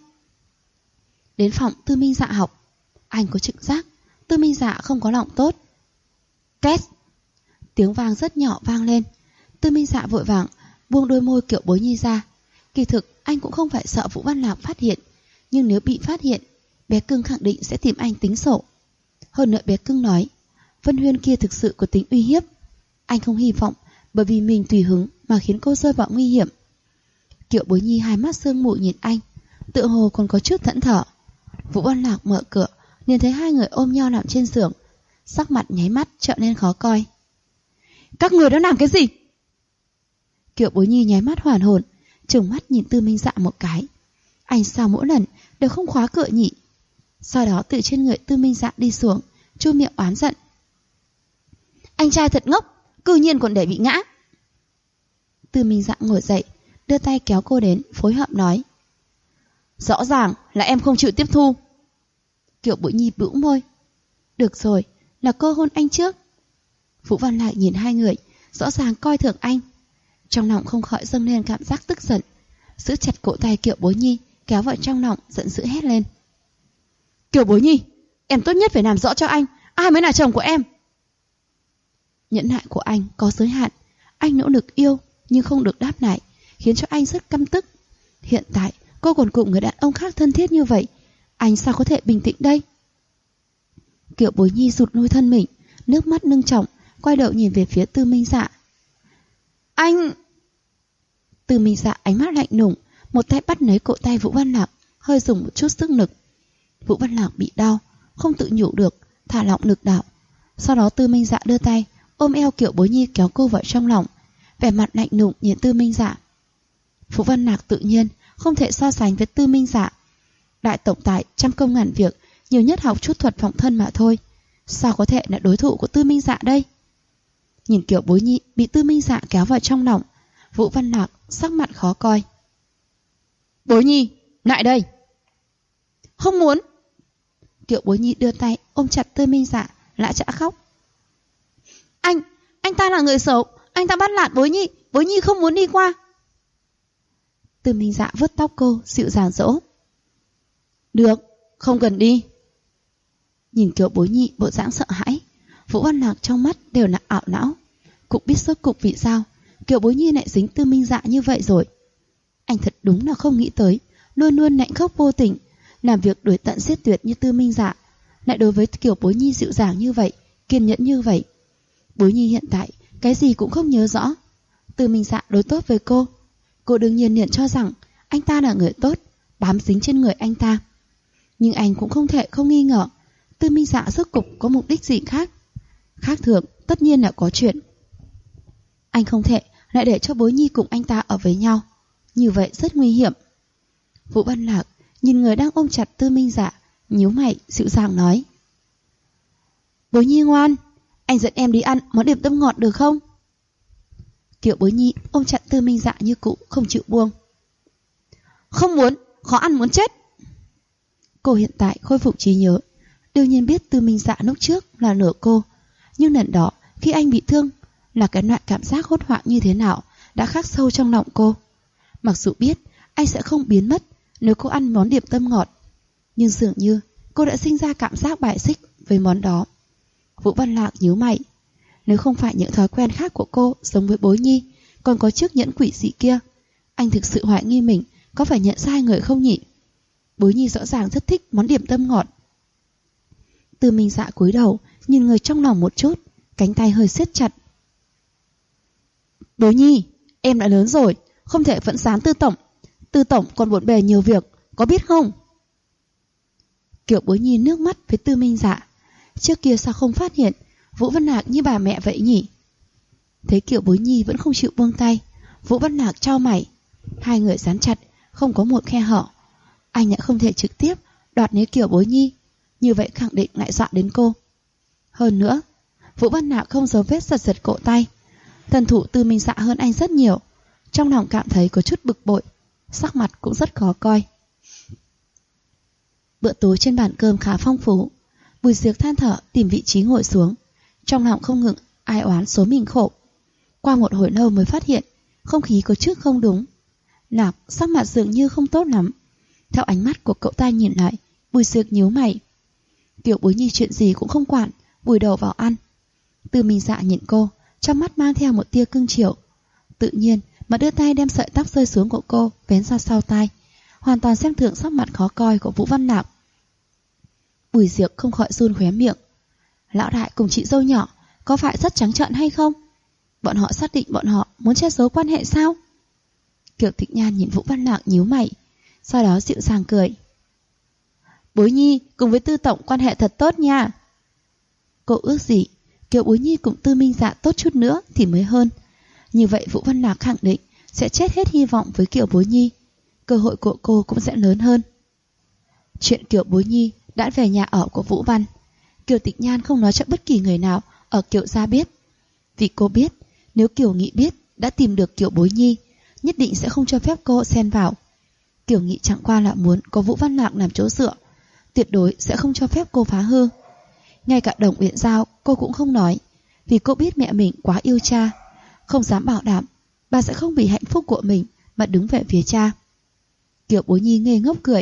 Đến phòng Tư Minh Dạ học. Anh có trực giác Tư Minh Dạ không có lòng tốt. Két. Tiếng vang rất nhỏ vang lên. Tư Minh Dạ vội vàng buông đôi môi kiểu Bối Nhi ra. Kỳ thực anh cũng không phải sợ Vũ Văn Lạc phát hiện, nhưng nếu bị phát hiện, bé cưng khẳng định sẽ tìm anh tính sổ. Hơn nữa bé cưng nói Vân Huyên kia thực sự có tính uy hiếp. Anh không hy vọng bởi vì mình tùy hứng mà khiến cô rơi vào nguy hiểm. Kiều Bối Nhi hai mắt sương mù nhìn anh, tựa hồ còn có chút thẫn thờ. Vũ Văn Lạc mở cửa, nhìn thấy hai người ôm nhau nằm trên giường, sắc mặt nháy mắt trở nên khó coi. Các người đã làm cái gì? Kiều Bối Nhi nháy mắt hoàn hồn, trừng mắt nhìn Tư Minh Dạ một cái. Anh sao mỗi lần đều không khóa cửa nhỉ? Sau đó từ trên người Tư Minh Dạ đi xuống, chu miệng oán giận. Anh trai thật ngốc, cư nhiên còn để bị ngã. Tư Minh Dạ ngồi dậy, đưa tay kéo cô đến, phối hợp nói. Rõ ràng là em không chịu tiếp thu. Kiều Bối Nhi bĩu môi. Được rồi, là cô hôn anh trước. Vũ Văn Lạc nhìn hai người, rõ ràng coi thường anh. Trong lòng không khỏi dâng lên cảm giác tức giận, giữ chặt cổ tay Kiều Bối Nhi, kéo vào trong lòng, giận dữ hét lên. Kiều Bối Nhi, em tốt nhất phải làm rõ cho anh ai mới là chồng của em. Nhẫn nại của anh có giới hạn. Anh nỗ lực yêu nhưng không được đáp lại, khiến cho anh rất căm tức. Hiện tại cô còn cùng người đàn ông khác thân thiết như vậy, anh sao có thể bình tĩnh đây? Kiều Bối Nhi rụt lui thân mình, nước mắt nâng trọng, quay đầu nhìn về phía Tư Minh Dạ. Anh... Tư Minh Dạ ánh mắt lạnh lùng, một tay bắt lấy cổ tay Vũ Văn Lạc, hơi dùng một chút sức lực. Vũ Văn Lạc bị đau, không tự nhủ được, thả lỏng lực đạo. Sau đó Tư Minh Dạ đưa tay ôm eo Kiều Bối Nhi kéo cô vào trong lòng, vẻ mặt lạnh lùng nhìn Tư Minh Dạ. Vũ Văn Lạc tự nhiên không thể so sánh với Tư Minh Dạ. Đại tổng tài trăm công ngàn việc, nhiều nhất học chút thuật phòng thân mà thôi, sao có thể là đối thủ của Tư Minh Dạ đây? Nhìn Kiều Bối Nhi bị Tư Minh Dạ kéo vào trong lòng, Vũ Văn Lạc sắc mặt khó coi. Bối Nhi, lại đây. Không muốn. Kiều Bối Nhi đưa tay ôm chặt Tư Minh Dạ, lã chã khóc. Anh ta là người xấu, anh ta bắt nạt Bối Nhi không muốn đi qua. Tư Minh Dạ vuốt tóc cô, dịu dàng dỗ. Được, không cần đi. Nhìn Kiều Bối Nhi bộ dáng sợ hãi, Vũ Văn Lạc trong mắt đều là ảo não. Cũng biết rốt cục vì sao Kiều Bối Nhi lại dính Tư Minh Dạ như vậy rồi. Anh thật đúng là không nghĩ tới, luôn luôn lạnh khốc vô tình, làm việc đuổi tận giết tuyệt như Tư Minh Dạ, lại đối với Kiều Bối Nhi dịu dàng như vậy, kiên nhẫn như vậy. Bối Nhi hiện tại cái gì cũng không nhớ rõ. Tư Minh Dạ đối tốt với cô đương nhiên liền cho rằng anh ta là người tốt, bám dính trên người anh ta. Nhưng anh cũng không thể không nghi ngờ Tư Minh Dạ rốt cục có mục đích gì khác. Khác thường tất nhiên là có chuyện. Anh không thể lại để cho Bối Nhi cùng anh ta ở với nhau, như vậy rất nguy hiểm. Vũ Văn Lạc nhìn người đang ôm chặt Tư Minh Dạ, nhíu mày dịu dàng nói. Bối Nhi ngoan, anh dẫn em đi ăn món điểm tâm ngọt được không? Kiều Bối Nhi ôm chặt Tư Minh Dạ như cũ, không chịu buông. Không muốn, khó ăn muốn chết. Cô hiện tại khôi phục trí nhớ, đương nhiên biết Tư Minh Dạ lúc trước là nửa cô, nhưng lần đó khi anh bị thương là cái loại cảm giác hốt hoảng như thế nào đã khắc sâu trong lòng cô. Mặc dù biết anh sẽ không biến mất nếu cô ăn món điểm tâm ngọt, nhưng dường như cô đã sinh ra cảm giác bài xích với món đó. Vũ Văn Lạc nhíu mày. Nếu không phải những thói quen khác của cô giống với Bối Nhi, còn có chiếc nhẫn quỷ dị kia, anh thực sự hoài nghi mình có phải nhận sai người không nhỉ? Bối Nhi rõ ràng rất thích món điểm tâm ngọt. Tư Minh Dạ cúi đầu nhìn người trong lòng một chút, cánh tay hơi siết chặt. Bối Nhi, em đã lớn rồi, không thể vẫn sán Tư tổng. Tư tổng còn bộn bề nhiều việc, có biết không? Kiều Bối Nhi nước mắt với Tư Minh Dạ. Trước kia sao không phát hiện Vũ Văn Lạc như bà mẹ vậy nhỉ? Thấy Kiều Bối Nhi vẫn không chịu buông tay, Vũ Văn Lạc chau mày. Hai người dán chặt, không có một khe hở. Anh lại không thể trực tiếp đoạt lấy Kiều Bối Nhi, như vậy khẳng định lại dọa đến cô. Hơn nữa, Vũ Văn Nạo không giấu vết giật giật cổ tay. Thần thủ Tư Minh Dạ hơn anh rất nhiều. Trong lòng cảm thấy có chút bực bội, sắc mặt cũng rất khó coi. Bữa tối trên bàn cơm khá phong phú. Bùi Diệc than thở tìm vị trí ngồi xuống, trong lòng không ngừng ai oán số mình khổ. Qua một hồi lâu mới phát hiện không khí có chút không đúng. Lạc sắc mặt dường như không tốt lắm. Theo ánh mắt của cậu ta nhìn lại, Bùi Diệc nhíu mày. Kiều Bối Nhi chuyện gì cũng không quản, vùi đầu vào ăn. Tư Minh Dạ nhìn cô, trong mắt mang theo một tia cưng chiều. Tự nhiên mà đưa tay đem sợi tóc rơi xuống của cô vén ra sau tai, hoàn toàn xem thường sắc mặt khó coi của Vũ Văn Nạo. Bùi Diệc không khỏi run khóe miệng. Lão đại cùng chị dâu nhỏ có phải rất trắng trợn hay không? Bọn họ xác định bọn họ muốn che giấu quan hệ sao? Kiều Tịch Nhan nhìn Vũ Văn Nạo nhíu mày, sau đó dịu dàng cười. Bối Nhi cùng với Tư tổng quan hệ thật tốt nha. Cô ước gì Kiều Bối Nhi cùng Tư Minh Dạ tốt chút nữa thì mới hơn. Như vậy Vũ Văn Nạo khẳng định sẽ chết hết hy vọng với Kiều Bối Nhi, cơ hội của cô cũng sẽ lớn hơn. Chuyện Kiều Bối Nhi đã về nhà ở của Vũ Văn, Kiều Tịch Nhan không nói cho bất kỳ người nào ở Kiều gia biết. Vì cô biết nếu Kiều Nghị biết đã tìm được Kiều Bối Nhi, nhất định sẽ không cho phép cô xen vào. Kiều Nghị chẳng qua là muốn có Vũ Văn Nạo làm chỗ dựa, tuyệt đối sẽ không cho phép cô phá hư. Ngay cả Đồng Uyển Giao cô cũng không nói, vì cô biết mẹ mình quá yêu cha, không dám bảo đảm bà sẽ không vì hạnh phúc của mình mà đứng về phía cha. Kiều Bối Nhi ngây ngốc cười.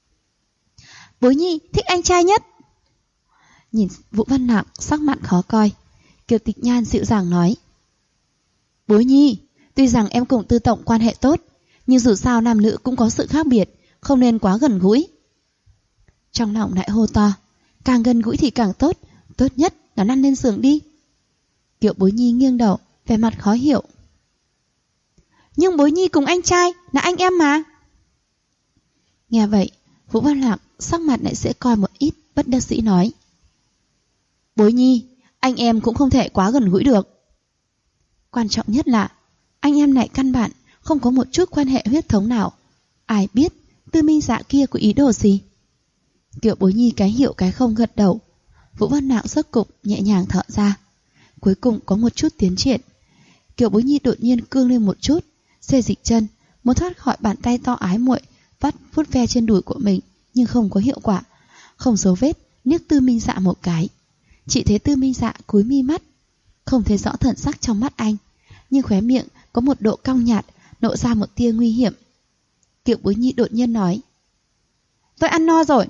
Bối Nhi thích anh trai nhất. Nhìn Vũ Văn Nạo sắc mặt khó coi, Kiều Tịch Nhan dịu dàng nói. Bối Nhi, tuy rằng em cùng Tư tổng quan hệ tốt, nhưng dù sao nam nữ cũng có sự khác biệt, không nên quá gần gũi. Trong lòng lại hô to, càng gần gũi thì càng tốt, tốt nhất là lăn lên giường đi. Kiều Bối Nhi nghiêng đầu, vẻ mặt khó hiểu. Nhưng Bối Nhi cùng anh trai là anh em mà. Nghe vậy, Vũ Văn Nạo sắc mặt lại dễ coi một ít, bất đắc dĩ nói. Bối Nhi, anh em cũng không thể quá gần gũi được. Quan trọng nhất là anh em này căn bản không có một chút quan hệ huyết thống nào. Ai biết Tư Minh Dạ kia có ý đồ gì? Kiều Bối Nhi cái hiểu cái không gật đầu. Vũ Văn Nạo rốt cục nhẹ nhàng thở ra. Cuối cùng có một chút tiến triển. Kiều Bối Nhi đột nhiên cương lên một chút, xê dịch chân, muốn thoát khỏi bàn tay to ái muội vắt vuốt ve trên đùi của mình, nhưng không có hiệu quả. Không dấu vết liếc Tư Minh Dạ một cái. Chỉ thấy Tư Minh Dạ cúi mi mắt, không thấy rõ thần sắc trong mắt anh, nhưng khóe miệng có một độ cong nhạt, lộ ra một tia nguy hiểm. Kiều Bối Nhi đột nhiên nói. Tôi ăn no rồi.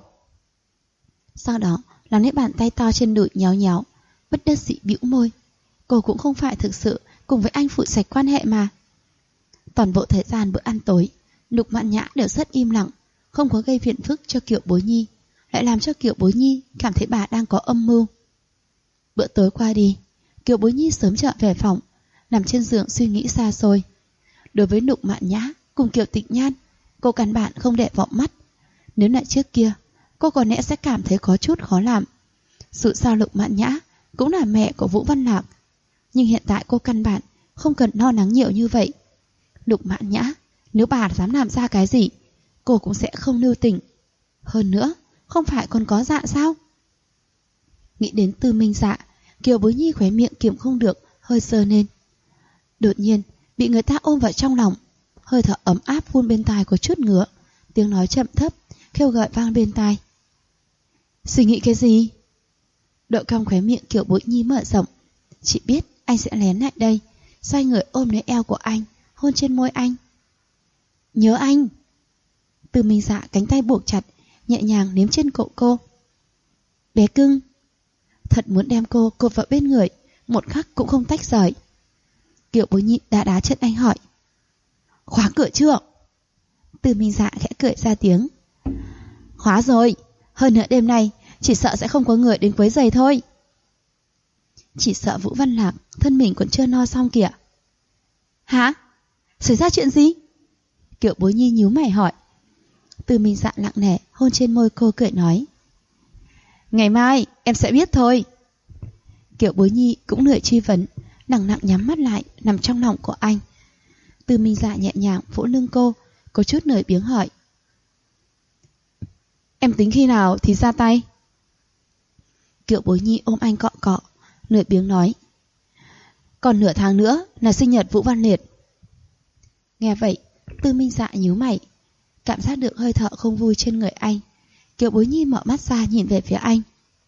Sau đó là lấy bàn tay to trên đùi nhéo nhéo, bất đắc dĩ bĩu môi. Cô cũng không phải thực sự cùng với anh phụ sạch quan hệ mà. Toàn bộ thời gian bữa ăn tối, Lục Mạn Nhã đều rất im lặng, không có gây phiền phức cho Kiều Bối Nhi, lại làm cho Kiều Bối Nhi cảm thấy bà đang có âm mưu. Bữa tối qua đi, Kiều Bối Nhi sớm trở về phòng, nằm trên giường suy nghĩ xa xôi. Đối với Lục Mạn Nhã cùng Kiều Tịch Nhan, cô căn bản không để vào mắt. Nếu lại trước kia, cô có lẽ sẽ cảm thấy có chút khó làm. Dù sao Lục Mạn Nhã cũng là mẹ của Vũ Văn Nạo, nhưng hiện tại cô căn bản không cần lo lắng nhiều như vậy. Lục Mạn Nhã, nếu bà dám làm ra cái gì, cô cũng sẽ không lưu tình. Hơn nữa, không phải còn có Dạ sao? Nghĩ đến Tư Minh Dạ, Kiều Bối Nhi khóe miệng kiềm không được, hơi sơ lên. Đột nhiên, bị người ta ôm vào trong lòng, hơi thở ấm áp phun bên tai có chút ngứa, tiếng nói chậm thấp, kêu gọi vang bên tai. Suy nghĩ cái gì? Độ cong khóe miệng Kiều Bối Nhi mở rộng. Chị biết anh sẽ lén lại đây, xoay người ôm lấy eo của anh, hôn trên môi anh. Nhớ anh. Tư Minh Dạ cánh tay buộc chặt, nhẹ nhàng nếm trên cổ cô. Bé cưng. Thật muốn đem cô cột vào bên người, một khắc cũng không tách rời. Kiều Bối Nhi đá đá chân anh hỏi. Khóa cửa chưa? Tư Minh Dạ khẽ cười ra tiếng. Khóa rồi, hơn nữa đêm nay chỉ sợ sẽ không có người đến quấy rầy thôi. Chỉ sợ Vũ Văn Lạc thân mình còn chưa no xong kìa. Hả? Xảy ra chuyện gì? Kiều Bối Nhi nhíu mày hỏi. Tư Minh Dạ lặng lẽ hôn trên môi cô cười nói. Ngày mai em sẽ biết thôi. Kiều Bối Nhi cũng lười truy vấn, nặng nặng nhắm mắt lại nằm trong lòng của anh. Tư Minh Dạ nhẹ nhàng vỗ lưng cô, có chút lười biếng hỏi. Em tính khi nào thì ra tay? Kiều Bối Nhi ôm anh cọ cọ, lười biếng nói: còn nửa tháng nữa là sinh nhật Vũ Văn Liệt. Nghe vậy, Tư Minh Dạ nhíu mày, cảm giác được hơi thở không vui trên người anh. Kiều Bối Nhi mở mắt ra nhìn về phía anh.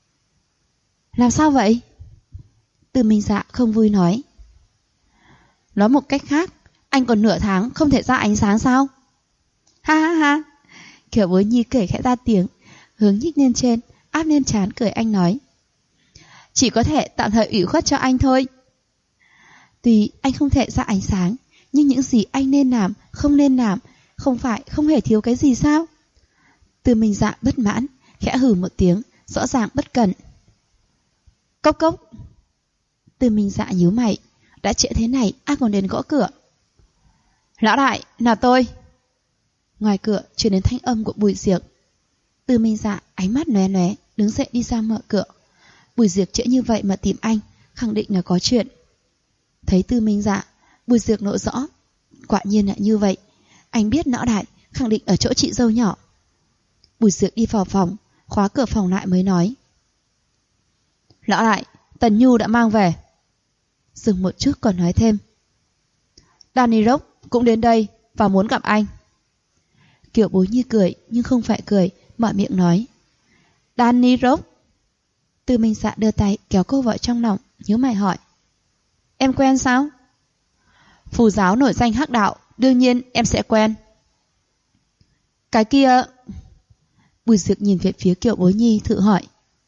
Làm sao vậy? Tư Minh Dạ không vui nói: nói một cách khác, anh còn nửa tháng không thể ra ánh sáng sao? Ha ha ha. Kiều Bối Nhi cười khẽ ra tiếng, hướng nhích lên trên, áp lên trán cười anh nói: chỉ có thể tạm thời ủy khuất cho anh thôi. Tuy anh không thể ra ánh sáng, nhưng những gì anh nên làm, không nên làm, không phải không hề thiếu cái gì sao? Tư Minh Dạ bất mãn, khẽ hừ một tiếng, rõ ràng bất cẩn. Cốc cốc. Tư Minh Dạ nhíu mày, đã trễ thế này ai còn đến gõ cửa? Lão đại, là tôi. Ngoài cửa truyền đến thanh âm của Bùi Diệc. Tư Minh Dạ ánh mắt lóe lóe, đứng dậy đi ra mở cửa. Bùi Diệc trễ như vậy mà tìm anh, khẳng định là có chuyện. Thấy Tư Minh Dạ, Bùi Diệc nộ rõ, quả nhiên là như vậy. Anh biết lão đại khẳng định ở chỗ chị dâu nhỏ. Bùi Diệc đi vào phòng, khóa cửa phòng lại mới nói: lão đại, Tần Nhu đã mang về. Dừng một chút còn nói thêm: Danny Rock cũng đến đây và muốn gặp anh. Kiều Bối Nhi cười nhưng không phải cười, mở miệng nói: Danny Rock. Tư Minh Dạ đưa tay kéo cô vào trong lòng, nhíu mày hỏi: em quen sao? Phù giáo nổi danh hắc đạo, đương nhiên em sẽ quen. Cái kia... Bùi Diệc nhìn về phía Kiều Bối Nhi thử hỏi: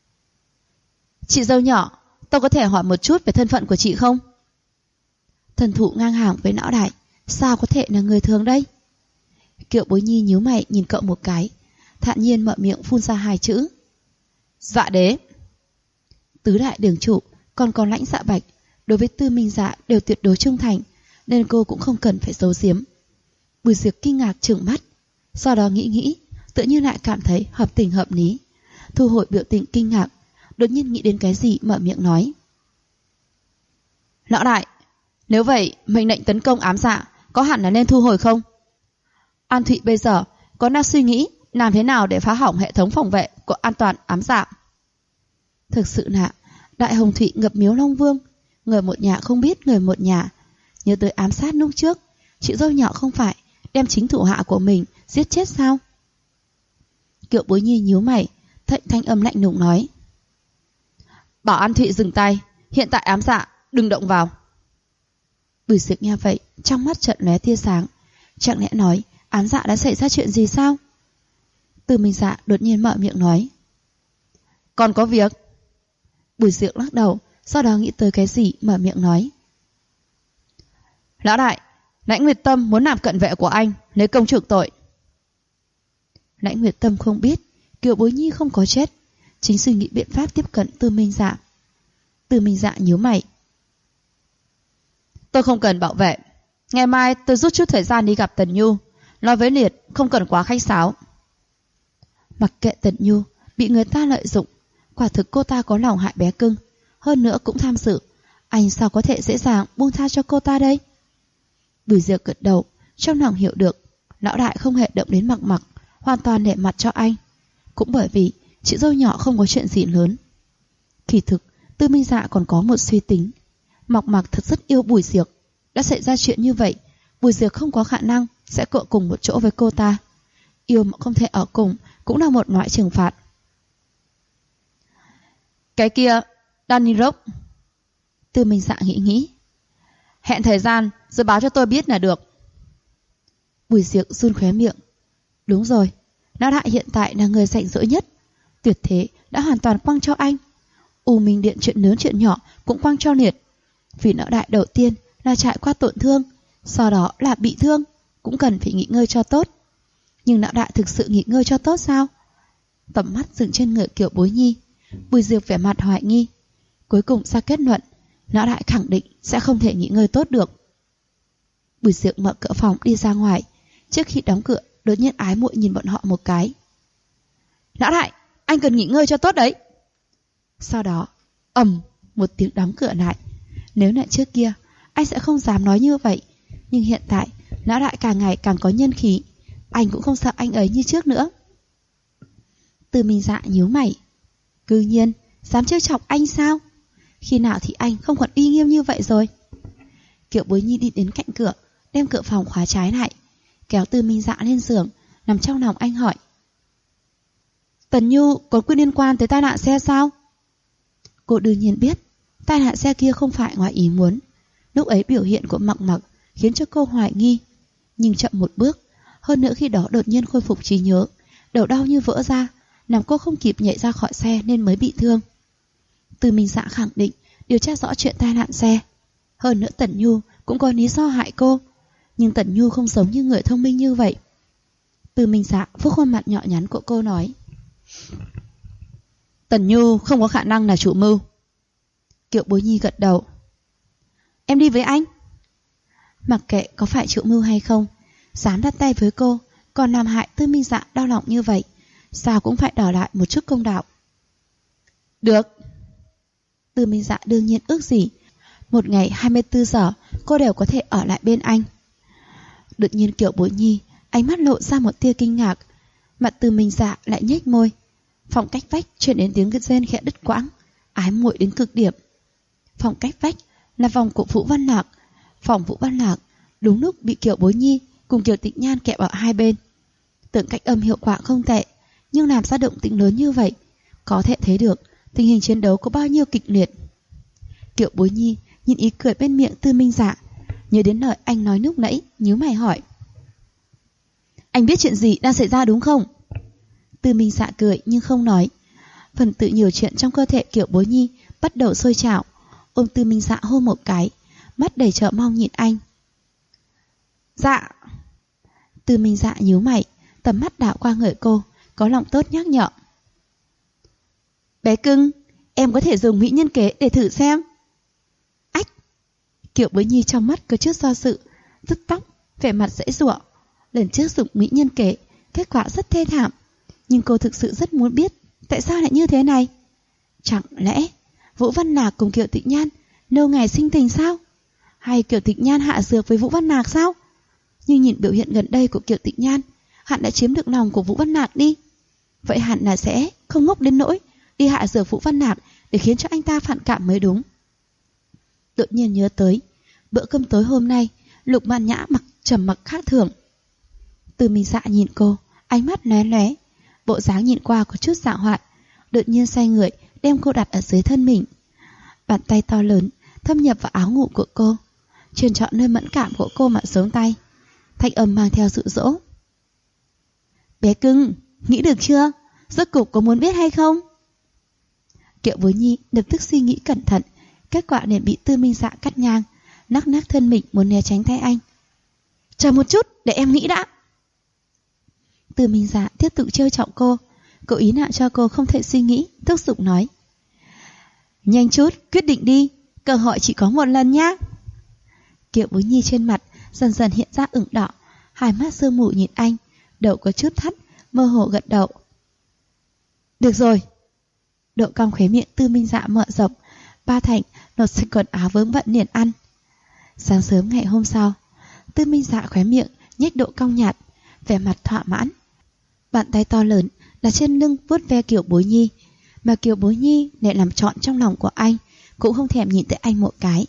chị dâu nhỏ, tôi có thể hỏi một chút về thân phận của chị không? Thần thụ ngang hàng với lão đại, sao có thể là người thường đây? Kiều Bối Nhi nhíu mày nhìn cậu một cái, thản nhiên mở miệng phun ra hai chữ: Dạ đế. Tứ đại đường chủ còn có Lãnh Dạ Bạch đối với Tư Minh Dạ đều tuyệt đối trung thành, nên cô cũng không cần phải giấu giếm. Bùi Diệc kinh ngạc trừng mắt, sau đó nghĩ, tự nhiên lại cảm thấy hợp tình hợp lý, thu hồi biểu tình kinh ngạc, đột nhiên nghĩ đến cái gì mở miệng nói: lão đại, nếu vậy mệnh lệnh tấn công ám dạ có hẳn là nên thu hồi không? An Thụy bây giờ có đang suy nghĩ làm thế nào để phá hỏng hệ thống phòng vệ của an toàn ám dạ. Thực sự là Đại Hồng Thụy ngập miếu Long Vương, người một nhà không biết người một nhà. Nhớ tới ám sát lúc trước, chị dâu nhỏ không phải đem chính thủ hạ của mình giết chết sao? Kiều Bối Nhi nhíu mày, thanh âm lạnh lùng nói: bảo An Thụy dừng tay, hiện tại ám dạ đừng động vào. Bùi Diệc nghe vậy, trong mắt chợt lóe tia sáng, chẳng lẽ nói ám dạ đã xảy ra chuyện gì sao? Tư Minh Dạ đột nhiên mở miệng nói: còn có việc. Bùi Diệc lắc đầu, sau đó nghĩ tới cái gì mở miệng nói: lão đại, Lãnh Nguyệt Tâm muốn làm cận vệ của anh, lấy công chuộc tội. Lãnh Nguyệt Tâm không biết Kiều Bối Nhi không có chết, chính suy nghĩ biện pháp tiếp cận Tư Minh Dạ. Tư Minh Dạ nhíu mày: tôi không cần bảo vệ, ngày mai tôi rút chút thời gian đi gặp Tần Nhu, nói với Liệt không cần quá khách sáo. Mặc kệ Tần Nhu bị người ta lợi dụng, quả thực cô ta có lòng hại bé cưng, hơn nữa cũng tham dự, anh sao có thể dễ dàng buông tha cho cô ta đây? Bùi Diệc gật đầu, trong lòng hiểu được lão đại không hề động đến Mặc, hoàn toàn để mặt cho anh, cũng bởi vì chị dâu nhỏ không có chuyện gì lớn. Kỳ thực Tư Minh Dạ còn có một suy tính, Mặc thật rất yêu Bùi Diệc, đã xảy ra chuyện như vậy, Bùi Diệc không có khả năng sẽ cựa cùng một chỗ với cô ta. Yêu mà không thể ở cùng cũng là một loại trừng phạt. Cái kia, Danny Rock. Tư Minh Dạ nghĩ, hẹn thời gian rồi báo cho tôi biết là được. Bùi Diệc run khóe miệng. Đúng rồi, lão đại hiện tại là người rảnh rỗi nhất, tuyệt thế đã hoàn toàn quăng cho anh. U Minh Điện chuyện lớn chuyện nhỏ cũng quăng cho Liệt, vì lão đại đầu tiên là trải qua tổn thương, sau đó là bị thương, cũng cần phải nghỉ ngơi cho tốt. Nhưng lão đại thực sự nghỉ ngơi cho tốt sao? Tầm mắt dừng trên người Kiều Bối Nhi, Bùi Diệc vẻ mặt hoài nghi, cuối cùng ra kết luận lão đại khẳng định sẽ không thể nghỉ ngơi tốt được. Bùi Diệc mở cửa phòng đi ra ngoài, trước khi đóng cửa đột nhiên ái muội nhìn bọn họ một cái. Lão đại, anh cần nghỉ ngơi cho tốt đấy. Sau đó ầm một tiếng đóng cửa lại. Nếu là trước kia anh sẽ không dám nói như vậy, nhưng hiện tại lão đại càng ngày càng có nhân khí, anh cũng không sợ anh ấy như trước nữa. Tư Minh Dạ nhíu mày, cư nhiên Dám trêu chọc anh sao? Khi nào thì anh không còn uy nghiêm như vậy rồi? Kiều Bối Nhi đi đến cạnh cửa, đem cửa phòng khóa trái lại, kéo Tư Minh Dạ lên giường, nằm trong lòng anh hỏi. Tần Nhu có quyền liên quan tới tai nạn xe sao? Cô đương nhiên biết, tai nạn xe kia không phải ngoài ý muốn. Lúc ấy biểu hiện của Mặc Mặc khiến cho cô hoài nghi, nhưng chậm một bước. Hơn nữa khi đó đột nhiên khôi phục trí nhớ, đầu đau như vỡ ra, làm cô không kịp nhảy ra khỏi xe nên mới bị thương. Tư Minh Dạ khẳng định điều tra rõ chuyện tai nạn xe. Hơn nữa Tần Nhu cũng có lý do hại cô, nhưng Tần Nhu không giống như người thông minh như vậy. Tư Minh Dạ vuốt khuôn mặt nhỏ nhắn của cô nói. Tần Nhu không có khả năng là chủ mưu. Kiều Bối Nhi gật đầu. Em đi với anh. Mặc kệ có phải chủ mưu hay không, dám đặt tay với cô, còn làm hại Tư Minh Dạ đau lòng như vậy, sao cũng phải đòi lại một chút công đạo. Được. Tư Minh Dạ đương nhiên ước gì một ngày 24 giờ cô đều có thể ở lại bên anh. Đột nhiên Kiều Bối Nhi ánh mắt lộ ra một tia kinh ngạc, mặt Tư Minh Dạ lại nhếch môi. Phòng cách vách truyền đến tiếng rên khẽ đứt quãng, ái muội đến cực điểm. Phòng cách vách là phòng của Vũ Văn Lạc. Phòng Vũ Văn Lạc đúng lúc bị Kiều Bối Nhi cùng Kiều Tịch Nhan kẹp ở hai bên. Tưởng cách âm hiệu quả không tệ, nhưng làm ra động tĩnh lớn như vậy, có thể thấy được tình hình chiến đấu có bao nhiêu kịch liệt. Kiều Bối Nhi nhìn ý cười bên miệng Tư Minh Dạ, nhớ đến lời anh nói lúc nãy, nhíu mày hỏi. Anh biết chuyện gì đang xảy ra đúng không? Tư Minh Dạ cười nhưng không nói. Phần tự nhiều chuyện trong cơ thể Kiều Bối Nhi bắt đầu sôi trào, ôm Tư Minh Dạ hôn một cái, mắt đầy chờ mong nhìn anh. Dạ. Tư Minh Dạ nhíu mày, tầm mắt đảo qua người cô, có lòng tốt nhắc nhở. Bé cưng, em có thể dùng mỹ nhân kế để thử xem. Ách. Kiều Bối Nhi trong mắt có chút do dự, rứt tóc, vẻ mặt giãy giụa. Lần trước dùng mỹ nhân kế, kết quả rất thê thảm, nhưng cô thực sự rất muốn biết tại sao lại như thế này. Chẳng lẽ Vũ Văn Lạc cùng Kiều Tịch Nhan lâu ngày sinh tình sao? Hay Kiều Tịch Nhan hạ dược với Vũ Văn Lạc sao? Nhưng nhìn biểu hiện gần đây của Kiều Tịch Nhan, hẳn đã chiếm được lòng của Vũ Văn Lạc đi. Vậy hẳn là sẽ không ngốc đến nỗi đi hạ dược Vũ Văn Lạc để khiến cho anh ta phản cảm mới đúng. Đột nhiên nhớ tới bữa cơm tối hôm nay, Lục Mạn Nhã trầm mặc khác thường. Tư Minh Dạ nhìn cô, ánh mắt lóe lóe, bộ dáng nhìn qua có chút dạo hoạn, đột nhiên xoay người đem cô đặt ở dưới thân mình. Bàn tay to lớn thâm nhập vào áo ngủ của cô, truyền chọn nơi mẫn cảm của cô mà xuống tay. Thanh âm mang theo dụ dỗ. Bé cưng, nghĩ được chưa? Rốt cục có muốn biết hay không? Kiều Bối Nhi lập tức suy nghĩ cẩn thận, kết quả liền bị Tư Minh Dạ cắt ngang, nắc nắc thân mình muốn né tránh tay anh. Chờ một chút, để em nghĩ đã. Tư Minh Dạ tiếp tục trêu chọc cô, cố ý nào cho cô không thể suy nghĩ, thúc giục nói. Nhanh chút, quyết định đi, cơ hội chỉ có một lần nhá. Kiều Bối Nhi trên mặt dần dần hiện ra ửng đỏ, hai mắt sương mù nhìn anh, đầu có chút thắt, mơ hồ gật đầu. Được rồi. Độ cong khóe miệng Tư Minh Dạ mở rộng, ba thành lột sạch quần áo vướng bận liền ăn. Sáng sớm ngày hôm sau, Tư Minh Dạ khóe miệng nhếch độ cong nhạt, vẻ mặt thỏa mãn. Bàn tay to lớn đặt trên lưng vuốt ve Kiều Bối Nhi, mà Kiều Bối Nhi lại làm trọn trong lòng của anh, cũng không thèm nhìn tới anh một cái.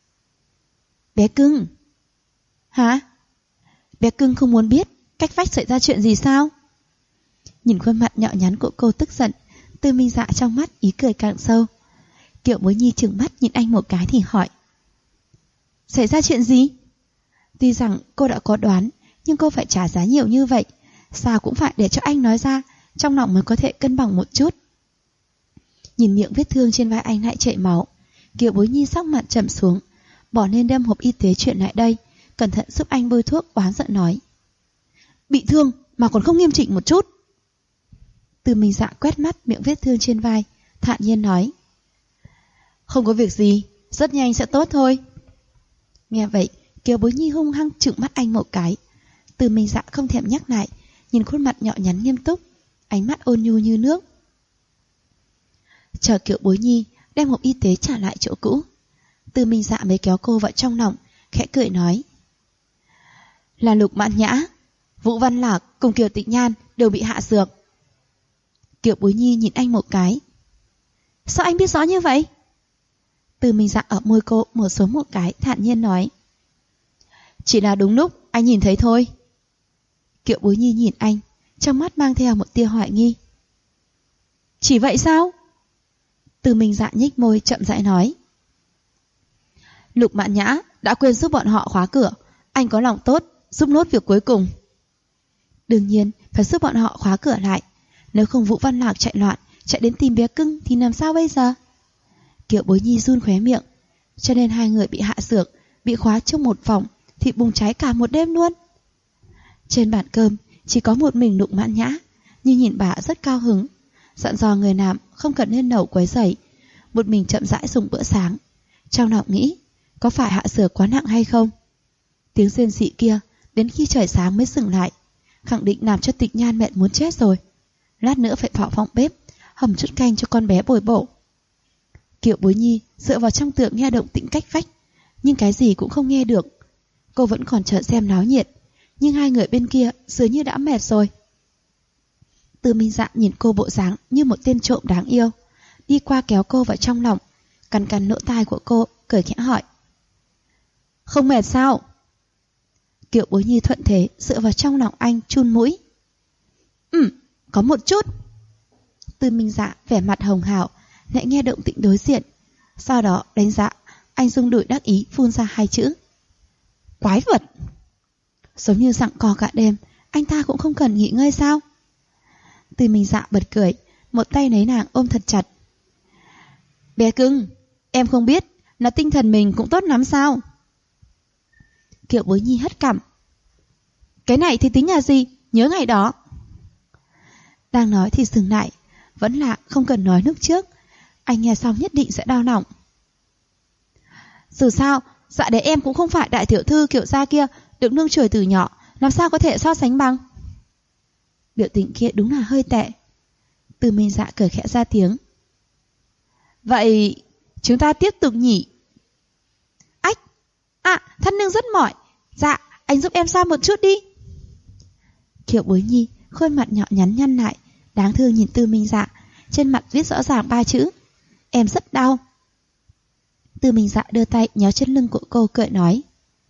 Bé cưng. Hả? Bé cưng không muốn biết cách vách xảy ra chuyện gì sao? Nhìn khuôn mặt nhỏ nhắn của cô tức giận, Tư Minh Dạ trong mắt ý cười càng sâu. Kiều Bối Nhi trừng mắt nhìn anh một cái thì hỏi. Xảy ra chuyện gì? Tuy rằng cô đã có đoán, nhưng cô phải trả giá nhiều như vậy, sao cũng phải để cho anh nói ra, trong lòng mới có thể cân bằng một chút. Nhìn miệng vết thương trên vai anh lại chảy máu, Kiều Bối Nhi sắc mặt trầm xuống, bỏ nên đem hộp y tế chuyển lại đây, cẩn thận giúp anh bôi thuốc, oán giận nói. Bị thương mà còn không nghiêm chỉnh một chút. Tư Minh Dạ quét mắt miệng vết thương trên vai, thản nhiên nói. Không có việc gì, rất nhanh sẽ tốt thôi. Nghe vậy, Kiều Bối Nhi hung hăng trừng mắt anh một cái. Tư Minh Dạ không thèm nhắc lại, nhìn khuôn mặt nhỏ nhắn nghiêm túc, ánh mắt ôn nhu như nước. Chờ Kiều Bối Nhi đem hộp y tế trả lại chỗ cũ, Tư Minh Dạ mới kéo cô vào trong lòng, khẽ cười nói. Là Lục Mạn Nhã, Vũ Văn Lạc cùng Kiều Tịch Nhan đều bị hạ dược. Kiều Bối Nhi nhìn anh một cái. Sao anh biết rõ như vậy? Từ Minh Dạ ở môi cô một số một cái, thản nhiên nói. Chỉ là đúng lúc anh nhìn thấy thôi. Kiều Bối Nhi nhìn anh, trong mắt mang theo một tia hoài nghi. Chỉ vậy sao? Từ Minh Dạ nhếch môi chậm rãi nói. Lục Mạn Nhã đã quên giúp bọn họ khóa cửa, anh có lòng tốt giúp nốt việc cuối cùng. Đương nhiên phải giúp bọn họ khóa cửa lại, nếu không Vũ Văn Lạc chạy loạn, chạy đến tìm bé cưng thì làm sao bây giờ? Kiều Bối Nhi run khóe miệng, cho nên hai người bị hạ dược, bị khóa trong một phòng thì bùng cháy cả một đêm luôn. Trên bàn cơm chỉ có một mình Lục Mạn Nhã, nhưng nhìn bà rất cao hứng, dặn dò người làm không cần nên nấu quấy rầy, một mình chậm rãi dùng bữa sáng. Trong lòng nghĩ, có phải hạ dược quá nặng hay không? Tiếng rên rỉ kia đến khi trời sáng mới dừng lại, khẳng định làm cho Tịch Nhan mệt muốn chết rồi. Lát nữa phải vào phòng bếp hầm chút canh cho con bé bồi bổ. Kiều Bối Nhi dựa vào trong tường nghe động tĩnh cách vách, nhưng cái gì cũng không nghe được. Cô vẫn còn chờ xem náo nhiệt, nhưng hai người bên kia dường như đã mệt rồi. Từ Minh Dạ nhìn cô bộ dáng như một tên trộm đáng yêu, đi qua kéo cô vào trong lòng, cắn cắn lỗ tai của cô, cười khẽ hỏi. Không mệt sao? Kiều Bối Nhi thuận thế dựa vào trong lòng anh, chun mũi. Có một chút. Từ Minh Dạ vẻ mặt hồng hào, lại nghe động tĩnh đối diện, sau đó đánh giá anh rung đùi đắc ý phun ra hai chữ. Quái vật. Giống như giằng co cả đêm, anh ta cũng không cần nghỉ ngơi sao? Từ Minh Dạ bật cười, một tay lấy nàng ôm thật chặt. Bé cưng, em không biết là tinh thần mình cũng tốt lắm sao? Kiều Bối Nhi hất cằm. Cái này thì tính là gì, nhớ ngày đó. Đang nói thì dừng lại, vẫn là không cần nói lúc trước, anh nghe xong nhất định sẽ đau lòng. Dù sao, dạ để em cũng không phải đại tiểu thư Kiều gia kia được nương chửi từ nhỏ, làm sao có thể so sánh bằng. Biểu tình kia đúng là hơi tệ. Từ Minh Dạ cười khẽ ra tiếng. Vậy chúng ta tiếp tục nhỉ? Ách, thân nương rất mỏi. Dạ, anh giúp em xoa một chút đi. Kiều Bối Nhi khuôn mặt nhỏ nhắn nhăn lại, đáng thương nhìn Từ Minh Dạ, trên mặt viết rõ ràng 3 chữ. Em rất đau. Từ Minh Dạ đưa tay nhéo trên lưng của cô, cười nói.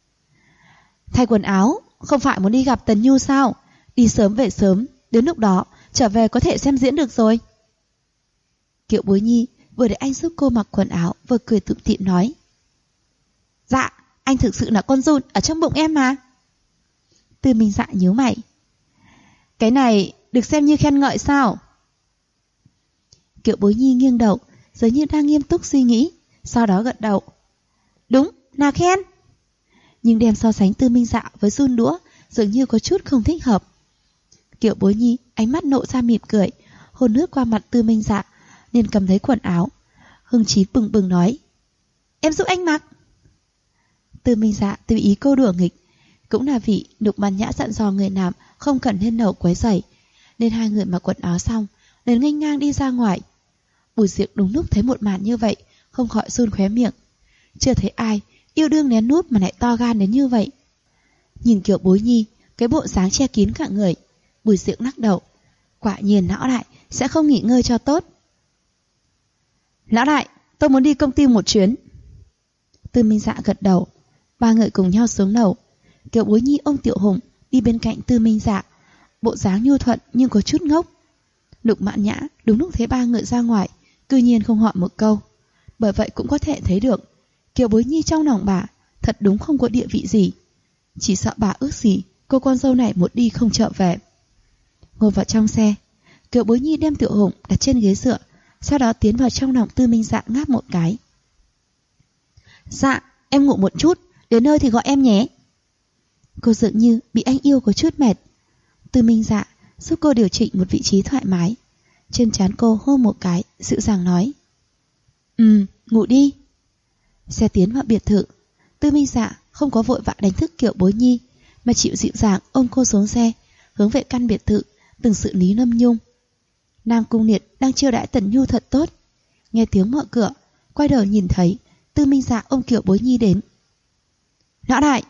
Thay quần áo, không phải muốn đi gặp Tần Nhu sao? Đi sớm về sớm, đến lúc đó trở về có thể xem diễn được rồi. Kiều Bối Nhi vừa để anh giúp cô mặc quần áo, vừa cười tủm tỉm nói. Dạ, anh thực sự là con giun ở trong bụng em mà. Từ Minh Dạ nhíu mày. Cái này được xem như khen ngợi sao? Kiều Bối Nhi nghiêng đầu, giống như đang nghiêm túc suy nghĩ, sau đó gật đầu. Đúng, là khen. Nhưng đem so sánh Từ Minh Dạ với giun đũa dường như có chút không thích hợp. Kiều Bối Nhi ánh mắt nộ ra mỉm cười, hôn nước qua mặt Từ Minh Dạ, liền cầm lấy quần áo, hưng chí bừng bừng nói. Em giúp anh mặc. Từ Minh Dạ tùy ý câu đùa nghịch, cũng là vì Lục Mạn Nhã dặn dò người làm không cần lên lầu quấy rầy, nên hai người mặc quần áo xong liền nghênh ngang đi ra ngoài. Bùi Diệc đúng lúc thấy một màn như vậy, không khỏi run khóe miệng. Chưa thấy ai yêu đương lén nút mà lại to gan đến như vậy. Nhìn Kiều Bối Nhi, cái bộ dáng che kín cả người, Bùi Diệc lắc đầu. Quả nhiên lão đại sẽ không nghỉ ngơi cho tốt. Lão đại, tôi muốn đi công ty một chuyến. Từ Minh Dạ gật đầu. Ba người cùng nhau xuống lầu. Kiều Bối Nhi ôm Tiểu Hùng đi bên cạnh Từ Minh Dạ, bộ dáng nhu thuận nhưng có chút ngốc. Lục Mạn Nhã đúng lúc thấy ba người ra ngoài, cư nhiên không hỏi một câu. Bởi vậy cũng có thể thấy được Kiều Bối Nhi trong lòng bà thật đúng không có địa vị gì. Chỉ sợ bà ước gì cô con dâu này một đi không trở về. Ngồi vào trong xe, Kiều Bối Nhi đem Tiểu Hùng đặt trên ghế dựa, sau đó tiến vào trong lòng Từ Minh Dạ ngáp một cái. Dạ, em ngủ một chút, đến nơi thì gọi em nhé. Cô dường như bị anh yêu có chút mệt. Từ Minh Dạ giúp cô điều chỉnh một vị trí thoải mái. Trên trán cô hôn một cái, dịu dàng nói. Ngủ đi. Xe tiến vào biệt thự. Từ Minh Dạ không có vội vã đánh thức Kiều Bối Nhi, mà chịu dịu dàng ôm cô xuống xe, hướng về căn biệt thự, từng sự lý lâm nhung. Nam Cung Liệt đang chiêu đãi Tần Nhu thật tốt. Nghe tiếng mở cửa, quay đầu nhìn thấy Từ Minh Dạ ôm Kiều Bối Nhi đến. Lão đại.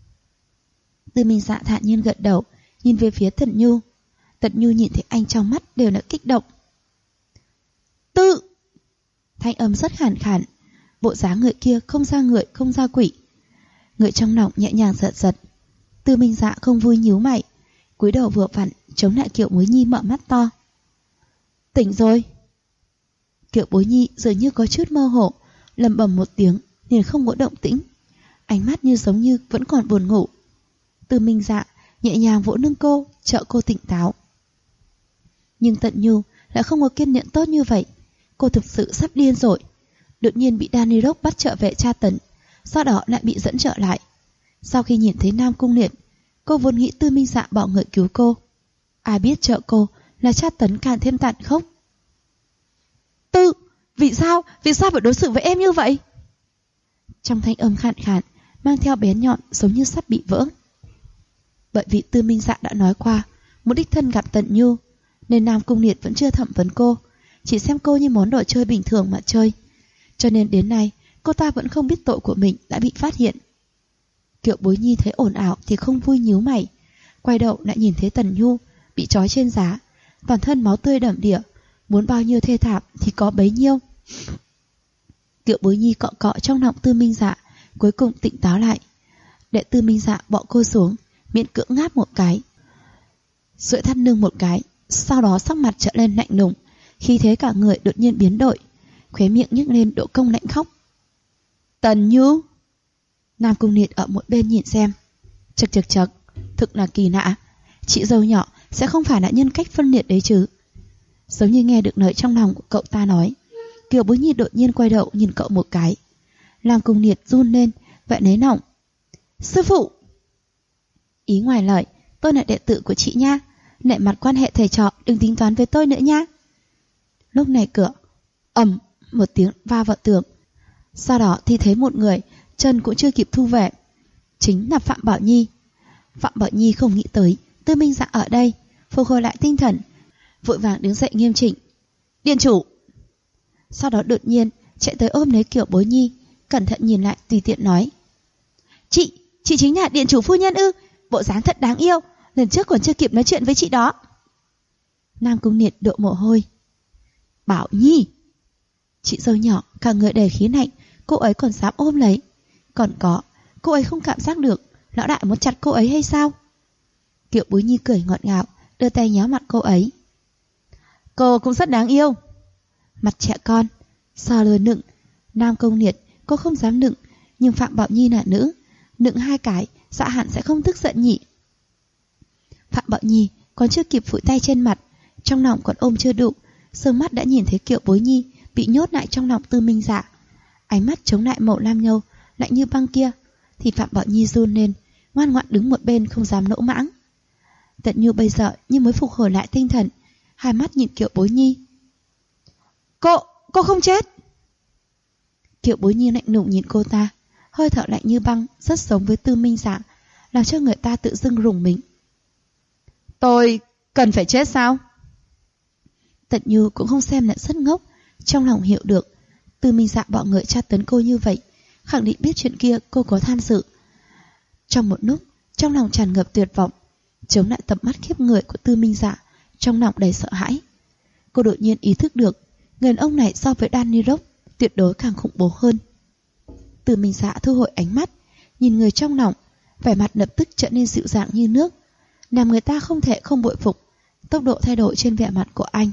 Từ Minh Dạ thản nhiên gật đầu, nhìn về phía Tần Nhu. Tần Nhu nhìn thấy anh trong mắt đều là kích động. Thanh âm rất khàn khàn, bộ dáng người kia không ra người không ra quỷ. Người trong lòng nhẹ nhàng giật giật. Tư Minh Dạ không vui nhíu mày, cúi đầu vừa vặn chống lại Kiều Bối Nhi mở mắt to. Tỉnh rồi. Kiều Bối Nhi dường như có chút mơ hồ, lẩm bẩm một tiếng liền không có động tĩnh, ánh mắt như giống như vẫn còn buồn ngủ. Tư Minh Dạ nhẹ nhàng vỗ lưng cô, trợ cô tỉnh táo. Nhưng Tận Nhu lại không có kiên nhẫn tốt như vậy. Cô thực sự sắp điên rồi. Đột nhiên bị Danirov bắt trở về tra tấn, sau đó lại bị dẫn trở lại. Sau khi nhìn thấy Nam Cung Liệt, cô vốn nghĩ Tư Minh Dạ bỏ người cứu cô. Ai biết trợ cô là tra tấn càng thêm tàn khốc. Vì sao phải đối xử với em như vậy? Trong thanh âm khàn khàn, mang theo bén nhọn giống như sắp bị vỡ. Bởi vì Tư Minh Dạ đã nói qua muốn đích thân gặp Tận Nhu, nên Nam Cung Liệt vẫn chưa thẩm vấn cô, chỉ xem cô như món đồ chơi bình thường mà chơi. Cho nên đến nay cô ta vẫn không biết tội của mình đã bị phát hiện. Kiều Bối Nhi thấy ồn ào thì không vui nhíu mày, quay đầu lại nhìn thấy Tần Nhu bị trói trên giá, toàn thân máu tươi đầm đìa, muốn bao nhiêu thê thảm thì có bấy nhiêu. Kiều Bối Nhi cọ cọ trong lòng Tư Minh Dạ, cuối cùng tỉnh táo lại. Để Tư Minh Dạ bỏ cô xuống, miễn cưỡng ngáp một cái, duỗi thắt lưng một cái, sau đó sắc mặt trở lên lạnh lùng, khi thế cả người đột nhiên biến đổi, khóe miệng nhếch lên độ cong lạnh khóc. Tần Nhu. Nam Cung Liệt ở một bên nhìn xem, chật, thực là kỳ lạ, chị dâu nhỏ sẽ không phải là nhân cách phân liệt đấy chứ. Giống như nghe được lời trong lòng của cậu ta nói, Kiều Bối Nhi đột nhiên quay đầu nhìn cậu một cái. Nam Cung Liệt run lên, vậy nấy nỏng. Sư phụ! Ý ngoài lời, tôi là đệ tử của chị nha, nể mặt quan hệ thầy trò đừng tính toán với tôi nữa nha. Lúc này cửa ầm một tiếng va vào tường, sau đó thì thấy một người chân cũng chưa kịp thu về, chính là Phạm Bảo Nhi. Phạm Bảo Nhi không nghĩ tới Tư Minh Dạ ở đây, phục hồi lại tinh thần, vội vàng đứng dậy nghiêm chỉnh. Điện chủ! Sau đó đột nhiên chạy tới ôm lấy Kiều Bối Nhi, cẩn thận nhìn lại tùy tiện nói. Chị chính là điện chủ phu nhân ư? Bộ dáng thật đáng yêu, lần trước còn chưa kịp nói chuyện với chị đó. Nam Cung Liệt độ mồ hôi. Bảo Nhi! Chị dâu nhỏ cả người đầy khí lạnh, cô ấy còn dám ôm lấy. Còn có, cô ấy không cảm giác được lão đại muốn chặt cô ấy hay sao? Kiều Bối Nhi cười ngọt ngào, đưa tay nhéo mặt cô ấy. Cô cũng rất đáng yêu. Mặt trẻ con, sờ lừa nựng. Nam Cung Liệt cô không dám nựng, nhưng Phạm Bảo Nhi là nữ, nựng hai cái dạ hẳn sẽ không tức giận nhỉ. Phạm Bảo Nhi còn chưa kịp phủi tay trên mặt, trong lòng còn ôm chưa đủ, sương mắt đã nhìn thấy Kiều Bối Nhi bị nhốt lại trong lòng Tư Minh Dạ. Ánh mắt chống lại màu lam nhâu lạnh như băng kia, thì Phạm Bảo Nhi run lên, ngoan ngoãn đứng một bên không dám lỗ mãng. Tận Nhu bây giờ như mới phục hồi lại tinh thần, hai mắt nhìn Kiều Bối Nhi. Cô không chết. Kiều Bối Nhi lạnh lùng nhìn cô ta, hơi thở lạnh như băng, rất giống với Tư Minh Dạ, làm cho người ta tự dưng rùng mình. Tôi cần phải chết sao? Tận Nhu cũng không xem là rất ngốc, trong lòng hiểu được Tư Minh Dạ bọn người tra tấn cô như vậy, khẳng định biết chuyện kia cô có tham dự. Trong một lúc, trong lòng tràn ngập tuyệt vọng, chống lại tầm mắt khiếp người của Tư Minh Dạ, trong lòng đầy sợ hãi. Cô đột nhiên ý thức được, người đàn ông này so với Danirov tuyệt đối càng khủng bố hơn. Tư Minh Dạ thu hồi ánh mắt, nhìn người trong lòng, vẻ mặt lập tức trở nên dịu dàng như nước, làm người ta không thể không bội phục tốc độ thay đổi trên vẻ mặt của anh.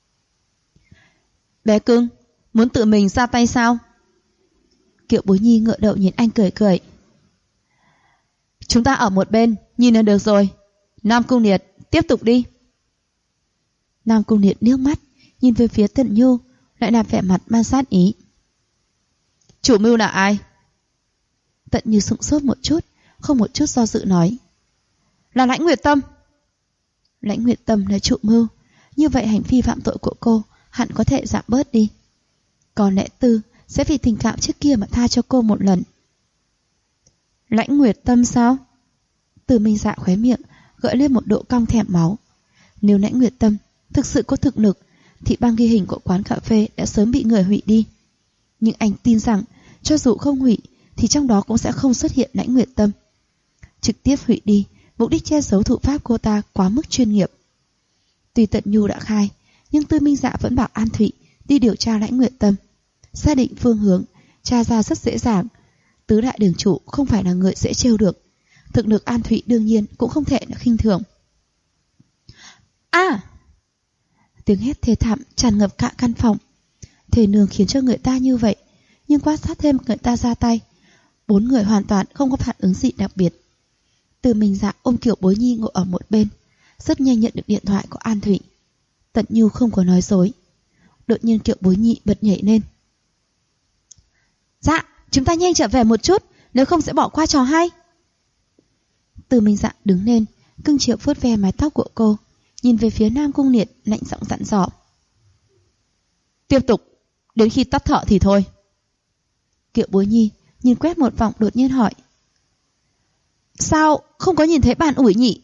Bé cưng, muốn tự mình ra tay sao? Kiều Bối Nhi ngựa đầu nhìn anh cười cười. Chúng ta ở một bên, nhìn là được rồi. Nam Cung Liệt, tiếp tục đi. Nam Cung Liệt nước mắt, nhìn về phía Tận Nhu, lại là vẻ mặt mang sát ý. Chủ mưu là ai? Tận Như sững sốt một chút, không một chút do dự nói. Là Lãnh Nguyệt Tâm. Lãnh Nguyệt Tâm là chủ mưu, như vậy hành vi phạm tội của cô hẳn có thể giảm bớt đi. Có lẽ Tư sẽ vì tình cảm trước kia mà tha cho cô một lần. Lãnh Nguyệt Tâm sao? Tư Minh Dạ khóe miệng gợi lên một độ cong thèm máu. Nếu Lãnh Nguyệt Tâm thực sự có thực lực thì băng ghi hình của quán cà phê đã sớm bị người hủy đi. Nhưng anh tin rằng cho dù không hủy thì trong đó cũng sẽ không xuất hiện Lãnh Nguyệt Tâm. Trực tiếp hủy đi, mục đích che giấu thủ pháp cô ta quá mức chuyên nghiệp. Tuy Tận Nhu đã khai, nhưng Tư Minh Dạ vẫn bảo An Thụy đi điều tra Lãnh Nguyệt Tâm. Xác định phương hướng tra ra rất dễ dàng. Tứ đại đường chủ không phải là người dễ trêu được. Thực lực An Thụy đương nhiên cũng không thể là khinh thường. Tiếng hét thê thảm tràn ngập cả căn phòng. Thề nương khiến cho người ta như vậy, nhưng quan sát thêm người ta ra tay, 4 người hoàn toàn không có phản ứng gì đặc biệt. Từ Minh Dạ ôm Kiều Bối Nhi ngồi ở một bên, rất nhanh nhận được điện thoại của An Thụy. Tận Nhu không có nói dối. Đột nhiên Kiều Bối Nhi bật nhảy lên. Dạ, chúng ta nhanh trở về một chút, nếu không sẽ bỏ qua trò hay. Từ Minh Dạ đứng lên, cưng chiều vuốt ve mái tóc của cô, nhìn về phía Nam Cung Liệt, lạnh giọng dặn dò. Tiếp tục, đến khi tắt thở thì thôi. Kiều Bối Nhi nhìn quét một vòng đột nhiên hỏi. Sao không có nhìn thấy bàn ủi nhỉ?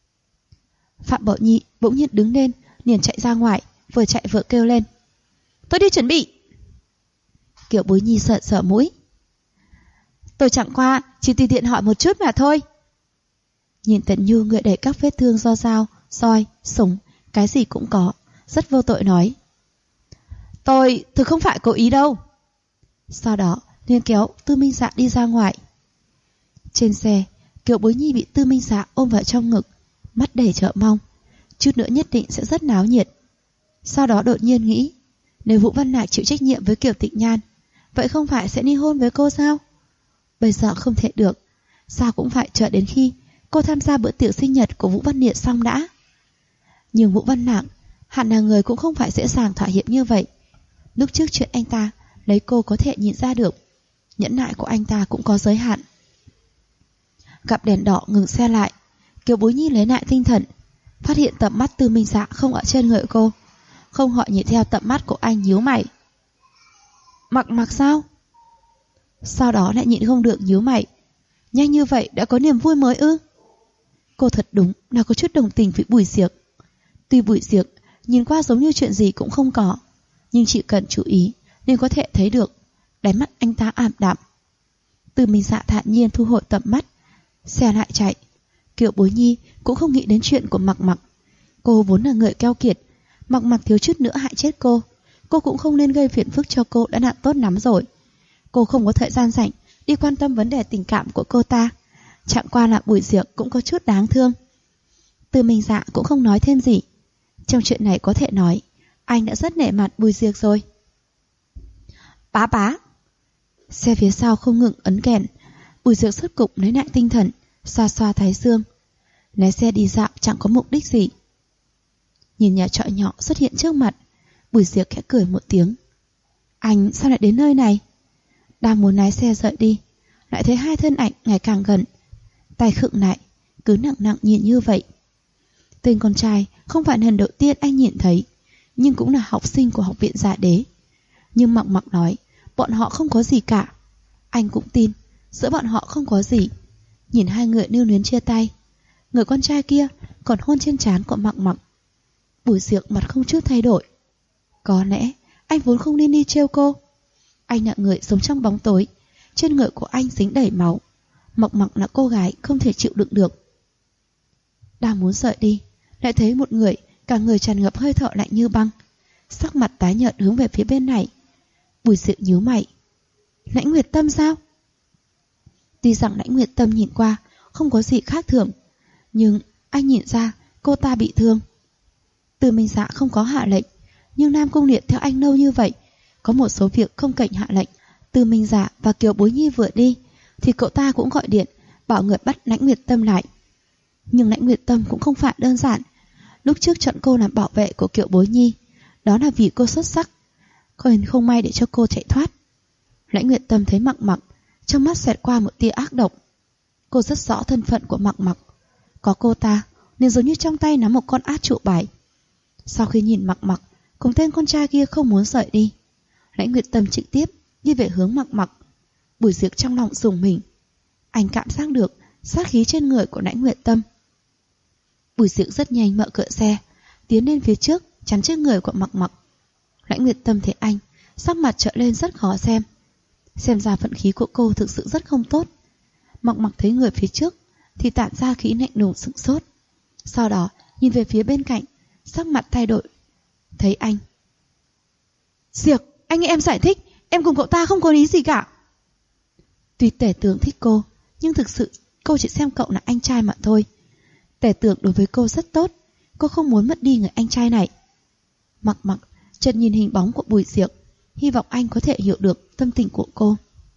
Phạm Bảo Nhi bỗng nhiên đứng lên, liền chạy ra ngoài, vừa chạy vừa kêu lên. Tôi đi chuẩn bị. Kiều Bối Nhi sợ sợ mũi. Tôi chẳng qua chỉ tùy tiện hỏi một chút mà thôi. Nhìn Tận Nhu ngựa đẩy các vết thương do dao, roi, súng, cái gì cũng có, rất vô tội nói. Tôi thực không phải cố ý đâu. Sau đó liền kéo Tư Minh Dạ đi ra ngoài. Trên xe, Kiều Bối Nhi bị Tư Minh Dạ ôm vào trong ngực, mắt đầy chờ mong, chút nữa nhất định sẽ rất náo nhiệt. Sau đó đột nhiên nghĩ, nếu Vũ Văn Lạc chịu trách nhiệm với Kiều Tịnh Nhan, vậy không phải sẽ ly hôn với cô sao? Bây giờ không thể được, sao cũng phải chờ đến khi cô tham gia bữa tiệc sinh nhật của Vũ Văn Liệt xong đã. Nhưng Vũ Văn Lạc hẳn là người cũng không phải dễ dàng thỏa hiệp như vậy. Lúc trước chuyện anh ta lấy cô có thể nhìn ra được, nhẫn nại của anh ta cũng có giới hạn. Gặp đèn đỏ ngừng xe lại, Kiều Bối Nhi lấy lại tinh thần, phát hiện tầm mắt Tư Minh Dạ không ở trên người cô, không hỏi nhìn theo tầm mắt của anh nhíu mày. Mặc sao? Sau đó lại nhịn không được nhíu mày. Nhanh như vậy đã có niềm vui mới ư? Cô thật đúng là có chút đồng tình với Bùi Diệc. Tuy Bùi Diệc nhìn qua giống như chuyện gì cũng không có, nhưng chỉ cần chú ý nên có thể thấy được đáy mắt anh ta ảm đạm. Tư Minh Dạ thản nhiên thu hồi tầm mắt, xe lại chạy. Kiều Bối Nhi cũng không nghĩ đến chuyện của Mặc. Cô vốn là người keo kiệt, Mặc thiếu chút nữa hại chết cô cũng không nên gây phiền phức cho cô đã nặng tốt lắm rồi. Cô không có thời gian rảnh đi quan tâm vấn đề tình cảm của cô ta. Chẳng qua là Bùi Diệc cũng có chút đáng thương. Tư Minh Dạ cũng không nói thêm gì. Trong chuyện này có thể nói anh đã rất nể mặt Bùi Diệc rồi. Bá. Xe phía sau không ngừng ấn kèn. Bùi Diệc rốt cục lấy lại tinh thần, xoa xoa thái dương. Lái xe đi dạo chẳng có mục đích gì. Nhìn nhà trọ nhỏ xuất hiện trước mặt, Bùi Diệc khẽ cười một tiếng. Anh sao lại đến nơi này? Đang muốn lái xe rời đi, lại thấy hai thân ảnh ngày càng gần. Tay khựng lại, cứ nặng nhìn như vậy. Tên con trai không phải lần đầu tiên anh nhìn thấy, nhưng cũng là học sinh của học viện Dạ Đế. Nhưng Mặc nói bọn họ không có gì cả. Anh cũng tin giữa bọn họ không có gì. Nhìn hai người lưu luyến chia tay, người con trai kia còn hôn trên trán của Mặc. Bùi Diệc mặt không chút thay đổi. Có lẽ anh vốn không nên đi trêu cô. Anh là người sống trong bóng tối, trên người của anh dính đầy máu. Mặc là cô gái không thể chịu đựng được. Đang muốn rời đi, lại thấy một người cả người tràn ngập hơi thở lạnh như băng, sắc mặt tái nhợt hướng về phía bên này. Bùi Diệc nhíu mày. Lãnh Nguyệt Tâm sao? Tuy rằng Lãnh Nguyệt Tâm nhìn qua không có gì khác thường, nhưng anh nhìn ra cô ta bị thương. Từ Minh Dạ không có hạ lệnh, nhưng Nam Cung Liệt theo anh lâu như vậy, có một số việc không cần hạ lệnh. Từ Minh Dạ và Kiều Bối Nhi vừa đi thì cậu ta cũng gọi điện bảo người bắt Lãnh Nguyệt Tâm lại. Nhưng Lãnh Nguyệt Tâm cũng không phải đơn giản. Lúc trước chọn cô làm bảo vệ của Kiều Bối Nhi, đó là vì cô xuất sắc, còn không may để cho cô chạy thoát. Lãnh Nguyệt Tâm thấy Mặc, trong mắt xẹt qua một tia ác độc. Cô rất rõ thân phận của Mặc. Có cô ta nên giống như trong tay nắm một con át trụ bài. Sau khi nhìn Mặc cùng tên con trai kia không muốn rời đi, Lãnh Nguyệt Tâm trực tiếp đi về hướng Mặc. Bùi Diệc trong lòng rùng mình. Anh cảm giác được sát khí trên người của Lãnh Nguyệt Tâm. Bùi Diệc rất nhanh mở cửa xe, tiến lên phía trước, chắn trước người của Mặc. Lãnh Nguyệt Tâm thấy anh, sắc mặt trở lên rất khó xem. Xem ra vận khí của cô thực sự rất không tốt. Mặc thấy người phía trước thì tản ra khí lạnh lùng sững sốt. Sau đó nhìn về phía bên cạnh, sắc mặt thay đổi. Thấy anh. Diệc, anh nghe em giải thích, em cùng cậu ta không có ý gì cả. Tuy Tể Tưởng thích cô, nhưng thực sự cô chỉ xem cậu là anh trai mà thôi. Tể Tưởng đối với cô rất tốt, cô không muốn mất đi người anh trai này. Mặc Mặc chợt nhìn hình bóng của Bùi Diệc, hy vọng anh có thể hiểu được tâm tình của cô.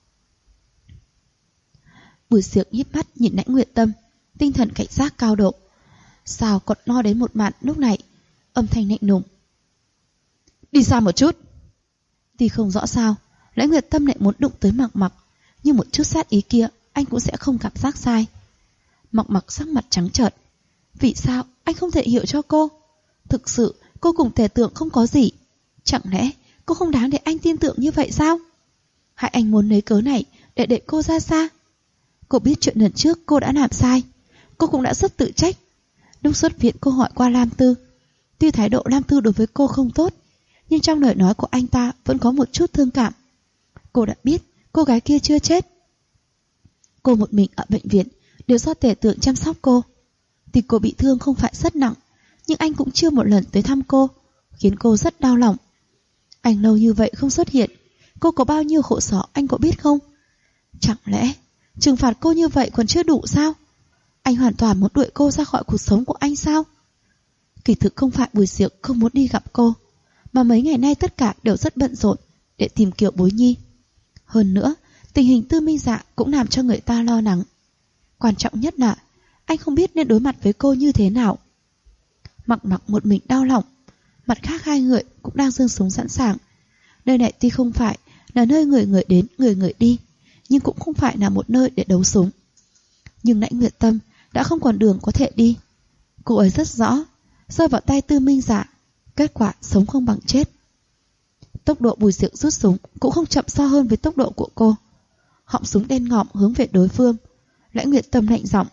Bùi Diệc híp mắt nhìn Lãnh Nguyệt Tâm, tinh thần cảnh giác cao độ. Sao còn lo đến một màn lúc này? Âm thanh lạnh lùng. Đi xa một chút. Tuy không rõ sao Lãnh Nguyệt Tâm lại muốn đụng tới Mặc Mặc, nhưng một chút sát ý kia anh cũng sẽ không cảm giác sai. Mặc Mặc sắc mặt trắng trợn. Vì sao anh không thể hiểu cho cô? Thực sự cô cùng Tể Tưởng không có gì. Chẳng lẽ cô không đáng để anh tin tưởng như vậy sao? Hay anh muốn lấy cớ này để cô ra xa? Cô biết chuyện lần trước cô đã làm sai, cô cũng đã rất tự trách. Lúc xuất viện cô hỏi qua Lam Tư. Tuy thái độ Lam Tư đối với cô không tốt, nhưng trong lời nói của anh ta vẫn có một chút thương cảm. Cô đã biết cô gái kia chưa chết. Cô một mình ở bệnh viện đều do Tể Tưởng chăm sóc cô. Tuy cô bị thương không phải rất nặng, nhưng anh cũng chưa một lần tới thăm cô, khiến cô rất đau lòng. Anh lâu như vậy không xuất hiện, cô có bao nhiêu khổ sở anh có biết không? Chẳng lẽ trừng phạt cô như vậy còn chưa đủ sao? Anh hoàn toàn muốn đuổi cô ra khỏi cuộc sống của anh sao? Kỳ thực không phải Bùi Diệc không muốn đi gặp cô, mà mấy ngày nay tất cả đều rất bận rộn để tìm Kiều Bối Nhi. Hơn nữa, tình hình Tư Minh Dạ cũng làm cho người ta lo lắng. Quan trọng nhất là anh không biết nên đối mặt với cô như thế nào. Mặc Mặc một mình đau lòng, mặt khác hai người cũng đang giương súng sẵn sàng. Nơi này tuy không phải là nơi người người đến người người đi, nhưng cũng không phải là một nơi để đấu súng. Nhưng Lãnh Nguyệt Tâm đã không còn đường có thể đi. Cô ấy rất rõ, rơi vào tay Tư Minh Dạ, kết quả sống không bằng chết. Tốc độ Bùi Diệc rút súng cũng không chậm so hơn với tốc độ của cô. Họng súng đen ngòm hướng về đối phương. Lãnh Nguyệt Tâm lạnh giọng.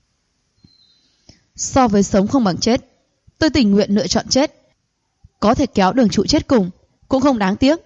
So với sống không bằng chết, tôi tình nguyện lựa chọn chết. Có thể kéo đường trụ chết cùng cũng không đáng tiếc.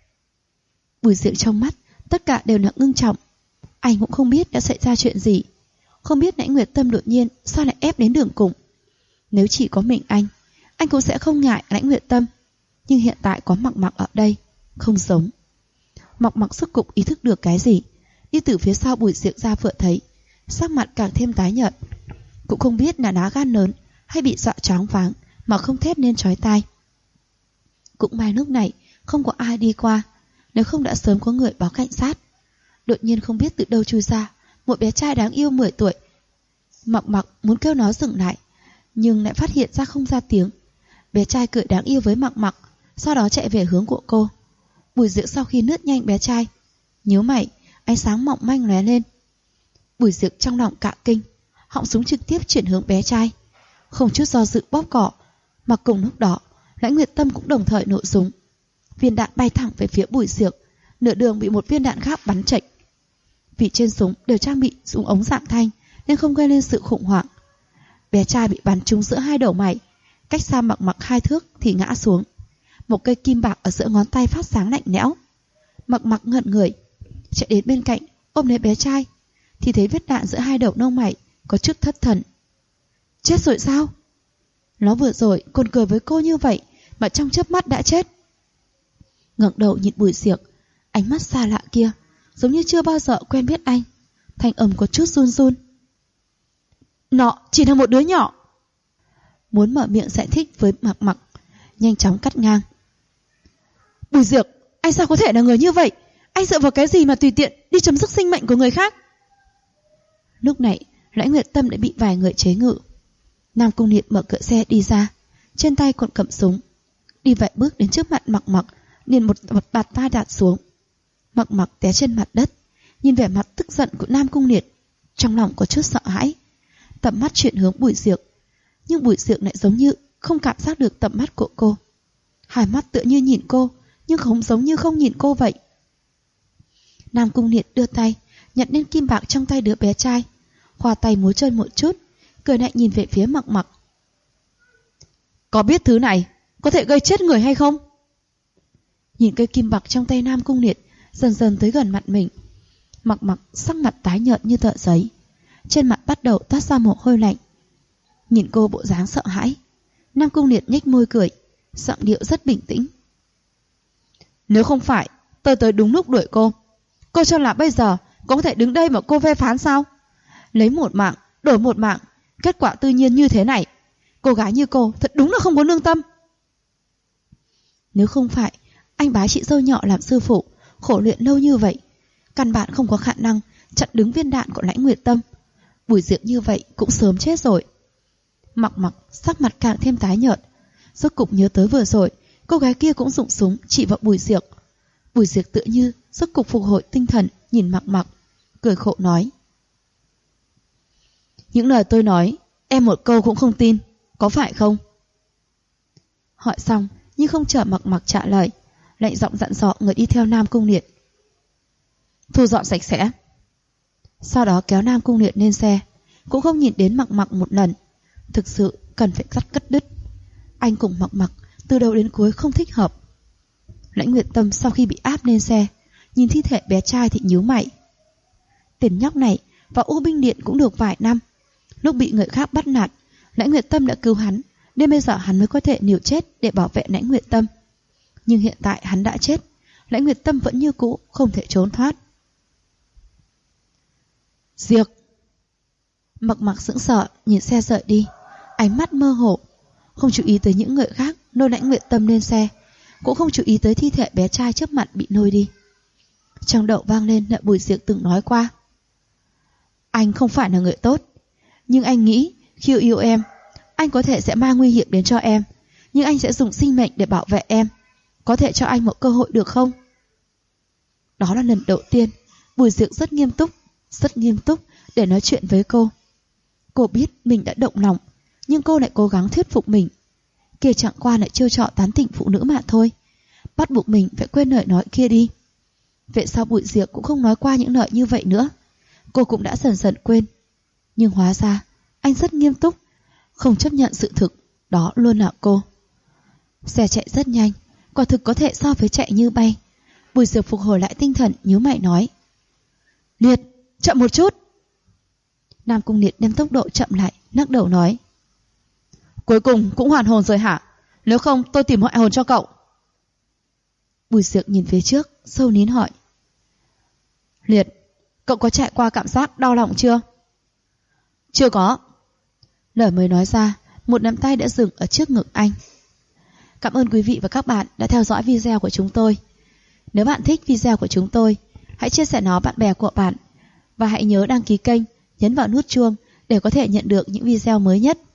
Bùi Diệc trong mắt tất cả đều là ngưng trọng. Anh cũng không biết đã xảy ra chuyện gì, không biết Lãnh Nguyệt Tâm đột nhiên sao lại ép đến đường cùng. Nếu chỉ có mình anh cũng sẽ không ngại Lãnh Nguyệt Tâm. Nhưng hiện tại có Mặc Mặc ở đây, không giống. Mặc Mặc rốt cục ý thức được cái gì, đi từ phía sau Bùi Diệc ra vừa thấy, sắc mặt càng thêm tái nhợt. Cũng không biết là lá gan lớn hay bị dọa choáng váng mà không thét nên chói tai. Cũng may lúc này không có ai đi qua, nếu không đã sớm có người báo cảnh sát. Đột nhiên không biết từ đâu chui ra một bé trai đáng yêu 10 tuổi. Mặc Mặc muốn kêu nó dừng lại, nhưng lại phát hiện ra không ra tiếng. Bé trai cười đáng yêu với Mặc Mặc, sau đó chạy về hướng của cô. Bùi Diệc sau khi lướt nhanh bé trai, nhíu mày, ánh sáng mỏng manh lóe lên. Bùi Diệc trong lòng cả kinh, họng súng trực tiếp chuyển hướng bé trai, không chút do dự bóp cỏ. Mà cùng lúc đó, Lãnh Nguyệt Tâm cũng đồng thời nổ súng. Viên đạn bay thẳng về phía Bùi Diệc, nửa đường bị một viên đạn khác bắn chệch. Vì trên súng đều trang bị súng ống giảm thanh nên không gây lên sự khủng hoảng. Bé trai bị bắn trúng giữa hai đầu mày, cách xa Mặc Mặc 2 thước thì ngã xuống. Một cây kim bạc ở giữa ngón tay phát sáng lạnh lẽo. Mặc Mặc ngẩn người, chạy đến bên cạnh ôm lấy bé trai, thì thấy vết đạn giữa hai đầu lông mày, có chút thất thần. Chết rồi sao? Nó vừa rồi còn cười với cô như vậy mà trong chớp mắt đã chết. Ngẩng đầu nhìn Bùi Diệc, ánh mắt xa lạ kia giống như chưa bao giờ quen biết anh. Thanh âm có chút run run. Nó chỉ là một đứa nhỏ. Muốn mở miệng giải thích với Mặc Mặc, nhanh chóng cắt ngang. Bùi Diệc, anh sao có thể là người như vậy? Anh dựa vào cái gì mà tùy tiện đi chấm dứt sinh mệnh của người khác? Lúc này Lãnh Nguyệt Tâm đã bị vài người chế ngự. Nam Cung Liệt mở cửa xe đi ra, trên tay còn cầm súng, đi vài bước đến trước mặt Mặc Mặc, liền một bạt tai đạp xuống. Mặc Mặc té trên mặt đất, nhìn vẻ mặt tức giận của Nam Cung Liệt, trong lòng có chút sợ hãi. Tầm mắt chuyển hướng Bùi Diệc, nhưng Bùi Diệc lại giống như không cảm giác được tầm mắt của cô. Hai mắt tựa như nhìn cô, nhưng không giống như không nhìn cô vậy. Nam Cung Liệt đưa tay nhặt lên kim bạc trong tay đứa bé trai, khoa tay múa chân một chút, cười lại nhìn về phía Mặc Mặc. Có biết thứ này có thể gây chết người hay không? Nhìn cây kim bạc trong tay Nam Cung Liệt dần dần tới gần mặt mình, Mặc Mặc sắc mặt tái nhợt như tờ giấy, trên mặt bắt đầu toát ra mồ hôi lạnh. Nhìn cô bộ dáng sợ hãi, Nam Cung Liệt nhếch môi cười, giọng điệu rất bình tĩnh. Nếu không phải tôi tới đúng lúc đuổi cô. Cô cho là bây giờ cô có thể đứng đây mà cô phê phán sao? Lấy một mạng, đổi một mạng, kết quả tự nhiên như thế này. Cô gái như cô thật đúng là không có lương tâm. Nếu không phải anh bái chị dâu nhỏ làm sư phụ, khổ luyện lâu như vậy, căn bản không có khả năng chặn đứng viên đạn của Lãnh Nguyệt Tâm. Bùi Diệc như vậy cũng sớm chết rồi. Mặc Mặc sắc mặt càng thêm tái nhợt. Rốt cục nhớ tới vừa rồi cô gái kia cũng dụng súng chỉ vào Bùi Diệc. Bùi Diệc tựa như rốt cục phục hồi tinh thần, nhìn Mặc Mặc, cười khổ nói: những lời tôi nói em một câu cũng không tin, có phải không? Hỏi xong nhưng không chờ Mặc Mặc trả lời, lạnh giọng dặn dò người đi theo Nam Cung Liệt: thu dọn sạch sẽ. Sau đó kéo Nam Cung Liệt lên xe, cũng không nhìn đến Mặc Mặc một lần. Thực sự cần phải cắt đứt. Anh cùng Mặc Mặc từ đầu đến cuối không thích hợp. Lãnh Nguyệt Tâm sau khi bị áp lên xe, nhìn thi thể bé trai thì nhíu mày. Tiền nhóc này vào U Binh Điện cũng được vài năm, lúc bị người khác bắt nạt, Lãnh Nguyệt Tâm đã cứu hắn, nên bây giờ hắn mới có thể liều chết để bảo vệ Lãnh Nguyệt Tâm. Nhưng hiện tại hắn đã chết, Lãnh Nguyệt Tâm vẫn như cũ, không thể trốn thoát. Diệc. Mặc Mặc sững sờ nhìn xe rời đi, ánh mắt mơ hồ, không chú ý tới những người khác nôi Lãnh Nguyệt Tâm lên xe, cũng không chú ý tới thi thể bé trai trước mặt bị nôi đi. Trong đầu vang lên lời Bùi Diệc từng nói qua: anh không phải là người tốt, nhưng anh nghĩ khi yêu em, anh có thể sẽ mang nguy hiểm đến cho em, nhưng anh sẽ dùng sinh mệnh để bảo vệ em. Có thể cho anh một cơ hội được không? Đó là lần đầu tiên Bùi Diệc rất nghiêm túc để nói chuyện với cô. Cô biết mình đã động lòng, nhưng cô lại cố gắng thuyết phục mình. Kia chẳng qua lại chiêu trò tán tỉnh phụ nữ mà thôi, bắt buộc mình phải quên lời nói kia đi. Vậy sao Bùi Diệc cũng không nói qua những lời như vậy nữa? Cô cũng đã dần dần quên. Nhưng hóa ra anh rất nghiêm túc, không chấp nhận sự thực đó luôn là cô. Xe chạy rất nhanh, quả thực có thể so với chạy như bay. Bùi Diệc phục hồi lại tinh thần, nhíu mày nói: Liệt, chậm một chút. Nam Cung Liệt đem tốc độ chậm lại, lắc đầu nói: cuối cùng cũng hoàn hồn rồi hả? Nếu không tôi tìm ngoại hồn cho cậu. Bùi Diệc nhìn phía trước, sâu nín hỏi: Liệt, cậu có trải qua cảm giác đau lòng chưa? Chưa có. Lời mới nói ra, một nắm tay đã dừng ở trước ngực anh. Cảm ơn quý vị và các bạn đã theo dõi video của chúng tôi. Nếu bạn thích video của chúng tôi, hãy chia sẻ nó bạn bè của bạn. Và hãy nhớ đăng ký kênh, nhấn vào nút chuông để có thể nhận được những video mới nhất.